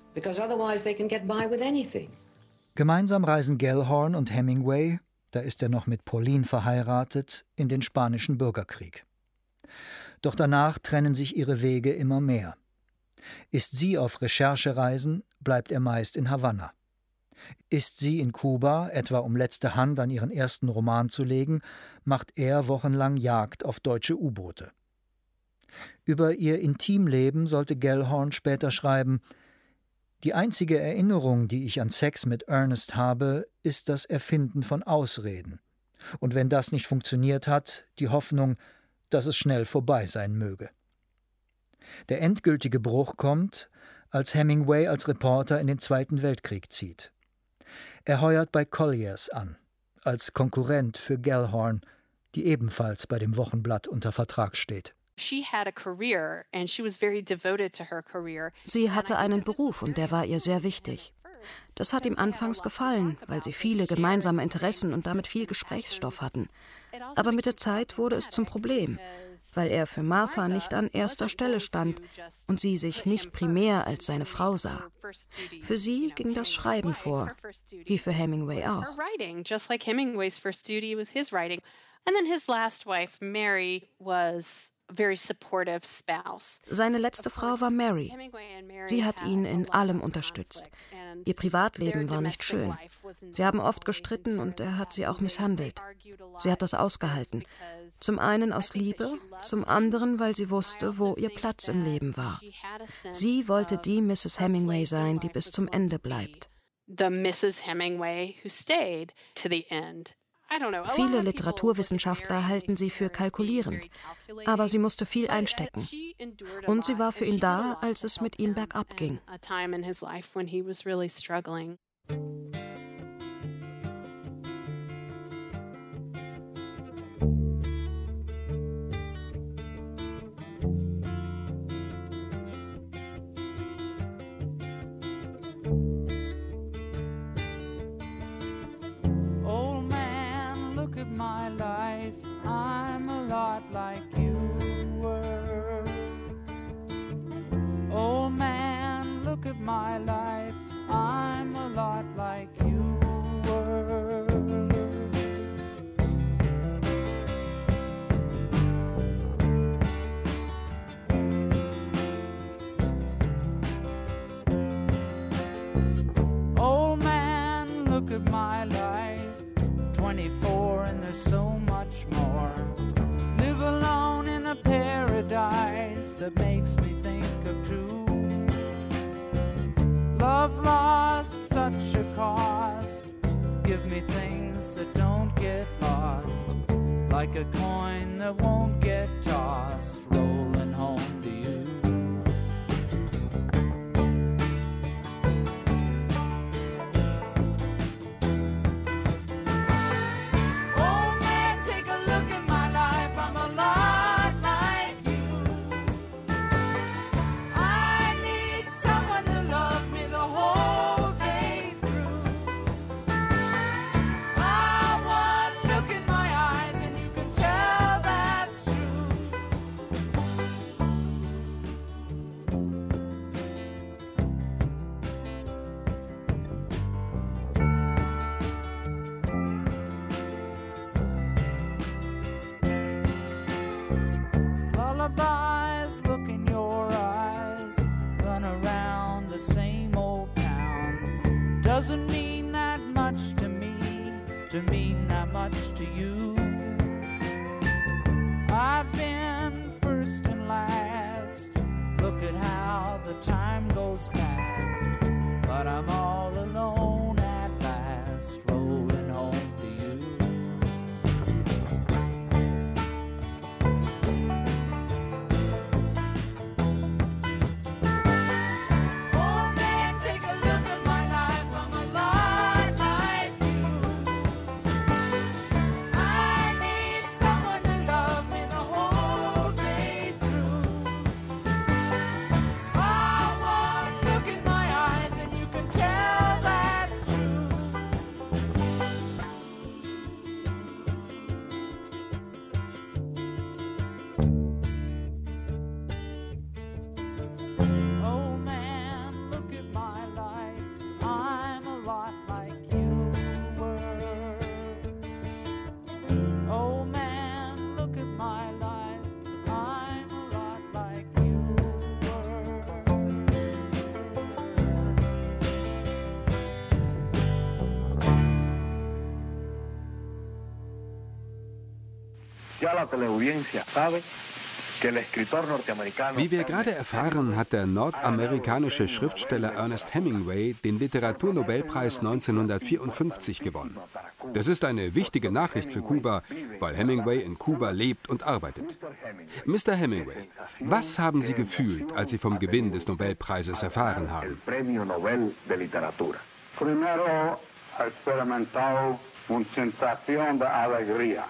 Gemeinsam reisen Gellhorn und Hemingway, da ist er noch mit Pauline verheiratet, in den Spanischen Bürgerkrieg. Doch danach trennen sich ihre Wege immer mehr. Ist sie auf Recherchereisen, bleibt er meist in Havanna. Ist sie in Kuba, etwa um letzte Hand an ihren ersten Roman zu legen, macht er wochenlang Jagd auf deutsche U-Boote. Über ihr Intimleben sollte Gellhorn später schreiben: Die einzige Erinnerung, die ich an Sex mit Ernest habe, ist das Erfinden von Ausreden. Und wenn das nicht funktioniert hat, die Hoffnung, dass es schnell vorbei sein möge. Der endgültige Bruch kommt, als Hemingway als Reporter in den Zweiten Weltkrieg zieht. Er heuert bei Colliers an, als Konkurrent für Gellhorn, die ebenfalls bei dem Wochenblatt unter Vertrag steht. Sie hatte einen Beruf und der war ihr sehr wichtig. Das hat ihm anfangs gefallen, weil sie viele gemeinsame Interessen und damit viel Gesprächsstoff hatten. Aber mit der Zeit wurde es zum Problem, weil er für Martha nicht an erster Stelle stand und sie sich nicht primär als seine Frau sah. Für sie ging das Schreiben vor, wie für Hemingway auch. Seine letzte Frau war Mary. Sie hat ihn in allem unterstützt. Ihr Privatleben war nicht schön. Sie haben oft gestritten und er hat sie auch misshandelt. Sie hat das ausgehalten. Zum einen aus Liebe, zum anderen, weil sie wusste, wo ihr Platz im Leben war. Sie wollte die Mrs. Hemingway sein, die bis zum Ende bleibt. Viele Literaturwissenschaftler halten sie für kalkulierend, aber sie musste viel einstecken. Und sie war für ihn da, als es mit ihm bergab ging. My life, I'm a lot like you were. Oh man, look at my life, I'm a lot like you were. Oh man, look at my life, 24 and there's so much more. Live alone in a paradise that makes me think of two. Love lost, such a cost. Give me things that don't get lost, like a coin that won't get tossed, rolling home to you. Lullabies, look in your eyes, run around the same old town. Doesn't mean that much to me, to mean that much to you. I've been first and last, look at how the time goes past, but I'm all alone at last, rolling home to you. Look Wie wir gerade erfahren, hat der nordamerikanische Schriftsteller Ernest Hemingway den Literaturnobelpreis 1954 gewonnen. Das ist eine wichtige Nachricht für Kuba, weil Hemingway in Kuba lebt und arbeitet. Mr. Hemingway, was haben Sie gefühlt, als Sie vom Gewinn des Nobelpreises erfahren haben? Primero experimentado una sensación de alegría.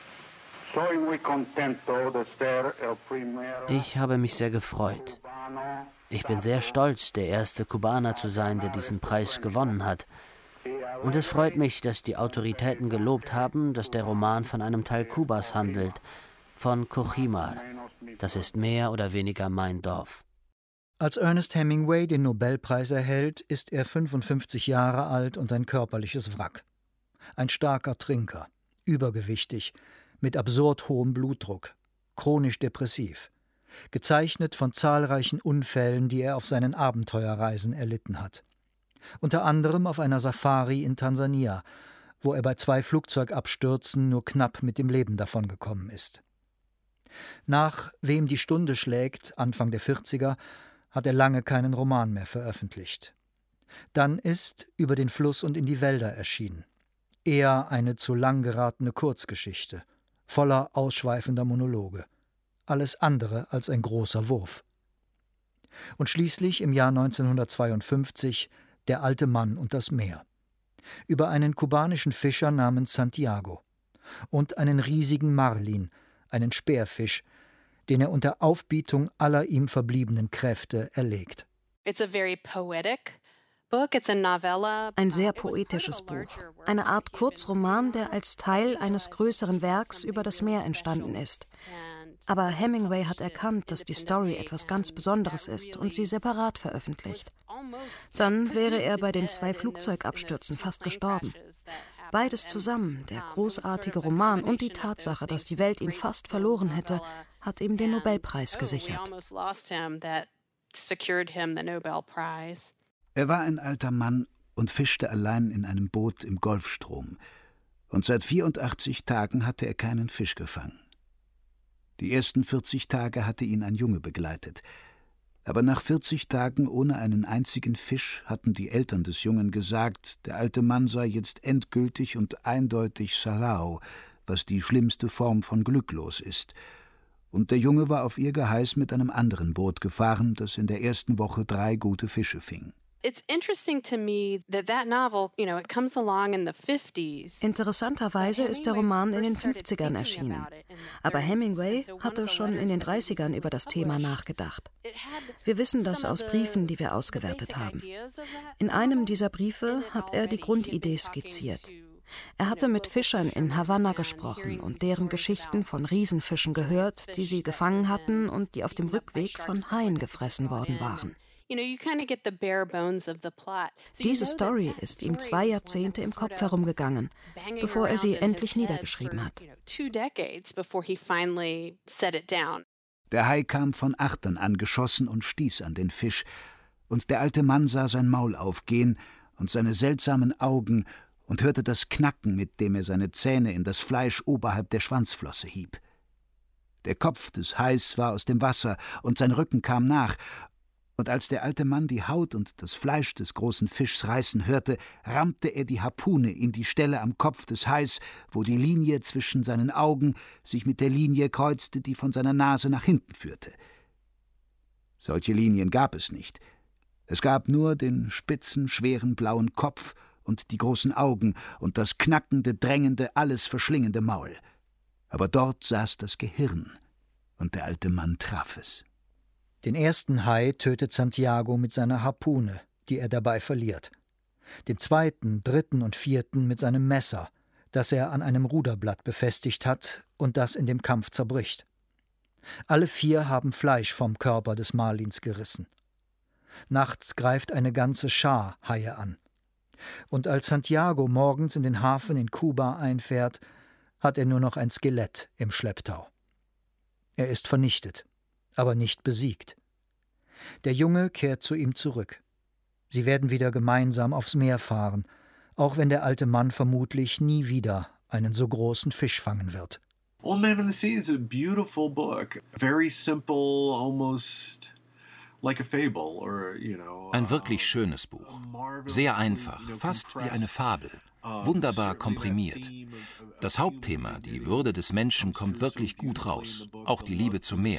Ich habe mich sehr gefreut. Ich bin sehr stolz, der erste Kubaner zu sein, der diesen Preis gewonnen hat. Und es freut mich, dass die Autoritäten gelobt haben, dass der Roman von einem Teil Kubas handelt, von Cojimar. Das ist mehr oder weniger mein Dorf. Als Ernest Hemingway den Nobelpreis erhält, ist er 55 Jahre alt und ein körperliches Wrack. Ein starker Trinker, übergewichtig, mit absurd hohem Blutdruck, chronisch depressiv, gezeichnet von zahlreichen Unfällen, die er auf seinen Abenteuerreisen erlitten hat. Unter anderem auf einer Safari in Tansania, wo er bei 2 Flugzeugabstürzen nur knapp mit dem Leben davongekommen ist. Nach Wem die Stunde schlägt, Anfang der 40er, hat er lange keinen Roman mehr veröffentlicht. Dann ist Über den Fluss und in die Wälder erschienen. Eher eine zu lang geratene Kurzgeschichte, voller ausschweifender Monologe. Alles andere als ein großer Wurf. Und schließlich im Jahr 1952 Der alte Mann und das Meer. Über einen kubanischen Fischer namens Santiago und einen riesigen Marlin, einen Speerfisch, den er unter Aufbietung aller ihm verbliebenen Kräfte erlegt. Ein sehr poetisches Buch, eine Art Kurzroman, der als Teil eines größeren Werks über das Meer entstanden ist. Aber Hemingway hat erkannt, dass die Story etwas ganz Besonderes ist und sie separat veröffentlicht. Dann wäre er bei den 2 Flugzeugabstürzen fast gestorben. Beides zusammen, der großartige Roman und die Tatsache, dass die Welt ihn fast verloren hätte, hat ihm den Nobelpreis gesichert. Er war ein alter Mann und fischte allein in einem Boot im Golfstrom. Und seit 84 Tagen hatte er keinen Fisch gefangen. Die ersten 40 Tage hatte ihn ein Junge begleitet. Aber nach 40 Tagen ohne einen einzigen Fisch hatten die Eltern des Jungen gesagt, der alte Mann sei jetzt endgültig und eindeutig Salao, was die schlimmste Form von glücklos ist. Und der Junge war auf ihr Geheiß mit einem anderen Boot gefahren, das in der ersten Woche 3 gute Fische fing. Interessanterweise ist der Roman in den 50ern erschienen. Aber Hemingway hatte schon in den 30ern über das Thema nachgedacht. Wir wissen das aus Briefen, die wir ausgewertet haben. In einem dieser Briefe hat er die Grundidee skizziert. Er hatte mit Fischern in Havanna gesprochen und deren Geschichten von Riesenfischen gehört, die sie gefangen hatten und die auf dem Rückweg von Haien gefressen worden waren. Diese Story ist ihm 2 Jahrzehnte im Kopf herumgegangen, bevor er sie endlich niedergeschrieben hat. Der Hai kam von Achtern angeschossen und stieß an den Fisch, und der alte Mann sah sein Maul aufgehen und seine seltsamen Augen und hörte das Knacken, mit dem er seine Zähne in das Fleisch oberhalb der Schwanzflosse hieb. Der Kopf des Hais war aus dem Wasser und sein Rücken kam nach, und als der alte Mann die Haut und das Fleisch des großen Fischs reißen hörte, rammte er die Harpune in die Stelle am Kopf des Hais, wo die Linie zwischen seinen Augen sich mit der Linie kreuzte, die von seiner Nase nach hinten führte. Solche Linien gab es nicht. Es gab nur den spitzen, schweren blauen Kopf und die großen Augen und das knackende, drängende, alles verschlingende Maul. Aber dort saß das Gehirn, und der alte Mann traf es. Den ersten Hai tötet Santiago mit seiner Harpune, die er dabei verliert. Den 2., 3. und 4. mit seinem Messer, das er an einem Ruderblatt befestigt hat und das in dem Kampf zerbricht. Alle 4 haben Fleisch vom Körper des Marlins gerissen. Nachts greift eine ganze Schar Haie an. Und als Santiago morgens in den Hafen in Kuba einfährt, hat er nur noch ein Skelett im Schlepptau. Er ist vernichtet, aber nicht besiegt. Der Junge kehrt zu ihm zurück. Sie werden wieder gemeinsam aufs Meer fahren, auch wenn der alte Mann vermutlich nie wieder einen so großen Fisch fangen wird. Old Man and the Sea is a beautiful book. Very simple, almost like a fable or, Ein wirklich schönes Buch. Sehr einfach, fast wie eine Fabel. Wunderbar komprimiert. Das Hauptthema, die Würde des Menschen, kommt wirklich gut raus. Auch die Liebe zum Meer.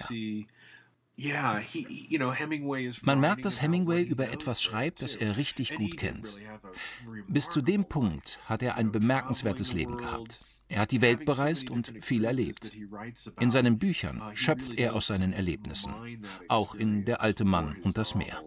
Man merkt, dass Hemingway über etwas schreibt, das er richtig gut kennt. Bis zu dem Punkt hat er ein bemerkenswertes Leben gehabt. Er hat die Welt bereist und viel erlebt. In seinen Büchern schöpft er aus seinen Erlebnissen, auch in Der alte Mann und das Meer.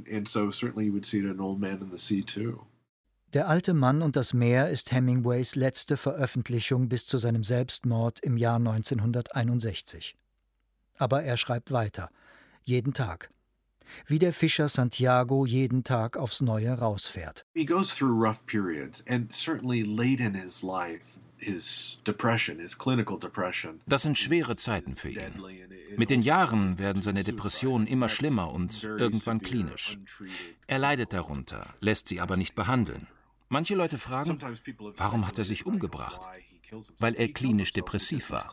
Der alte Mann und das Meer ist Hemingways letzte Veröffentlichung bis zu seinem Selbstmord im Jahr 1961. Aber er schreibt weiter, jeden Tag. Wie der Fischer Santiago jeden Tag aufs Neue rausfährt. He goes through rough periods and certainly late in his life. His depression, his clinical depression. Das sind schwere Zeiten für ihn. Mit den Jahren werden seine Depressionen immer schlimmer und irgendwann klinisch. Er leidet darunter, lässt sie aber nicht behandeln. Manche Leute fragen, warum hat er sich umgebracht? Weil er klinisch depressiv war.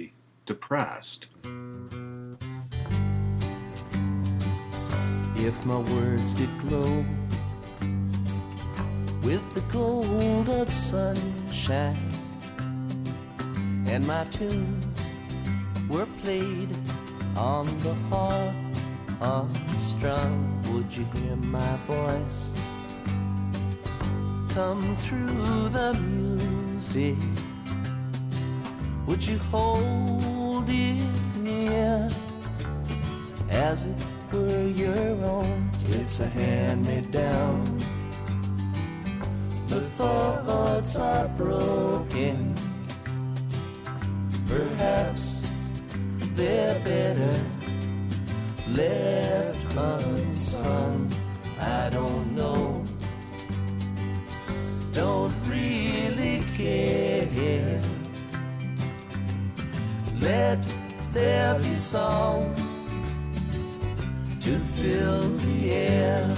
If my words did glow with the gold of sunshine, and my tunes were played on the harp unstrung, would you hear my voice come through the music? Would you hold it near as it were your own? It's a hand-me-down. The thoughts are broken. Perhaps they're better left unsung. I don't know. Don't really care. Let there be songs to fill the air.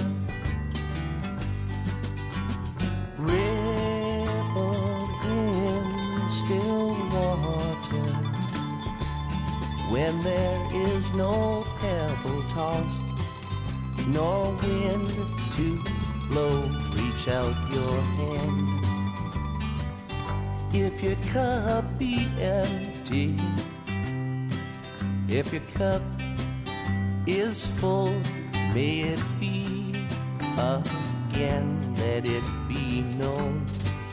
Rippled in still water, when there is no pebble tossed, nor wind to blow, reach out your hand. If your cup be empty, if your cup is full, may it be again, let it be known.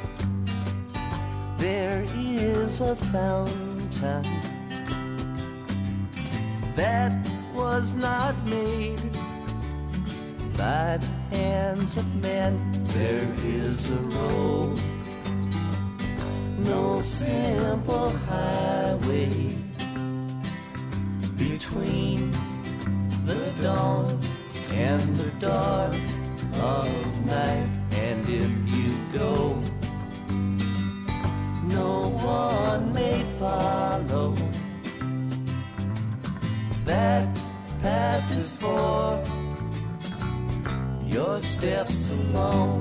There is a fountain that was not made by the hands of men. There is a road, no simple highway between the dawn and the dark of night. And if you go, no one may follow. That path is for your steps alone.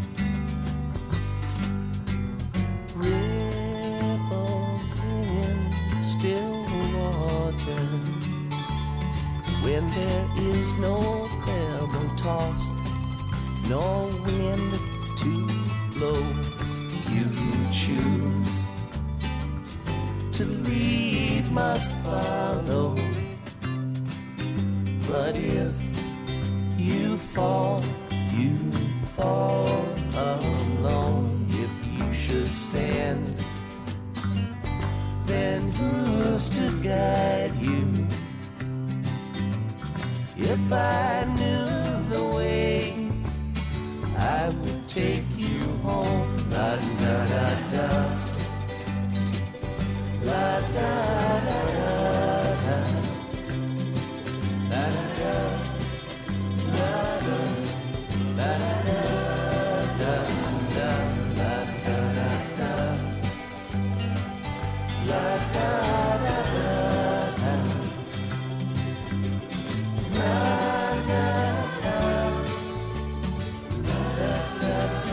Ripple in still water, when there is no pebble tossed, no wind to blow, you choose to lead, must follow. But if you fall alone. If you should stand, then who's to guide you? If I knew the way, I would take you home. La da da da, la da da da, la da da, la da, la da da.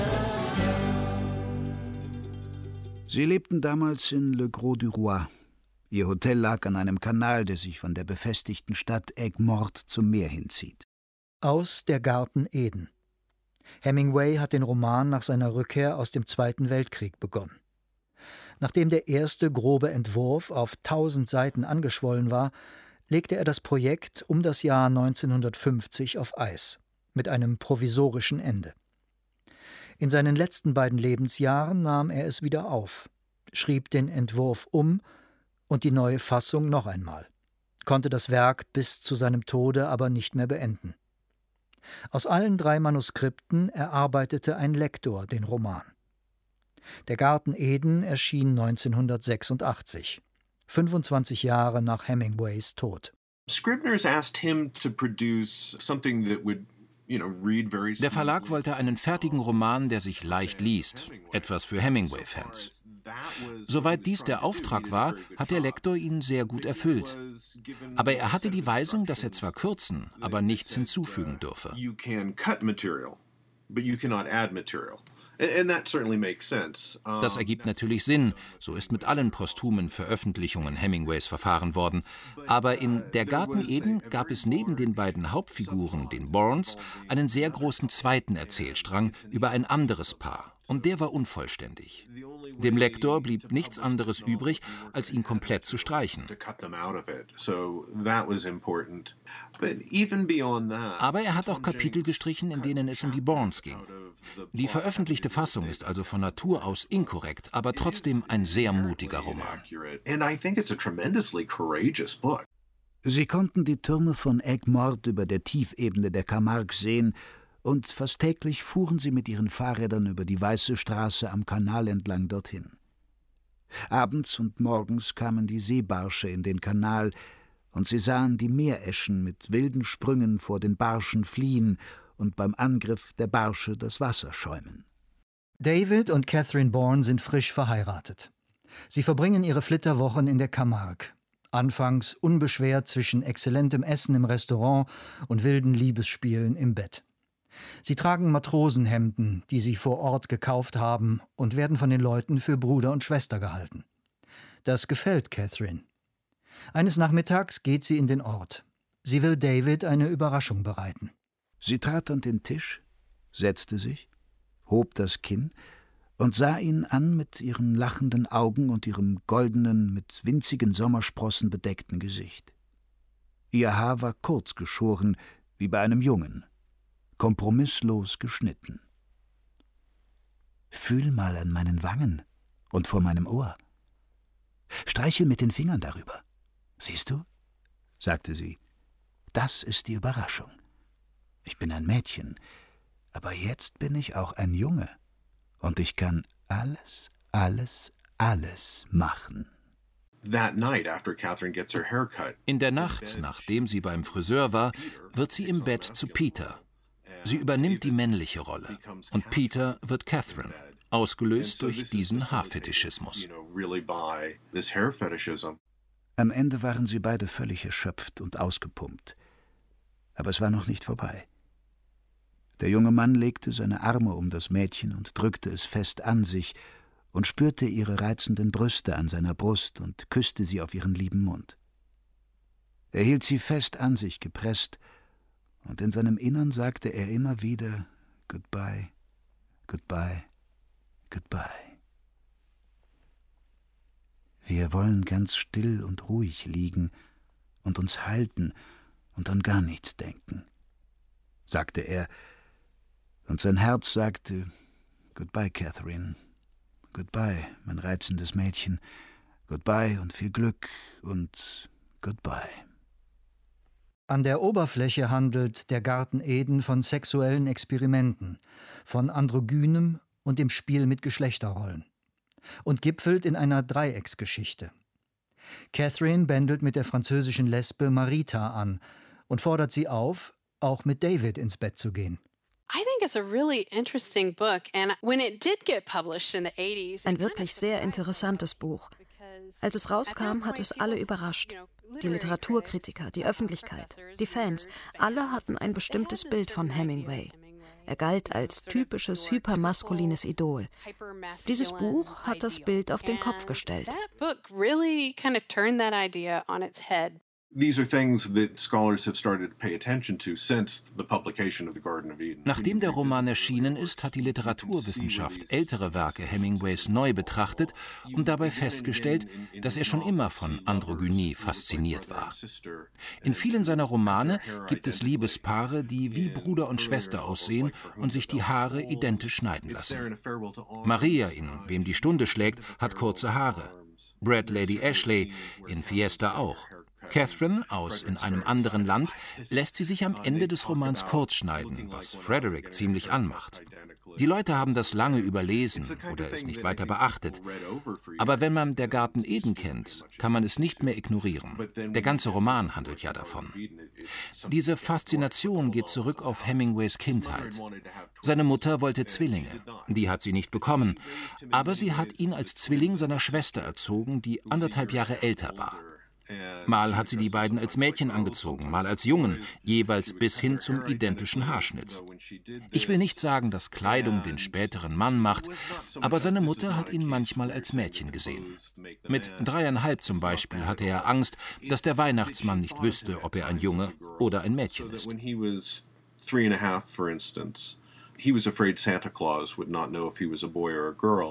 Sie lebten damals in Le Gros du Roi, Ihr Hotel lag an einem Kanal, der sich von der befestigten Stadt Aigues-Mortes zum Meer hinzieht. Aus Der Garten Eden. Hemingway hat den Roman nach seiner Rückkehr aus dem Zweiten Weltkrieg begonnen. Nachdem der erste grobe Entwurf auf 1000 Seiten angeschwollen war, legte er das Projekt um das Jahr 1950 auf Eis, mit einem provisorischen Ende. In seinen letzten beiden Lebensjahren nahm er es wieder auf, schrieb den Entwurf um und die neue Fassung noch einmal, konnte das Werk bis zu seinem Tode aber nicht mehr beenden. Aus allen 3 Manuskripten erarbeitete ein Lektor den Roman. Der Garten Eden erschien 1986, 25 Jahre nach Hemingways Tod. Scribner's asked him to produce something that would Der Verlag wollte einen fertigen Roman, der sich leicht liest, etwas für Hemingway-Fans. Soweit dies der Auftrag war, hat der Lektor ihn sehr gut erfüllt. Aber er hatte die Weisung, dass er zwar kürzen, aber nichts hinzufügen dürfe. Das ergibt natürlich Sinn, so ist mit allen posthumen Veröffentlichungen Hemingways verfahren worden. Aber in Der Garten Eden gab es neben den beiden Hauptfiguren, den Bournes, einen sehr großen zweiten Erzählstrang über ein anderes Paar. Und der war unvollständig. Dem Lektor blieb nichts anderes übrig, als ihn komplett zu streichen. Aber er hat auch Kapitel gestrichen, in denen es um die Bournes ging. Die veröffentlichte Fassung ist also von Natur aus inkorrekt, aber trotzdem ein sehr mutiger Roman. Sie konnten die Türme von Aigues-Mortes über der Tiefebene der Camargue sehen, und fast täglich fuhren sie mit ihren Fahrrädern über die weiße Straße am Kanal entlang dorthin. Abends und morgens kamen die Seebarsche in den Kanal, und sie sahen die Meereschen mit wilden Sprüngen vor den Barschen fliehen und beim Angriff der Barsche das Wasser schäumen. David und Catherine Bourne sind frisch verheiratet. Sie verbringen ihre Flitterwochen in der Camargue. Anfangs unbeschwert zwischen exzellentem Essen im Restaurant und wilden Liebesspielen im Bett. Sie tragen Matrosenhemden, die sie vor Ort gekauft haben, und werden von den Leuten für Bruder und Schwester gehalten. Das gefällt Catherine. Eines Nachmittags geht sie in den Ort. Sie will David eine Überraschung bereiten. Sie trat an den Tisch, setzte sich, hob das Kinn und sah ihn an mit ihren lachenden Augen und ihrem goldenen, mit winzigen Sommersprossen bedeckten Gesicht. Ihr Haar war kurz geschoren, wie bei einem Jungen, kompromisslos geschnitten. »Fühl mal an meinen Wangen und vor meinem Ohr. Streichel mit den Fingern darüber. Siehst du?« sagte sie. »Das ist die Überraschung. Ich bin ein Mädchen, aber jetzt bin ich auch ein Junge. Und ich kann alles, alles, alles machen.« In der Nacht, nachdem sie beim Friseur war, wird sie im Bett zu Peter. Sie übernimmt die männliche Rolle und Peter wird Catherine, ausgelöst durch diesen Haarfetischismus. Am Ende waren sie beide völlig erschöpft und ausgepumpt. Aber es war noch nicht vorbei. Der junge Mann legte seine Arme um das Mädchen und drückte es fest an sich und spürte ihre reizenden Brüste an seiner Brust und küsste sie auf ihren lieben Mund. Er hielt sie fest an sich gepresst, und in seinem Innern sagte er immer wieder »Goodbye, goodbye, goodbye«. Wir wollen ganz still und ruhig liegen und uns halten und an gar nichts denken, sagte er, und sein Herz sagte »Goodbye, Catherine, goodbye, mein reizendes Mädchen, goodbye und viel Glück und goodbye.« An der Oberfläche handelt Der Garten Eden von sexuellen Experimenten, von Androgynem und dem Spiel mit Geschlechterrollen und gipfelt in einer Dreiecksgeschichte. Catherine bändelt mit der französischen Lesbe Marita an und fordert sie auf, auch mit David ins Bett zu gehen. Ein wirklich sehr interessantes Buch. Als es rauskam, hat es alle überrascht. Die Literaturkritiker, die Öffentlichkeit, die Fans, alle hatten ein bestimmtes Bild von Hemingway. Er galt als typisches hypermaskulines Idol. Dieses Buch hat das Bild auf den Kopf gestellt. These are things that scholars have started to pay attention to since the publication of The Garden of Eden. Nachdem der Roman erschienen ist, hat die Literaturwissenschaft ältere Werke Hemingways neu betrachtet und dabei festgestellt, dass er schon immer von Androgynie fasziniert war. In vielen seiner Romane gibt es Liebespaare, die wie Bruder und Schwester aussehen und sich die Haare identisch schneiden lassen. Maria in Wem die Stunde schlägt hat kurze Haare. Brad Lady Ashley in Fiesta auch. Catherine aus In einem anderen Land lässt sie sich am Ende des Romans kurz schneiden, was Frederick ziemlich anmacht. Die Leute haben das lange überlesen oder es nicht weiter beachtet. Aber wenn man Der Garten Eden kennt, kann man es nicht mehr ignorieren. Der ganze Roman handelt ja davon. Diese Faszination geht zurück auf Hemingways Kindheit. Seine Mutter wollte Zwillinge. Die hat sie nicht bekommen. Aber sie hat ihn als Zwilling seiner Schwester erzogen, die 1,5 Jahre älter war. Mal hat sie die beiden als Mädchen angezogen, mal als Jungen, jeweils bis hin zum identischen Haarschnitt. Ich will nicht sagen, dass Kleidung den späteren Mann macht, aber seine Mutter hat ihn manchmal als Mädchen gesehen. Mit 3,5 zum Beispiel hatte er Angst, dass der Weihnachtsmann nicht wüsste, ob er ein Junge oder ein Mädchen ist. $3.5, for instance, he was afraid Santa Claus would not know if he was a boy or a girl.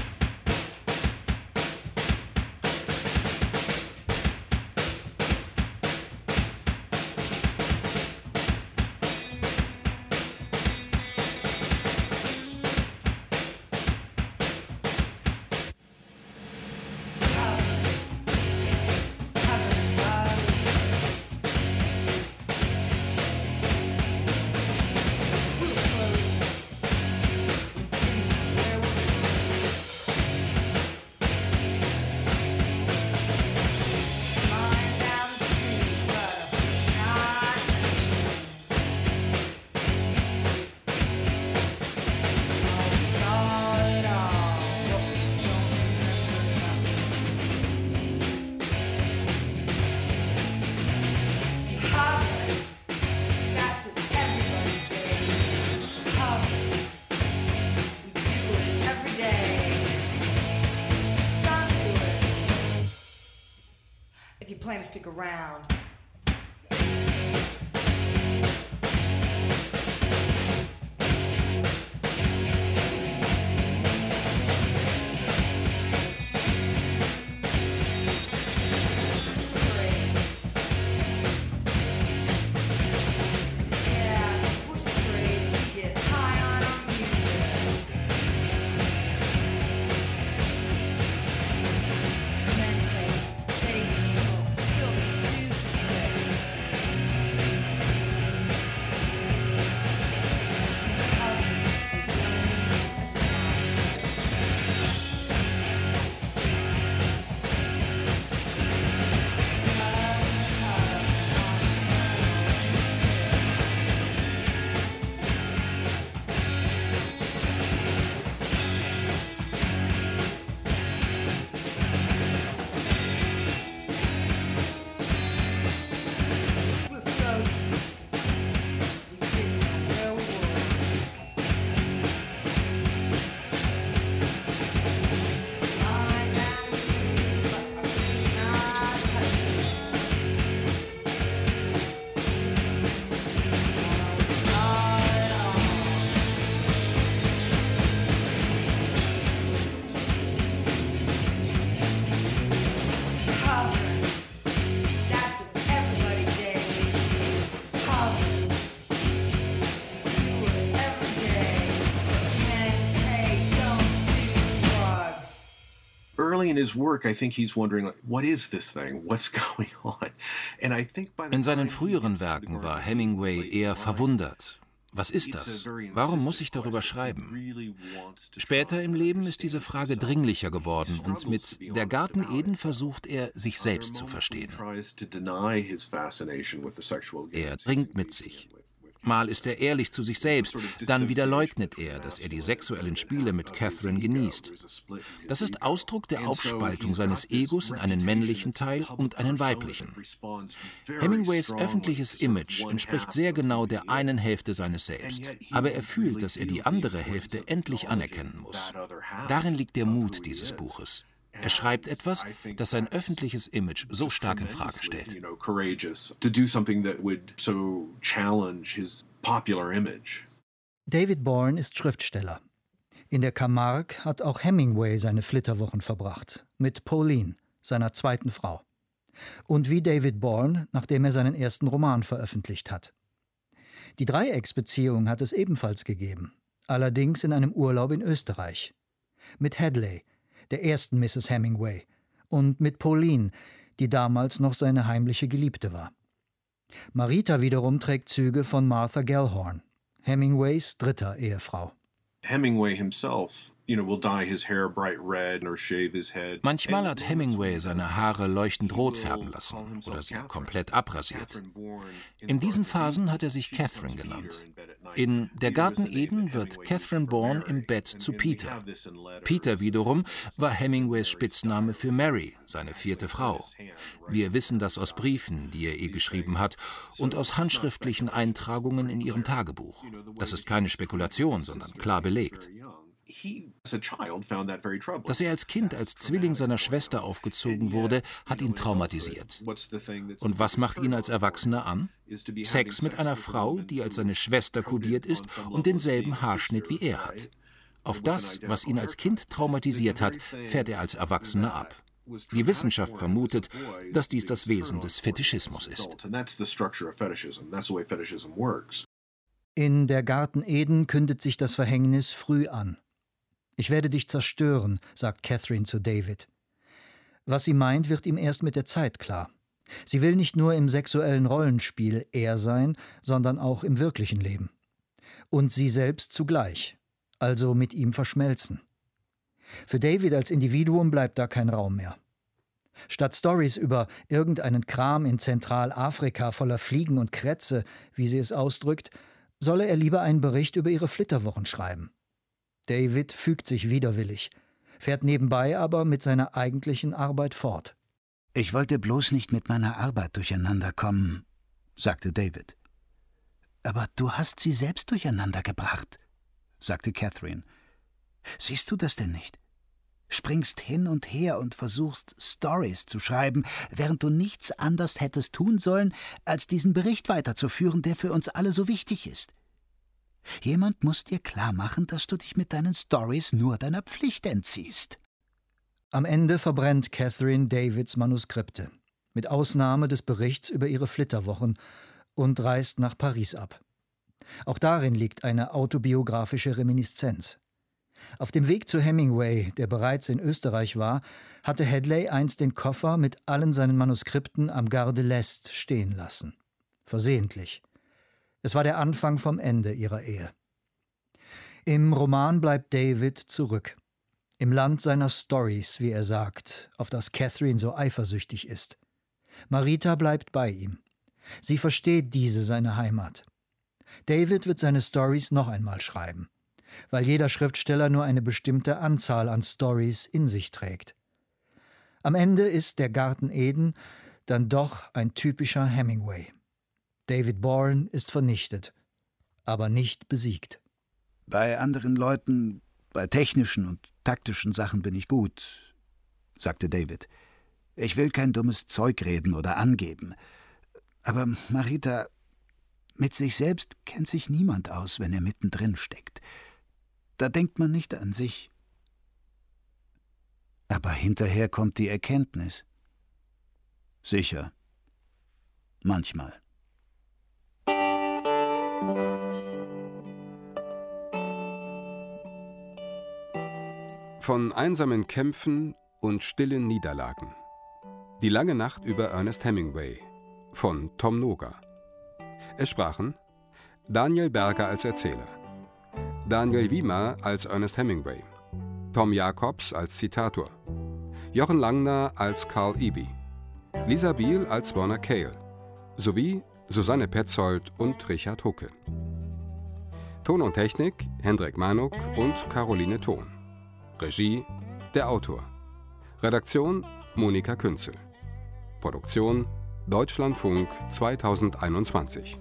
Plan to stick around. In seinen früheren Werken war Hemingway eher verwundert. Was ist das? Warum muss ich darüber schreiben? Später im Leben ist diese Frage dringlicher geworden und mit Der Garten Eden versucht er, sich selbst zu verstehen. Er dringt mit sich. Mal ist er ehrlich zu sich selbst, dann wieder leugnet er, dass er die sexuellen Spiele mit Catherine genießt. Das ist Ausdruck der Aufspaltung seines Egos in einen männlichen Teil und einen weiblichen. Hemingways öffentliches Image entspricht sehr genau der einen Hälfte seines Selbst, aber er fühlt, dass er die andere Hälfte endlich anerkennen muss. Darin liegt der Mut dieses Buches. Er schreibt etwas, das sein öffentliches Image so stark in Frage stellt. David Bourne ist Schriftsteller. In der Camargue hat auch Hemingway seine Flitterwochen verbracht, mit Pauline, seiner zweiten Frau. Und wie David Bourne, nachdem er seinen ersten Roman veröffentlicht hat. Die Dreiecksbeziehung hat es ebenfalls gegeben, allerdings in einem Urlaub in Österreich. Mit Hadley, der ersten Mrs. Hemingway, und mit Pauline, die damals noch seine heimliche Geliebte war. Marita wiederum trägt Züge von Martha Gellhorn, Hemingways dritter Ehefrau. Hemingway himself, will dye his hair bright red or shave his head. Manchmal hat Hemingway seine Haare leuchtend rot färben lassen oder sie komplett abrasiert. In diesen Phasen hat er sich Catherine genannt. In Der Garten Eden wird Catherine Bourne im Bett zu Peter. Peter wiederum war Hemingways Spitzname für Mary, seine vierte Frau. Wir wissen das aus Briefen, die er ihr geschrieben hat, und aus handschriftlichen Eintragungen in ihrem Tagebuch. Das ist keine Spekulation, sondern klar belegt. Dass er als Kind als Zwilling seiner Schwester aufgezogen wurde, hat ihn traumatisiert. Und was macht ihn als Erwachsener an? Sex mit einer Frau, die als seine Schwester kodiert ist und denselben Haarschnitt wie er hat. Auf das, was ihn als Kind traumatisiert hat, fährt er als Erwachsener ab. Die Wissenschaft vermutet, dass dies das Wesen des Fetischismus ist. In Der Garten Eden kündet sich das Verhängnis früh an. »Ich werde dich zerstören«, sagt Catherine zu David. Was sie meint, wird ihm erst mit der Zeit klar. Sie will nicht nur im sexuellen Rollenspiel er sein, sondern auch im wirklichen Leben. Und sie selbst zugleich, also mit ihm verschmelzen. Für David als Individuum bleibt da kein Raum mehr. Statt Storys über irgendeinen Kram in Zentralafrika voller Fliegen und Krätze, wie sie es ausdrückt, solle er lieber einen Bericht über ihre Flitterwochen schreiben. David fügt sich widerwillig, fährt nebenbei aber mit seiner eigentlichen Arbeit fort. »Ich wollte bloß nicht mit meiner Arbeit durcheinander kommen«, sagte David. »Aber du hast sie selbst durcheinander gebracht«, sagte Catherine. »Siehst du das denn nicht? Springst hin und her und versuchst, Storys zu schreiben, während du nichts anderes hättest tun sollen, als diesen Bericht weiterzuführen, der für uns alle so wichtig ist. Jemand muss dir klar machen, dass du dich mit deinen Storys nur deiner Pflicht entziehst.« Am Ende verbrennt Catherine Davids Manuskripte, mit Ausnahme des Berichts über ihre Flitterwochen, und reist nach Paris ab. Auch darin liegt eine autobiografische Reminiszenz. Auf dem Weg zu Hemingway, der bereits in Österreich war, hatte Hadley einst den Koffer mit allen seinen Manuskripten am Gare de l'Est stehen lassen. Versehentlich. Es war der Anfang vom Ende ihrer Ehe. Im Roman bleibt David zurück. Im Land seiner Storys, wie er sagt, auf das Catherine so eifersüchtig ist. Marita bleibt bei ihm. Sie versteht diese seine Heimat. David wird seine Storys noch einmal schreiben, weil jeder Schriftsteller nur eine bestimmte Anzahl an Storys in sich trägt. Am Ende ist Der Garten Eden dann doch ein typischer Hemingway. David Bourne ist vernichtet, aber nicht besiegt. »Bei anderen Leuten, bei technischen und taktischen Sachen bin ich gut«, sagte David. »Ich will kein dummes Zeug reden oder angeben. Aber Marita, mit sich selbst kennt sich niemand aus, wenn er mittendrin steckt. Da denkt man nicht an sich. Aber hinterher kommt die Erkenntnis. Sicher. Manchmal.« Von einsamen Kämpfen und stillen Niederlagen. Die lange Nacht über Ernest Hemingway von Tom Noga. Es sprachen Daniel Berger als Erzähler, Daniel Wiemer als Ernest Hemingway, Tom Jacobs als Zitator, Jochen Langner als Carl Eby, Lisa Biel als Warner Cale sowie Susanne Petzold und Richard Hucke. Ton und Technik Hendrik Manuk und Caroline Thon. Regie der Autor. Redaktion Monika Künzel. Produktion Deutschlandfunk 2021.